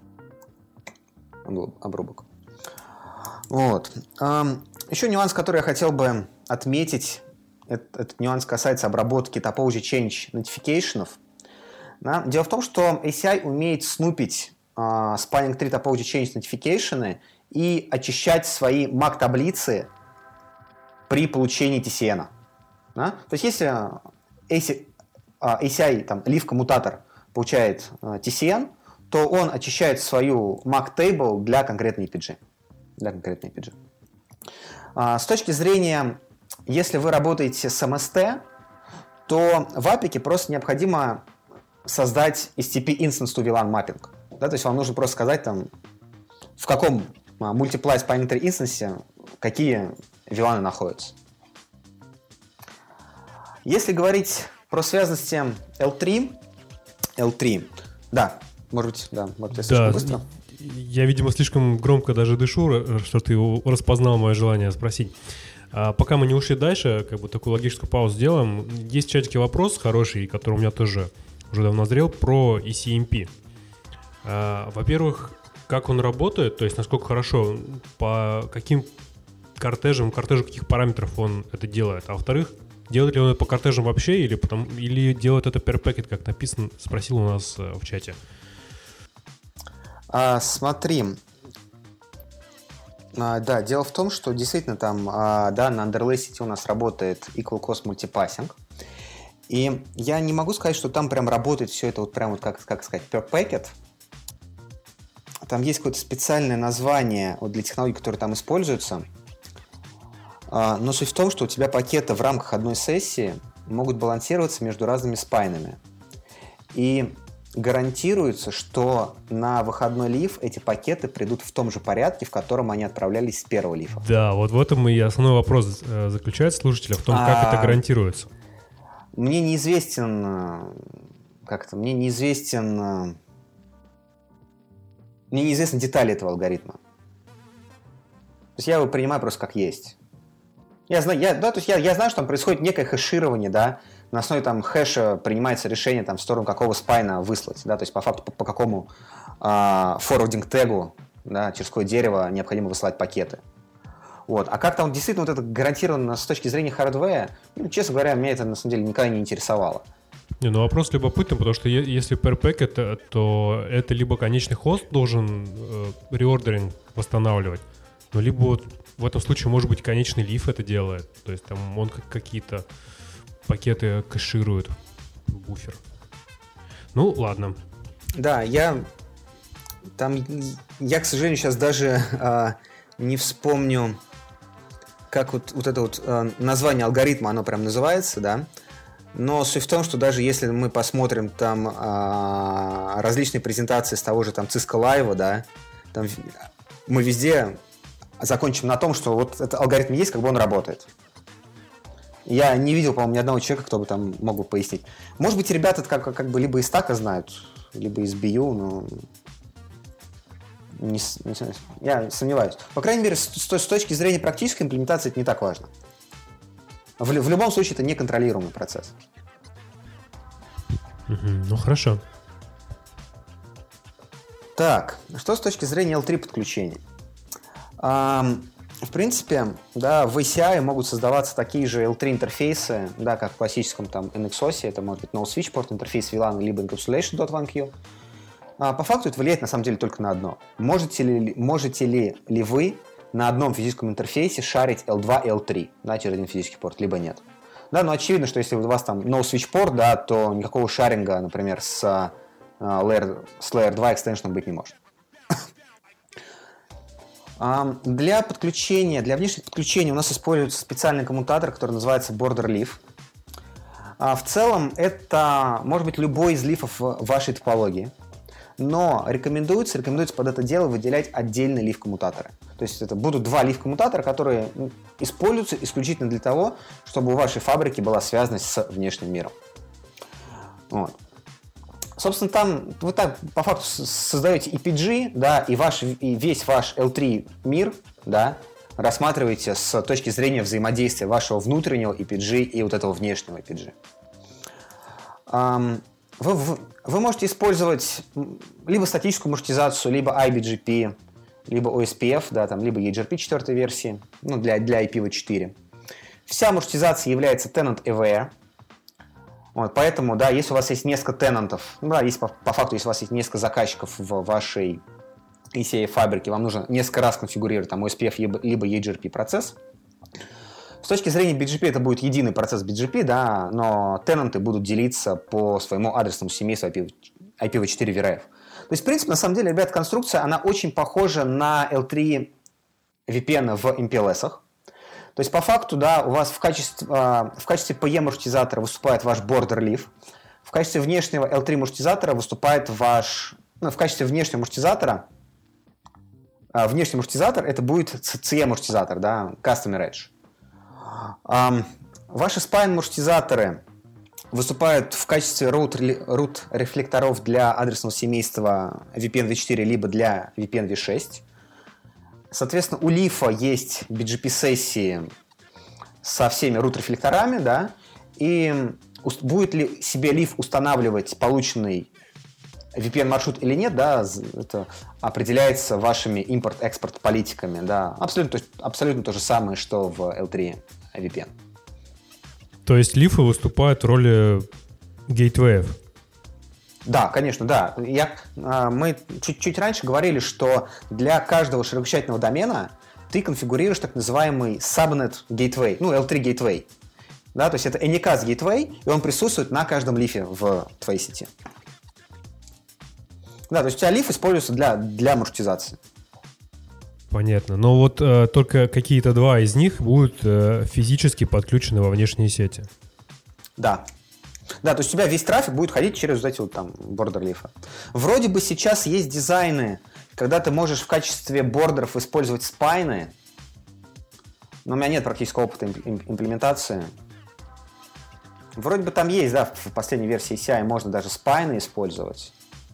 Обрубок. Вот. Еще нюанс, который я хотел бы отметить, этот, этот нюанс касается обработки topology change notification'ов. Да? Дело в том, что эй си ай умеет снупить uh, spanning tree topology change notification и очищать свои мак-таблицы при получении ти си эн. Да? То есть если эй си ай, там, leaf-коммутатор получает uh, ти си эн, то он очищает свою мак-тейбл для конкретной и пи джи. Для конкретной и пи джи. Uh, с точки зрения, если вы работаете с эм эс ти, то в апике просто необходимо создать эс ти пи-instance to ви лан mapping. Да, то есть вам нужно просто сказать, там, в каком uh, multiply spanning tree инстансе какие ви лан находятся. Если говорить про связности эл три, эл три, да, может быть, да, может быть, слишком да, быстро. Я, видимо, слишком громко даже дышу, что ты распознал мое желание спросить. А пока мы не ушли дальше, как бы такую логическую паузу сделаем. Есть в чатике вопрос хороший, который у меня тоже уже давно назрел, про и си эм пи. А, во-первых, как он работает, то есть насколько хорошо, по каким кортежам, кортежу каких параметров он это делает. А во-вторых, делает ли он это по кортежам вообще, или, потом, или делает это per packet, как написано, спросил у нас в чате. А, смотри, а, да, дело в том, что действительно там, а, да, на underlay сети у нас работает equal cost multipassing, и я не могу сказать, что там прям работает все это вот прям вот, как, как сказать, per packet. Там есть какое-то специальное название вот для технологий, которые там используются, а, но суть в том, что у тебя пакеты в рамках одной сессии могут балансироваться между разными спайнами, и гарантируется, что на выходной лиф эти пакеты придут в том же порядке, в котором они отправлялись с первого лифа. Да, вот в этом и основной вопрос заключается слушателя, в том, как а... это гарантируется. Мне неизвестен, как-то, мне неизвестен, мне неизвестны детали этого алгоритма. То есть я его принимаю просто как есть. Я знаю, я, да, то есть я, я знаю, что там происходит некое хэширование, да, на основе там хэша принимается решение там в сторону какого спайна выслать, да, то есть по факту по, по какому а, форвардинг тегу, да, через какое дерево необходимо высылать пакеты. Вот. А как там действительно вот это гарантированно с точки зрения хардвера, ну, честно говоря, меня это на самом деле никогда не интересовало. Не, ну вопрос любопытный, потому что если per packet, то это либо конечный хост должен э, реордеринг восстанавливать, ну, либо вот в этом случае, может быть, конечный лиф это делает, то есть там он как какие-то пакеты кэшируют в буфер. Ну, ладно. Да, я там, я, к сожалению, сейчас даже а, не вспомню, как вот, вот это вот а, название алгоритма, оно прям называется, да, но суть в том, что даже если мы посмотрим там а, различные презентации с того же там Cisco Live, да, там мы везде закончим на том, что вот этот алгоритм есть, как бы он работает. Я не видел, по-моему, ни одного человека, кто бы там мог бы пояснить. Может быть, ребята как, как бы либо из стака знают, либо из би ю, но не, не, я сомневаюсь. По крайней мере, с, с точки зрения практической имплементации это не так важно. В, в любом случае, это неконтролируемый процесс. Mm-hmm. Ну, хорошо. Так, что с точки зрения эл три подключения? Um, В принципе, да, в эй си ай могут создаваться такие же эл три интерфейсы, да, как в классическом там эн икс о эс, это может быть no-switch port интерфейс ви лан, либо encapsulation.1q. А, по факту это влияет на самом деле только на одно. Можете ли, можете ли, ли вы на одном физическом интерфейсе шарить эл два и эл три, да, через один физический порт, либо нет. Да, но очевидно, что если у вас там no switch port, да, то никакого шаринга, например, с, uh, layer, с Layer два экстеншеном быть не может. um, для подключения, для внешнего подключения у нас используется специальный коммутатор, который называется Border Leaf. Uh, в целом это может быть любой из лифов в вашей топологии. Но рекомендуется, рекомендуется под это дело выделять отдельные лиф-коммутаторы. То есть это будут два лиф-коммутатора, которые используются исключительно для того, чтобы у вашей фабрики была связанность с внешним миром. Вот. Собственно, там вы так по факту создаете и пи джи, да, и, ваш, и весь ваш эл три мир, да, рассматриваете с точки зрения взаимодействия вашего внутреннего и пи джи и вот этого внешнего и пи джи. Um, Вы, вы, вы можете использовать либо статическую маршрутизацию, либо ай би джи пи, либо о эс пи эф, да, там, либо и джи ар пи четвёртой версии, ну, для, для ай пи ви четыре. Вся маршрутизация является tenant-aware. Вот, поэтому, да, если у вас есть несколько тенантов, ну, да, если по, по факту, если у вас есть несколько заказчиков в вашей и си эй-фабрике, вам нужно несколько раз конфигурировать там о эс пи эф либо, либо и джи ар пи процесс. С точки зрения би джи пи это будет единый процесс би джи пи, да, но тенанты будут делиться по своему адресному семейству ай пи ви четыре ви ар эф. То есть, в принципе, на самом деле, ребят, конструкция, она очень похожа на эл три ви пи эн в эм пи эл эс-ах. То есть, по факту, да, у вас в качестве, в качестве пи и-маршрутизатора выступает ваш Border Leaf, в качестве внешнего эл три маршрутизатора выступает ваш, ну, в качестве внешнего маршрутизатора, внешний маршрутизатор это будет си и-маршрутизатор, да, Customer Edge. Um, ваши спайн-маршрутизаторы выступают в качестве root-рефлекторов для адресного семейства ви пи эн ви четыре либо для ви пи эн ви шесть. Соответственно, у лифа есть би джи пи-сессии со всеми root-рефлекторами, да, и будет ли себе лиф устанавливать полученный ви пи эн-маршрут или нет, да, это определяется вашими импорт-экспорт политиками, да, абсолютно, абсолютно то же самое, что в эл три ви пи эн. То есть лифы выступают в роли гейтвеев? Да, конечно, да. Я, мы чуть-чуть раньше говорили, что для каждого широкочитательного домена ты конфигурируешь так называемый subnet gateway, ну, эл три gateway. Да, то есть это Anycast gateway, и он присутствует на каждом лифе в твоей сети. Да, то есть у тебя лиф используется для, для маршрутизации. Понятно. Но вот э, только какие-то два из них будут э, физически подключены во внешние сети. Да. Да, то есть у тебя весь трафик будет ходить через вот эти вот там бордер лифы. Вроде бы сейчас есть дизайны, когда ты можешь в качестве бордеров использовать спайны, но у меня нет практического опыта имплементации. Вроде бы там есть, да, в последней версии си ай можно даже спайны использовать.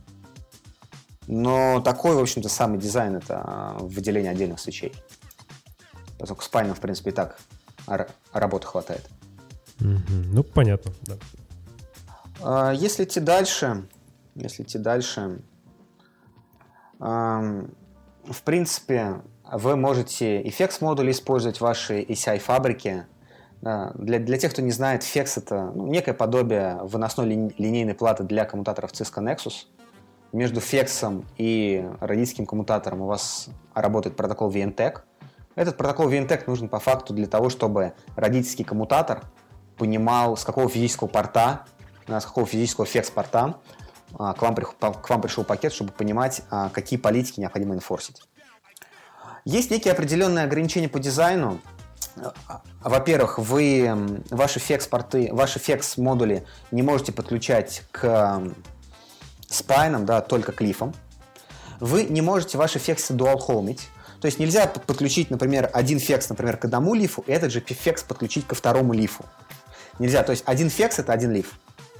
Но такой, в общем-то, самый дизайн — это выделение отдельных свечей. Поскольку спайнов, в принципе, и так работы хватает. Mm-hmm. Ну, понятно, да. Если идти дальше, если идти дальше, в принципе, вы можете и фекс-модули использовать в вашей и си ай-фабрике. Для, для тех, кто не знает, фекс — это, ну, некое подобие выносной ли, линейной платы для коммутаторов Cisco Nexus. Между фексом и родительским коммутатором у вас работает протокол ви эн тек. Этот протокол ви эн тек нужен по факту для того, чтобы родительский коммутатор понимал, с какого физического порта, с какого физического фекс-порта к вам, к вам пришел пакет, чтобы понимать, какие политики необходимо инфорсить. Есть некие определенные ограничения по дизайну. Во-первых, вы ваши фекс-порты, ваши фекс-модули не можете подключать к спайном, да, только к лифам. Вы не можете ваши фексы дуал-холмить. То есть нельзя подключить, например, один фекс, например, к одному лифу, и этот же фекс подключить ко второму лифу. Нельзя. То есть один фекс — это один лиф.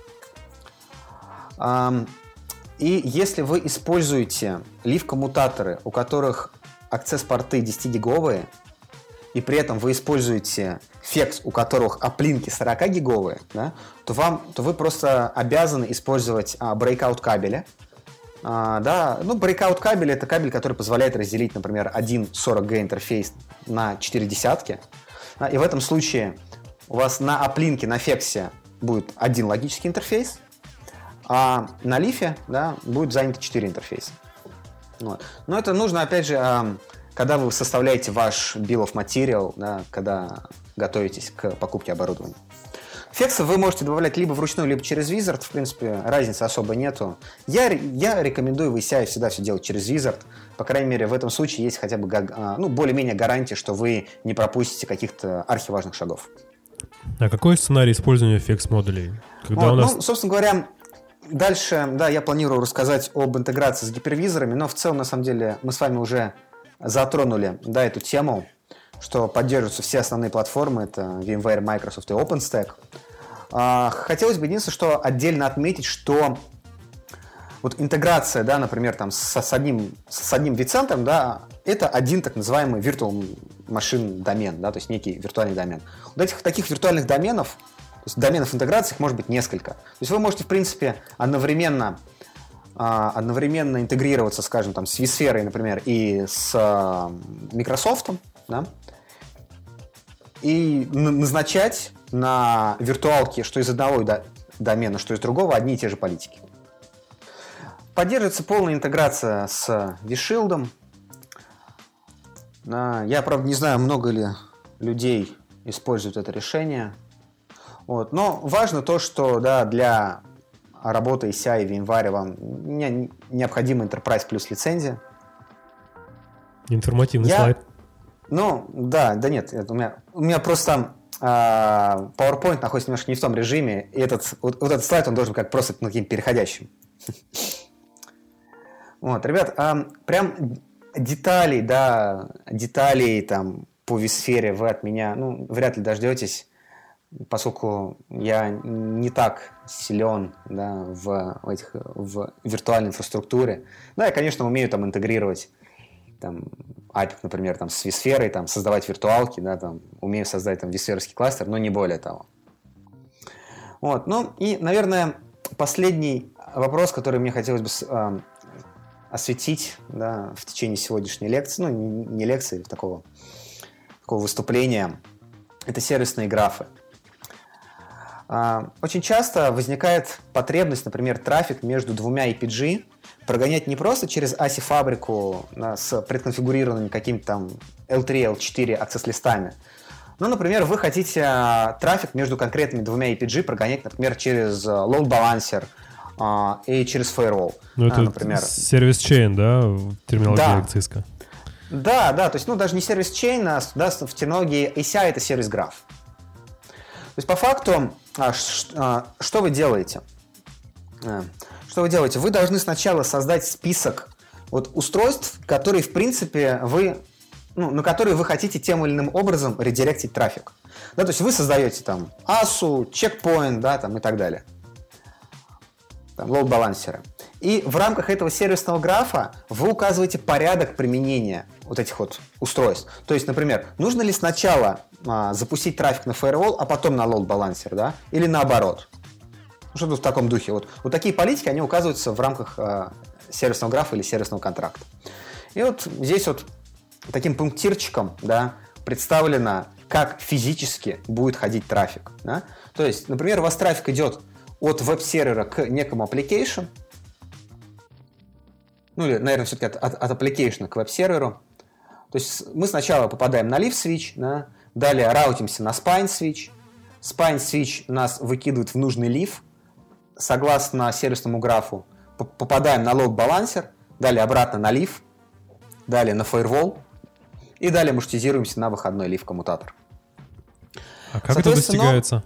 И если вы используете лиф-коммутаторы, у которых аксесс-порты десятигиговые, и при этом вы используете фекс, у которых аплинки сорокагиговые, да, то, вам, то вы просто обязаны использовать а, breakout кабеля. А, да, ну, breakout кабель — это кабель, который позволяет разделить, например, один сорок джи интерфейс на четыре десятки. Да, и в этом случае у вас на аплинке, на фексе будет один логический интерфейс, а на лифе, да, будет занято четыре интерфейса. Вот. Но это нужно, опять же, а, когда вы составляете ваш bill of material, да, когда готовитесь к покупке оборудования. Фексы вы можете добавлять либо вручную, либо через Wizard. В принципе, разницы особо нету. Я, я рекомендую в эй си ай всегда все делать через Wizard. По крайней мере, в этом случае есть хотя бы ну, более-менее гарантия, что вы не пропустите каких-то архиважных шагов. А какой сценарий использования фекс-модулей? Когда вот, у нас... Ну, собственно говоря, дальше, да, я планирую рассказать об интеграции с гипервизорами, но в целом, на самом деле, мы с вами уже затронули, да, эту тему, что поддерживаются все основные платформы, это VMware, Microsoft и OpenStack. А, хотелось бы единственное, что отдельно отметить, что вот интеграция, да, например, там, с, с одним, с одним vCenter, да, это один так называемый virtual machine домен, да, то есть некий виртуальный домен. Вот этих таких виртуальных доменов, то есть доменов интеграции, их может быть несколько. То есть вы можете, в принципе, одновременно, одновременно интегрироваться, скажем, там, с vSphere, например, и с Microsoft, да, и назначать на виртуалке, что из одного домена, что из другого, одни и те же политики. Поддерживается полная интеграция с vShield. Я, правда, не знаю, много ли людей используют это решение. Вот. Но важно то, что да, для работы эй си ай и VMware вам необходима Enterprise плюс лицензия. Информативный Я... слайд. Ну, да, да нет, это у меня, у меня просто а, PowerPoint находится немножко не в том режиме, и этот, вот, вот этот слайд, он должен быть как просто ну, каким-то переходящим. Вот, ребят, а, прям деталей, да, деталей там по vSphere вы от меня, ну, вряд ли дождетесь, поскольку я не так силен, да, в, в, этих, в виртуальной инфраструктуре. Да, я, конечно, умею там интегрировать там, Апик, например, там, с vSphere, там, создавать виртуалки, да, там, умею создать там vSphere-ский кластер, но не более того. Вот, ну и, наверное, последний вопрос, который мне хотелось бы э, осветить, да, в течение сегодняшней лекции, ну, не, не лекции, такого, такого выступления, это сервисные графы. Э, очень часто возникает потребность, например, трафик между двумя ай пи джи прогонять не просто через эй си фабрику да, с предконфигурированными какими-то там эл три, эл четыре аксесс-листами. Ну, например, вы хотите а, трафик между конкретными двумя ай пи джи прогонять, например, через load balancer а, и через firewall. Ну, это а, например. сервис-чейн, да, в терминологии да. Cisco? Да, да, то есть, ну, даже не сервис-чейн, а да, в терминологии эй си ай это сервис-граф. То есть, по факту, а, ш, а, что вы делаете? Что вы делаете? Вы должны сначала создать список вот, устройств, которые, в принципе, вы, ну, на которые вы хотите тем или иным образом редиректить трафик. Да, то есть вы создаете там асу, чекпоинт, да, там, и так далее. Там, лоуд-балансеры. И в рамках этого сервисного графа вы указываете порядок применения вот этих вот устройств. То есть, например, нужно ли сначала а, запустить трафик на firewall, а потом на лоуд-балансер, да, или наоборот. Что-то в таком духе. Вот, вот такие политики, они указываются в рамках э, сервисного графа или сервисного контракта. И вот здесь вот таким пунктирчиком да, представлено, как физически будет ходить трафик. Да? То есть, например, у вас трафик идет от веб-сервера к некому application, ну или, наверное, все-таки от, от, от application к веб-серверу. То есть мы сначала попадаем на leaf-switch, да, далее раутимся на spine-switch, spine-switch нас выкидывает в нужный leaf, согласно сервисному графу, попадаем на load-балансер, далее обратно на leaf, далее на firewall, и далее маршрутизируемся на выходной leaf-коммутатор. А как это достигается?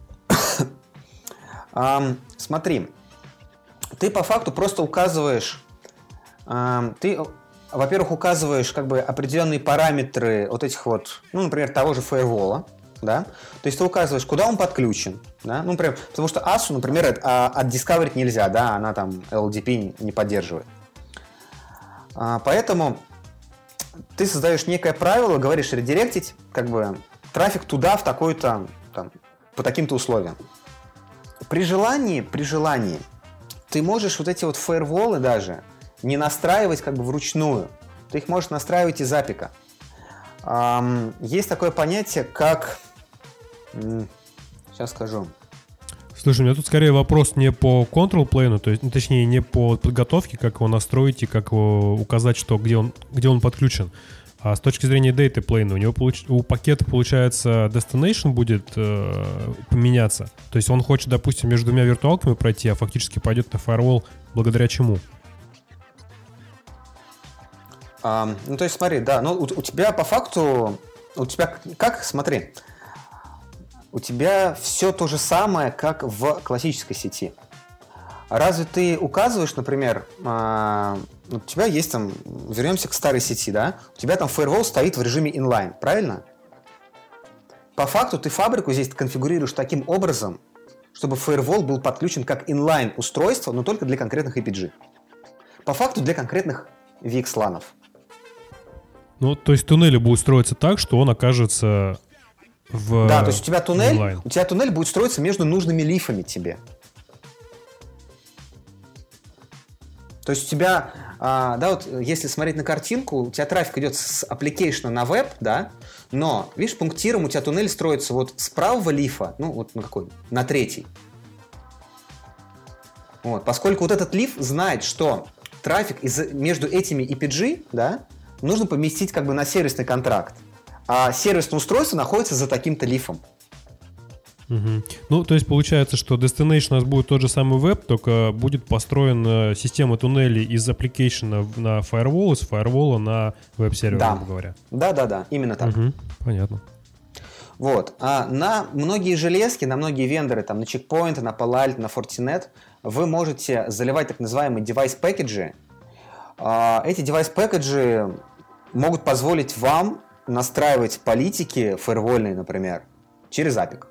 Смотри, ты по факту просто указываешь, ты, во-первых, указываешь как бы определенные параметры вот этих вот, ну, например, того же firewall, да? То есть ты указываешь, куда он подключен, да? Ну, например, потому что асу, например, отдискаверить нельзя, да, она там эл ди пи не поддерживает. А, поэтому ты создаешь некое правило, говоришь редиректить как бы трафик туда в такой-то, там, по таким-то условиям. При желании, при желании ты можешь вот эти вот фаерволы даже не настраивать как бы вручную. Ты их можешь настраивать из апика. Um, есть такое понятие, как... Сейчас скажу. Слушай, у меня тут скорее вопрос не по control-плейну, то есть, ну, точнее, не по подготовке, как его настроить и как его указать, что, где, он, где он подключен. А с точки зрения data plane у него получ... у пакета, получается, destination будет э, поменяться. То есть он хочет, допустим, между двумя виртуалками пройти, а фактически пойдет на firewall благодаря чему? А, ну, то есть, смотри, да, ну, у, у тебя по факту, у тебя как, смотри, у тебя все то же самое, как в классической сети. Разве ты указываешь, например, а, у тебя есть там, вернемся к старой сети, да, у тебя там firewall стоит в режиме inline, правильно? По факту ты фабрику здесь конфигурируешь таким образом, чтобы firewall был подключен как inline устройство, но только для конкретных ай пи джи. По факту для конкретных ви экс ланов. Ну, то есть туннели будут строиться так, что он окажется в Да, то есть у тебя туннель, inline. у тебя туннель будет строиться между нужными лифами тебе. То есть у тебя, а, да, вот если смотреть на картинку, у тебя трафик идет с application на веб, да, но, видишь, пунктиром у тебя туннель строится вот с правого лифа, ну, вот на какой? На третий. Вот, поскольку вот этот лиф знает, что трафик из, между этими ай пи джи, да, нужно поместить как бы на сервисный контракт, а сервисное устройство находится за таким-то лифом. Угу. Ну, то есть получается, что destination у нас будет тот же самый веб, только будет построена система туннелей из application на firewall, из firewall на веб-сервер, да. грубо говоря. Да-да-да, именно так. Угу. Понятно. Вот. А на многие железки, на многие вендоры, там, на Checkpoint, на Palo Alto, на Fortinet, вы можете заливать так называемые девайс-пэкэджи. Эти девайс-пэкэджи могут позволить вам настраивать политики фаервольные, например, через апик,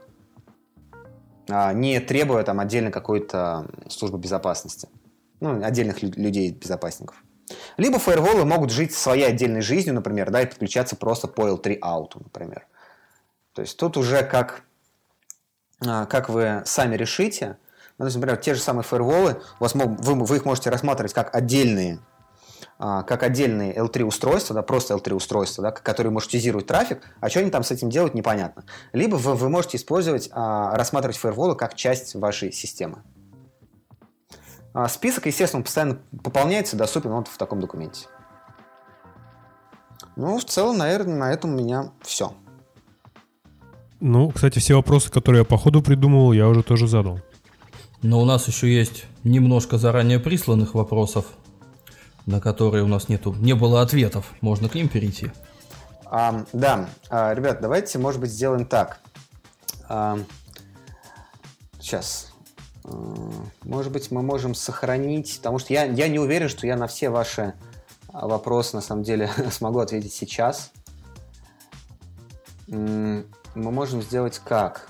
не требуя там отдельно какой-то службы безопасности, ну, отдельных людей-безопасников. Либо фаерволы могут жить своей отдельной жизнью, например, да, и подключаться просто по эл три ауту, например. То есть тут уже как, как вы сами решите. Ну, то есть, например, те же самые фаерволы, у вас мог, вы, вы их можете рассматривать как отдельные, как отдельные эл три устройства, да, просто эл три устройства, да, которые маршрутизируют трафик, а что они там с этим делают, непонятно. Либо вы, вы можете использовать, рассматривать фаерволы как часть вашей системы. Список, естественно, постоянно пополняется, доступен вот в таком документе. Ну, в целом, наверное, на этом у меня все. Ну, кстати, все вопросы, которые я по ходу придумывал, я уже тоже задал. Но у нас еще есть немножко заранее присланных вопросов, на которые у нас нету, не было ответов. Можно к ним перейти? А, да, а, ребят, давайте, может быть, сделаем так. А, сейчас. А, может быть, мы можем сохранить, потому что я, я не уверен, что я на все ваши вопросы, на самом деле, смогу ответить сейчас. Мы можем сделать как?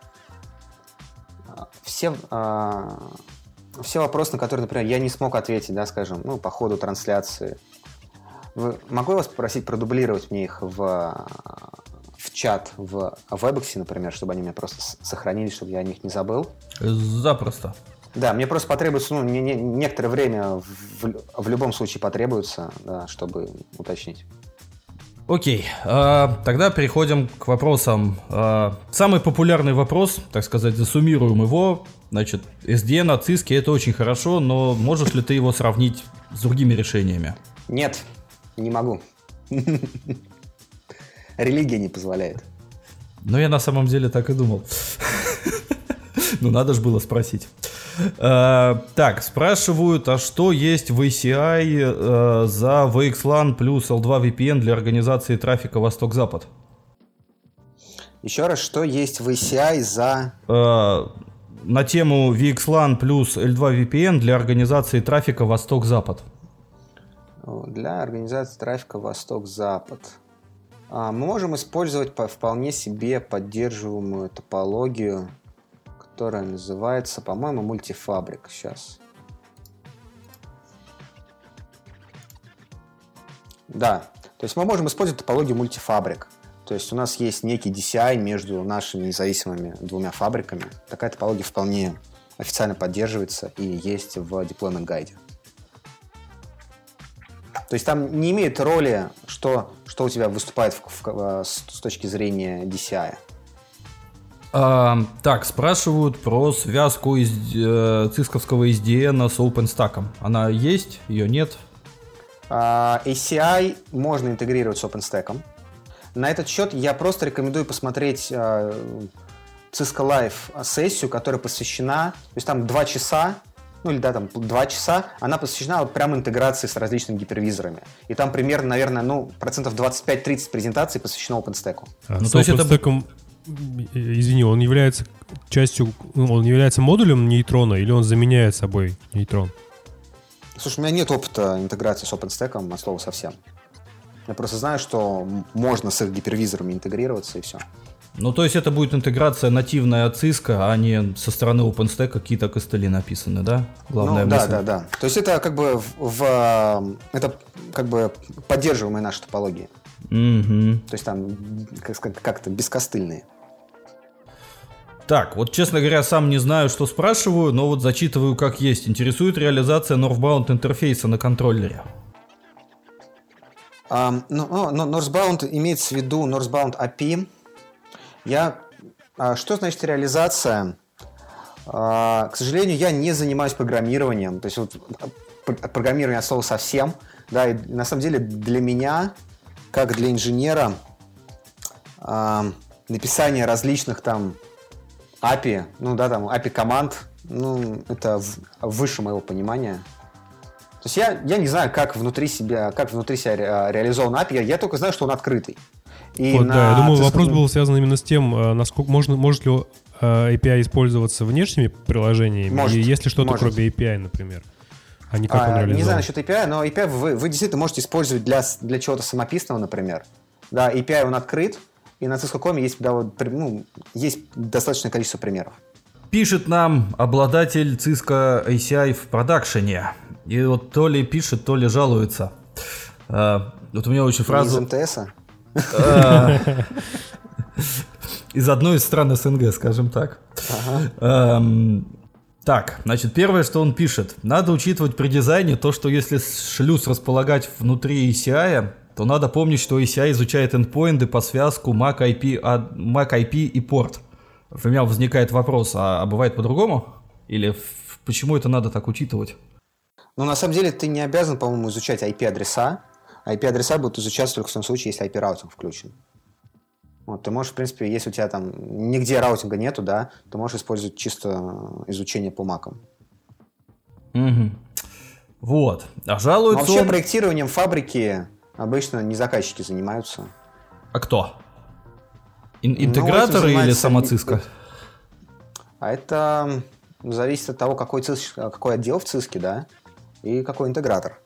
Все... А, Все вопросы, на которые, например, я не смог ответить, да, скажем, ну, по ходу трансляции. Вы, могу я вас попросить продублировать мне их в, в чат в Webex, например, чтобы они мне просто сохранились, чтобы я о них не забыл? Запросто. Да, мне просто потребуется, ну, не, не, некоторое время в, в любом случае потребуется, да, чтобы уточнить. Окей, а, тогда переходим к вопросам. А, самый популярный вопрос, так сказать, засуммируем его. Значит, эс ди эн от Cisco — это очень хорошо, но можешь ли ты его сравнить с другими решениями? Нет, не могу. Религия не позволяет. Ну, я на самом деле так и думал. Ну, надо же было спросить. Так, спрашивают, а что есть в эй си ай за ви экс лан плюс эл два ви пи эн для организации трафика Восток-Запад? Еще раз, что есть в эй си ай за... На тему ви экс лан плюс эл два ви пи эн для организации трафика Восток-Запад. Для организации трафика Восток-Запад. Мы можем использовать вполне себе поддерживаемую топологию, которая называется, по-моему, мультифабрик. Сейчас. Да, то есть мы можем использовать топологию мультифабрик. То есть у нас есть некий ди си ай между нашими независимыми двумя фабриками. Такая топология вполне официально поддерживается и есть в deployment гайде. То есть там не имеет роли, что, что у тебя выступает в, в, с, с точки зрения ди си ай. А, так, спрашивают про связку из э, цисковского эс ди эн с OpenStack. Она есть? Ее нет? эй си ай можно интегрировать с OpenStack. На этот счет я просто рекомендую посмотреть Cisco Live сессию, которая посвящена, то есть там два часа, ну или да, там два часа, она посвящена вот прямо интеграции с различными гипервизорами. И там примерно, наверное, ну, процентов двадцать пять тридцать презентаций посвящено OpenStack. А, ну, то есть OpenStack, это... извини, он является частью, он является модулем нейтрона или он заменяет собой нейтрон? Слушай, у меня нет опыта интеграции с OpenStack, от слова совсем. Я просто знаю, что можно с их гипервизорами интегрироваться и все. Ну, то есть это будет интеграция нативная от Cisco, а не со стороны OpenStack какие-то костыли написаны, да? Главная ну, мысль. Да, да, да. То есть это как бы в, в это как бы поддерживаемые наши топологии. Угу. То есть там как- как-то бескостыльные. Так, вот, честно говоря, сам не знаю, что спрашиваю, но вот зачитываю как есть. Интересует реализация Northbound интерфейса на контроллере. Um, ну, ну, Northbound имеется в виду Northbound эй пи ай. Я, а, что значит реализация? А, к сожалению, я не занимаюсь программированием. То есть вот, программирование от слова совсем. Да, и на самом деле для меня, как для инженера, а, написание различных там эй пи ай, ну да, там эй пи ай команд, ну, это в, выше моего понимания. То есть я, я не знаю, как внутри себя, как внутри себя ре, реализован эй пи ай, я только знаю, что он открытый. И вот, на, да, я думаю, вопрос сказать... был связан именно с тем, насколько можно, может ли эй пи ай использоваться внешними приложениями, может, и есть ли что-то может. Кроме эй пи ай, например, а не как а, он реализован. Не знаю насчет эй пи ай, но эй пи ай вы, вы действительно можете использовать для, для чего-то самописного, например. Да, эй пи ай он открыт, и на Cisco точка ком есть, да, вот, ну, есть достаточное количество примеров. Пишет нам обладатель Cisco эй си ай в продакшене. И вот то ли пишет, то ли жалуется. А, вот у меня очень фраза... Из эм тэ эс-а? Из одной из стран СНГ, скажем так. Так, значит, первое, что он пишет. Надо учитывать при дизайне то, что если шлюз располагать внутри эй си ай, то надо помнить, что эй си ай изучает эндпоинты по связку MAC ай пи, MAC ай пи и порт. У меня возникает вопрос, а, а бывает по-другому? Или в, почему это надо так учитывать? Ну, на самом деле, ты не обязан, по-моему, изучать ай пи-адреса. ай пи-адреса будут изучаться только в том случае, если ай пи-раутинг включен. Вот, ты можешь, в принципе, если у тебя там нигде раутинга нету, да, ты можешь использовать чисто изучение по макам. Угу. Вот. А жалуются... Но вообще он... проектированием фабрики обычно не заказчики занимаются. А кто? Ин- интеграторы ну, или сама Cisco? А это зависит от того, какой, цис... какой отдел в Cisco, да, и какой интегратор.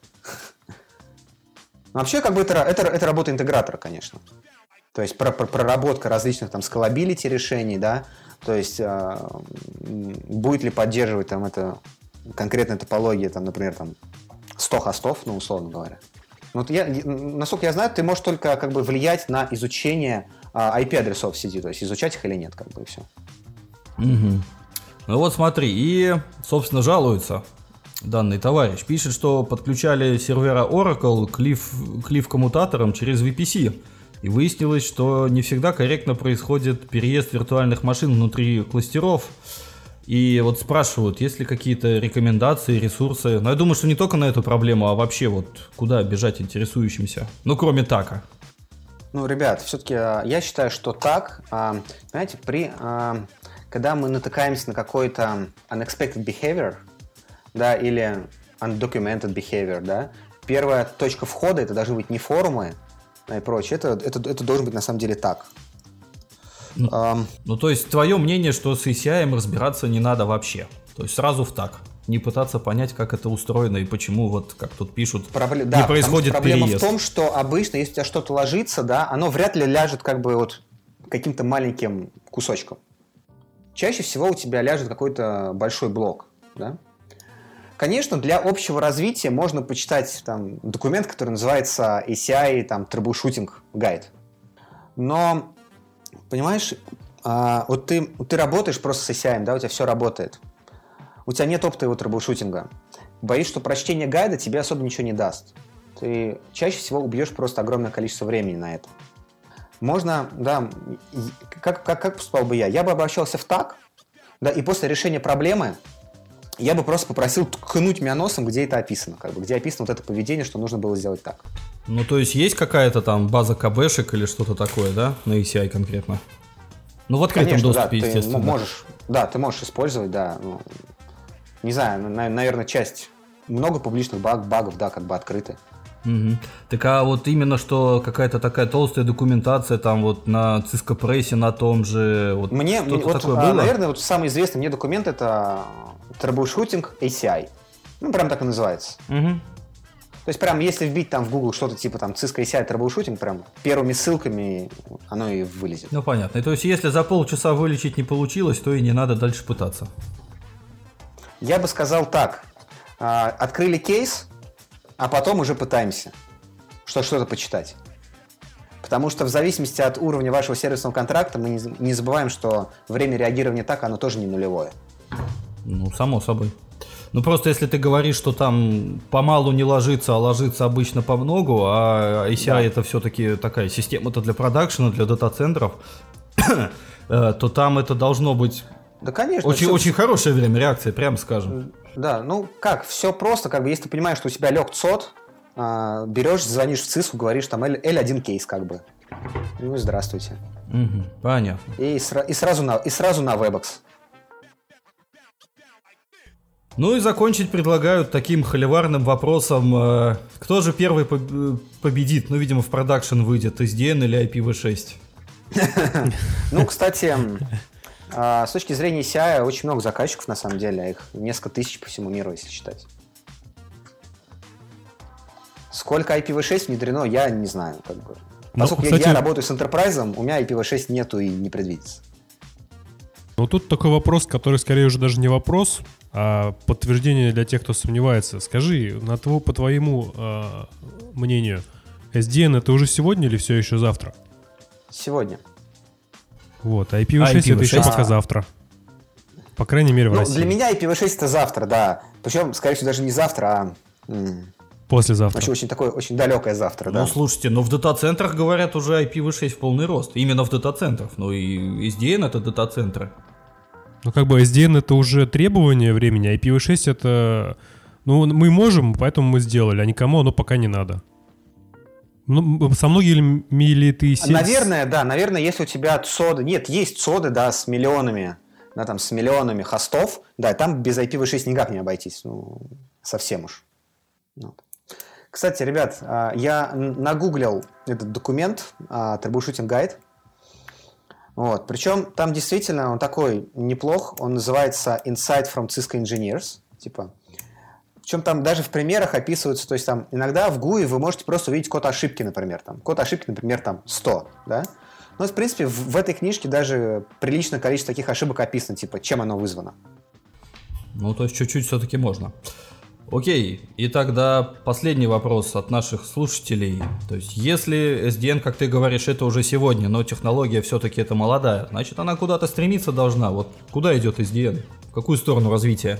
Вообще, как бы это, это, это работа интегратора, конечно. То есть про, про, проработка различных там scalability решений, да, то есть э, будет ли поддерживать там это конкретная топология, там, например, там сто хостов, ну, условно говоря. Вот я, насколько я знаю, ты можешь только как бы влиять на изучение э, ай пи-адресов в сети, то есть изучать их или нет, как бы, и все. Угу. Ну вот смотри, и, собственно, жалуется данный товарищ. Пишет, что подключали сервера Oracle к лив-коммутаторам через ви пи си. И выяснилось, что не всегда корректно происходит переезд виртуальных машин внутри кластеров. И вот спрашивают, есть ли какие-то рекомендации, ресурсы. Но я думаю, что не только на эту проблему, а вообще вот куда бежать интересующимся. Ну, кроме така. Ну, ребят, все-таки я считаю, что так, знаете, при, когда мы натыкаемся на какой-то unexpected behavior, да, или undocumented behavior, да, первая точка входа это должны быть не форумы, и прочее. Это, это, это должен быть на самом деле так. Ну, um, ну, то есть, твое мнение, что с эй си ай разбираться не надо вообще. То есть, сразу в так. Не пытаться понять, как это устроено и почему, вот как тут пишут, Пробле... не да, происходит проблема переезд. Проблема в том, что обычно, если у тебя что-то ложится, да, оно вряд ли ляжет как бы вот каким-то маленьким кусочком. Чаще всего у тебя ляжет какой-то большой блок, да. Конечно, для общего развития можно почитать там документ, который называется эй си ай там, Troubleshooting Guide. Но, понимаешь, а, вот ты, ты работаешь просто с эй си ай, да, у тебя все работает. У тебя нет опыта его трэблшутинга. Боюсь, что прочтение гайда тебе особо ничего не даст. Ты чаще всего убьешь просто огромное количество времени на это. Можно, да, как, как, как поступал бы я? Я бы обращался в так, да, и после решения проблемы я бы просто попросил ткнуть меня носом, где это описано, как бы, где описано вот это поведение, что нужно было сделать так. Ну, то есть есть какая-то там база КБшек или что-то такое, да, на эй си ай конкретно? Ну, в открытом Конечно, доступе, да, естественно. Ты можешь, да, ты можешь использовать, да. Ну, не знаю, на, наверное, часть, много публичных баг, багов, да, как бы открыты. Угу. Так а вот именно что какая-то такая толстая документация там вот на Cisco Press, на том же, вот мне, что-то вот, такое а, было? Наверное, вот самый известный мне документ это Troubleshooting эй си ай. Ну, прям так и называется. Угу. То есть прям если вбить там в Google что-то типа там Cisco эй си ай Troubleshooting, прям первыми ссылками оно и вылезет. Ну, понятно. И то есть если за полчаса вылечить не получилось, то и не надо дальше пытаться. Я бы сказал так. Открыли кейс, а потом уже пытаемся что- что-то почитать. Потому что в зависимости от уровня вашего сервисного контракта мы не, не забываем, что время реагирования так, оно тоже не нулевое. Ну, само собой. Ну, просто если ты говоришь, что там помалу не ложится, а ложится обычно по многу, а эй си ай да. это все-таки такая система-то для продакшена, для дата-центров, то там это должно быть да, конечно, очень, все... очень хорошее время реакции, прямо скажем. Да, ну как, все просто, как бы, если ты понимаешь, что у тебя лег цод, а, берешь, звонишь в циску, говоришь там эл один кейс, как бы. Ну и здравствуйте. Угу, понятно. И, сра- и, сразу на, и сразу на Webex. Ну и закончить предлагают таким холиварным вопросом, э, кто же первый по- победит, ну, видимо, в продакшн выйдет, эс ди эн или ай пи ви шесть? Ну, кстати, с точки зрения эй си ай очень много заказчиков, на самом деле, их несколько тысяч по всему миру, если считать. Сколько ай пи ви шесть внедрено, я не знаю, как бы. Поскольку кстати, я работаю с Enterprise, у меня ай пи ви шесть нету и не предвидится. Ну, тут такой вопрос, который скорее уже даже не вопрос, а подтверждение для тех, кто сомневается. Скажи, на твой, по твоему э, мнению, эс ди эн это уже сегодня или все еще завтра? Сегодня. Вот, а ай пи ви шесть это еще а... пока завтра. По крайней мере в ну, России. Для меня ай пи ви шесть это завтра, да. Причем, скорее всего, даже не завтра, а... М- Послезавтра. Вообще очень такое, очень далекое завтра, ну, да. Ну, слушайте, но в дата-центрах, говорят, уже ай пи ви шесть в полный рост. Именно в дата-центрах. Ну и эс ди эн это дата-центры. Ну, как бы эс ди эн это уже требование времени, ай пи ви шесть это... Ну, мы можем, поэтому мы сделали, а никому оно пока не надо. Ну, со многими ли ты... Сеть... Наверное, да, наверное, если у тебя цоды... Нет, есть цоды, да, с миллионами, да, там, с миллионами хостов, да, там без ай пи ви шесть никак не обойтись, ну, совсем уж. Вот. Кстати, ребят, я нагуглил этот документ, Troubleshooting Guide. Вот. Причем там действительно он такой неплох, он называется Insight from Cisco Engineers. Типа. Причем там даже в примерах описываются, то есть там иногда в гуи вы можете просто увидеть код ошибки, например. Там. Код ошибки, например, там сто. Да? Но, в принципе, в, в этой книжке даже приличное количество таких ошибок описано, типа, чем оно вызвано. Ну, то есть чуть-чуть все-таки можно. Окей, и тогда последний вопрос от наших слушателей. То есть, если эс ди эн, как ты говоришь, это уже сегодня, но технология все-таки это молодая, значит, она куда-то стремиться должна. Вот куда идет эс ди эн? В какую сторону развития?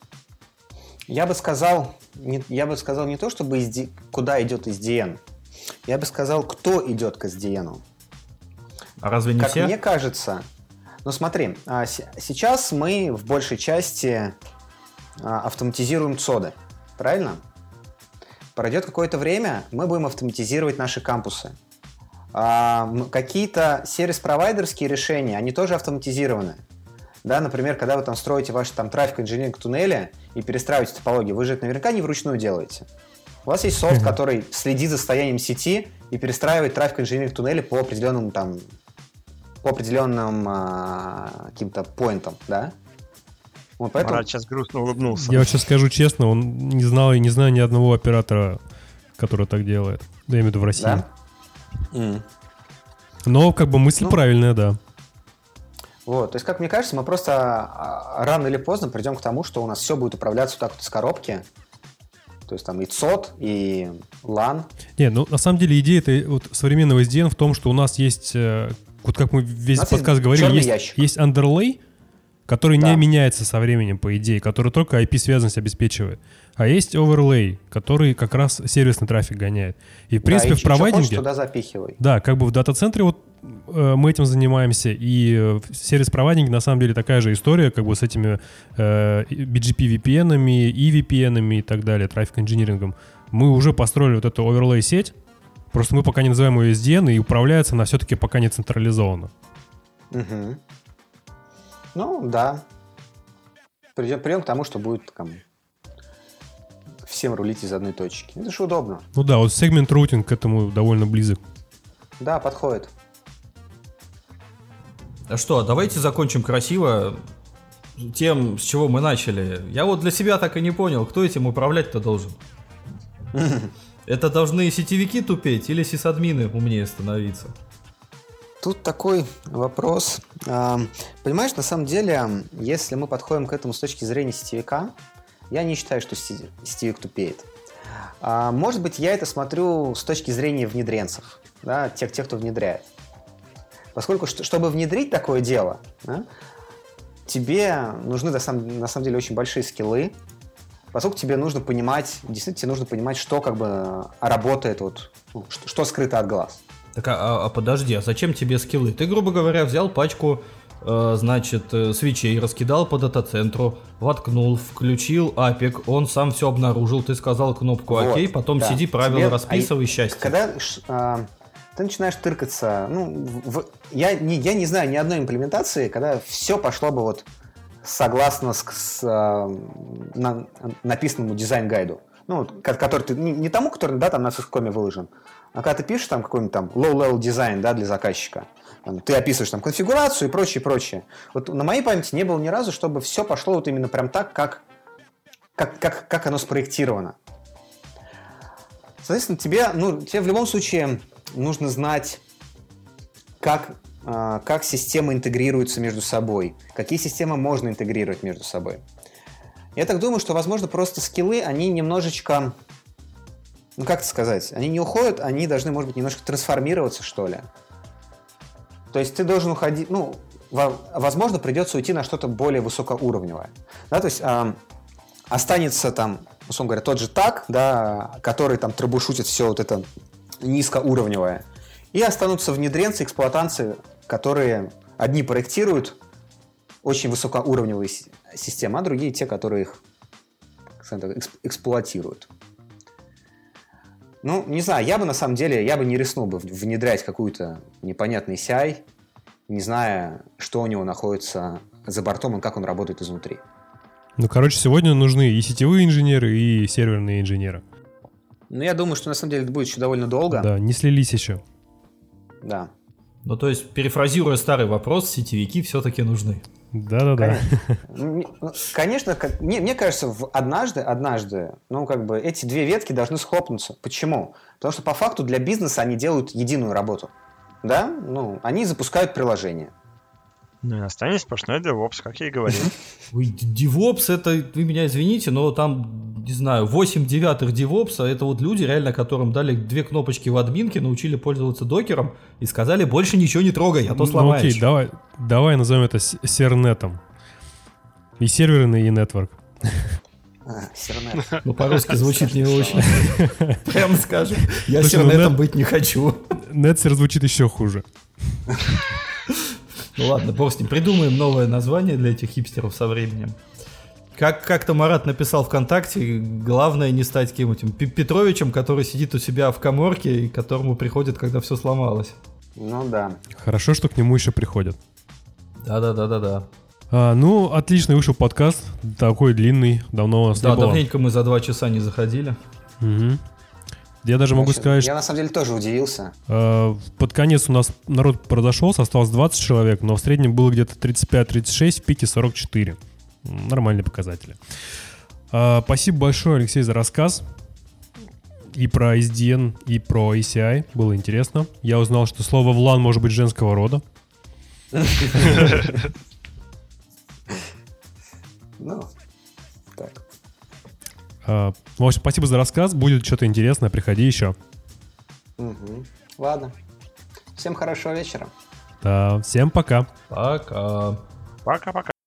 Я бы сказал, не, я бы сказал не то, чтобы эс ди, куда идет эс ди эн. Я бы сказал, кто идет к эс ди эн. А разве не как все? Как мне кажется. Ну смотри, сейчас мы в большей части автоматизируем цоды. Правильно? Пройдет какое-то время, мы будем автоматизировать наши кампусы. А, какие-то сервис-провайдерские решения, они тоже автоматизированы. Да, например, когда вы там строите ваши там трафик-инженеринг туннели и перестраиваете топологию, вы же это наверняка не вручную делаете. У вас есть софт, который следит за состоянием сети и перестраивает трафик-инженеринг туннели по определенным там по определенным а, каким-то поинтам, да? Вот поэтому... Марат сейчас грустно улыбнулся. Я вот сейчас скажу честно, он не знал и не знаю ни одного оператора, который так делает. Я имею в виду в России. Да? Mm. Но как бы мысль ну, правильная, да. Вот, то есть, как мне кажется, мы просто рано или поздно придем к тому, что у нас все будет управляться вот так вот из коробки. То есть там и цод, и лан. Не, ну на самом деле идея это вот современного эс ди эн в том, что у нас есть, вот как мы весь подкаст говорили, есть, есть underlay, который Да. не меняется со временем, по идее, который только ай пи-связанность обеспечивает. А есть оверлей, который как раз сервисный трафик гоняет. И, в принципе, Да, и в чё- чё провайдинге... хочешь, туда запихивай. Да, как бы в дата-центре вот э, мы этим занимаемся, и э, в сервис-провайдинге на самом деле такая же история, как бы с этими э, би джи пи ви пи эн-ами, и ви пи эн-ами и так далее, трафик-инжинирингом. Мы уже построили вот эту оверлей-сеть, просто мы пока не называем ее эс ди эн, и управляется она все-таки пока не централизованно. Угу. Ну, да. Придем, придем к тому, что будет там, всем рулить из одной точки. Это же удобно. Ну да, вот сегмент-рутинг к этому довольно близок. Да, подходит. А что, давайте закончим красиво тем, с чего мы начали. Я вот для себя так и не понял, кто этим управлять-то должен. Это должны сетевики тупеть или сисадмины умнее становиться? Тут такой вопрос. А, Понимаешь, на самом деле, если мы подходим к этому с точки зрения сетевика, я не считаю, что сети- сетевик тупеет. А, Может быть, я это смотрю с точки зрения внедренцев, да, тех, тех, кто внедряет. Поскольку, что- чтобы внедрить такое дело, да, тебе нужны на самом, на самом деле очень большие скиллы, поскольку тебе нужно понимать, действительно тебе нужно понимать, что как бы работает, вот, ну, что, что скрыто от глаз. Так, а, а- а подожди, а зачем тебе скиллы? Ты, грубо говоря, взял пачку, э, значит, э, свечей, раскидал по дата-центру, воткнул, включил апик, он сам все обнаружил, ты сказал кнопку Вот, окей, потом да. сиди, правила Тебе- расписывай, а, счастье. Когда ш- а, ты начинаешь тыркаться, ну, в- в- я, не, я не знаю ни одной имплементации, когда все пошло бы вот согласно с, с, а, на- написанному дизайн-гайду. Ну, вот, ко- который ты, не, не тому, который, да, там на сыскоме выложен, а когда ты пишешь там какой-нибудь там low-level дизайн, да, для заказчика, там, ты описываешь там конфигурацию и прочее, прочее. Вот на моей памяти не было ни разу, чтобы все пошло вот именно прям так, как, как, как, как оно спроектировано. Соответственно, тебе, ну, тебе в любом случае нужно знать, как, э, как системы интегрируются между собой, какие системы можно интегрировать между собой. Я так думаю, что, возможно, просто скиллы, они немножечко, ну, как это сказать, они не уходят, они должны, может быть, немножко трансформироваться, что ли. То есть ты должен уходить, ну, во- возможно, придется уйти на что-то более высокоуровневое. Да, то есть э, останется там, условно говоря, тот же так, да, который там трабушутит все вот это низкоуровневое. И останутся внедренцы, эксплуатанцы, которые одни проектируют очень высокоуровневые с- системы, а другие те, которые их, скажем так, эксп- эксплуатируют. Ну, не знаю, я бы на самом деле, я бы не рискнул бы в- внедрять какую-то непонятный си ай, не зная, что у него находится за бортом и как он работает изнутри. Ну, короче, сегодня нужны и сетевые инженеры, и серверные инженеры. Ну, я думаю, что на самом деле это будет еще довольно долго. Да, не слились еще. Да. Ну, то есть, перефразируя старый вопрос, сетевики все-таки нужны. Да-да-да. Ну, конечно, как, мне, мне кажется, в однажды, однажды, ну, как бы эти две ветки должны схлопнуться. Почему? Потому что по факту для бизнеса они делают единую работу. Да? Ну, они запускают приложение. Ну и настанет сплошной DevOps, как я и говорил. Ой, DevOps, это, вы меня извините, но там, не знаю, восемь девятых DevOps, это вот люди, реально, которым дали две кнопочки в админке, научили пользоваться докером и сказали, больше ничего не трогай, а то Ну сломаешь. окей, давай, давай назовем это с- сернетом. И серверный, и нетворк. А, Сернет. Ну, по-русски звучит не очень. Прямо скажем. Я Слушай, ну, сернетом нет. быть не хочу. Нетсер звучит еще хуже. Ну ладно, бог с ним. Придумаем новое название для этих хипстеров со временем. Как как-то Марат написал ВКонтакте, главное не стать кем-нибудь Пе- Петровичем, который сидит у себя в каморке и которому приходит, когда все сломалось. Ну да. Хорошо, что к нему еще приходят. Да-да-да-да-да. А, ну, отличный вышел подкаст. Такой длинный. Давно у нас Да, не было. давненько мы за два часа не заходили. Мгм. Я даже могу Значит, сказать, Я на самом деле тоже удивился. что э, под конец у нас народ подошелся, осталось двадцать человек, но в среднем было где-то тридцать пять тридцать шесть, в пике сорок четыре. М, Нормальные показатели. А, спасибо большое, Алексей, за рассказ. И про эс ди эн, и про эй си ай. Было интересно. Я узнал, что слово влан может быть женского рода. Ну, так. А, в общем, спасибо за рассказ. Будет что-то интересное, приходи еще. Мгм. Ладно. Всем хорошего вечера. Да, всем пока. Пока. Пока-пока.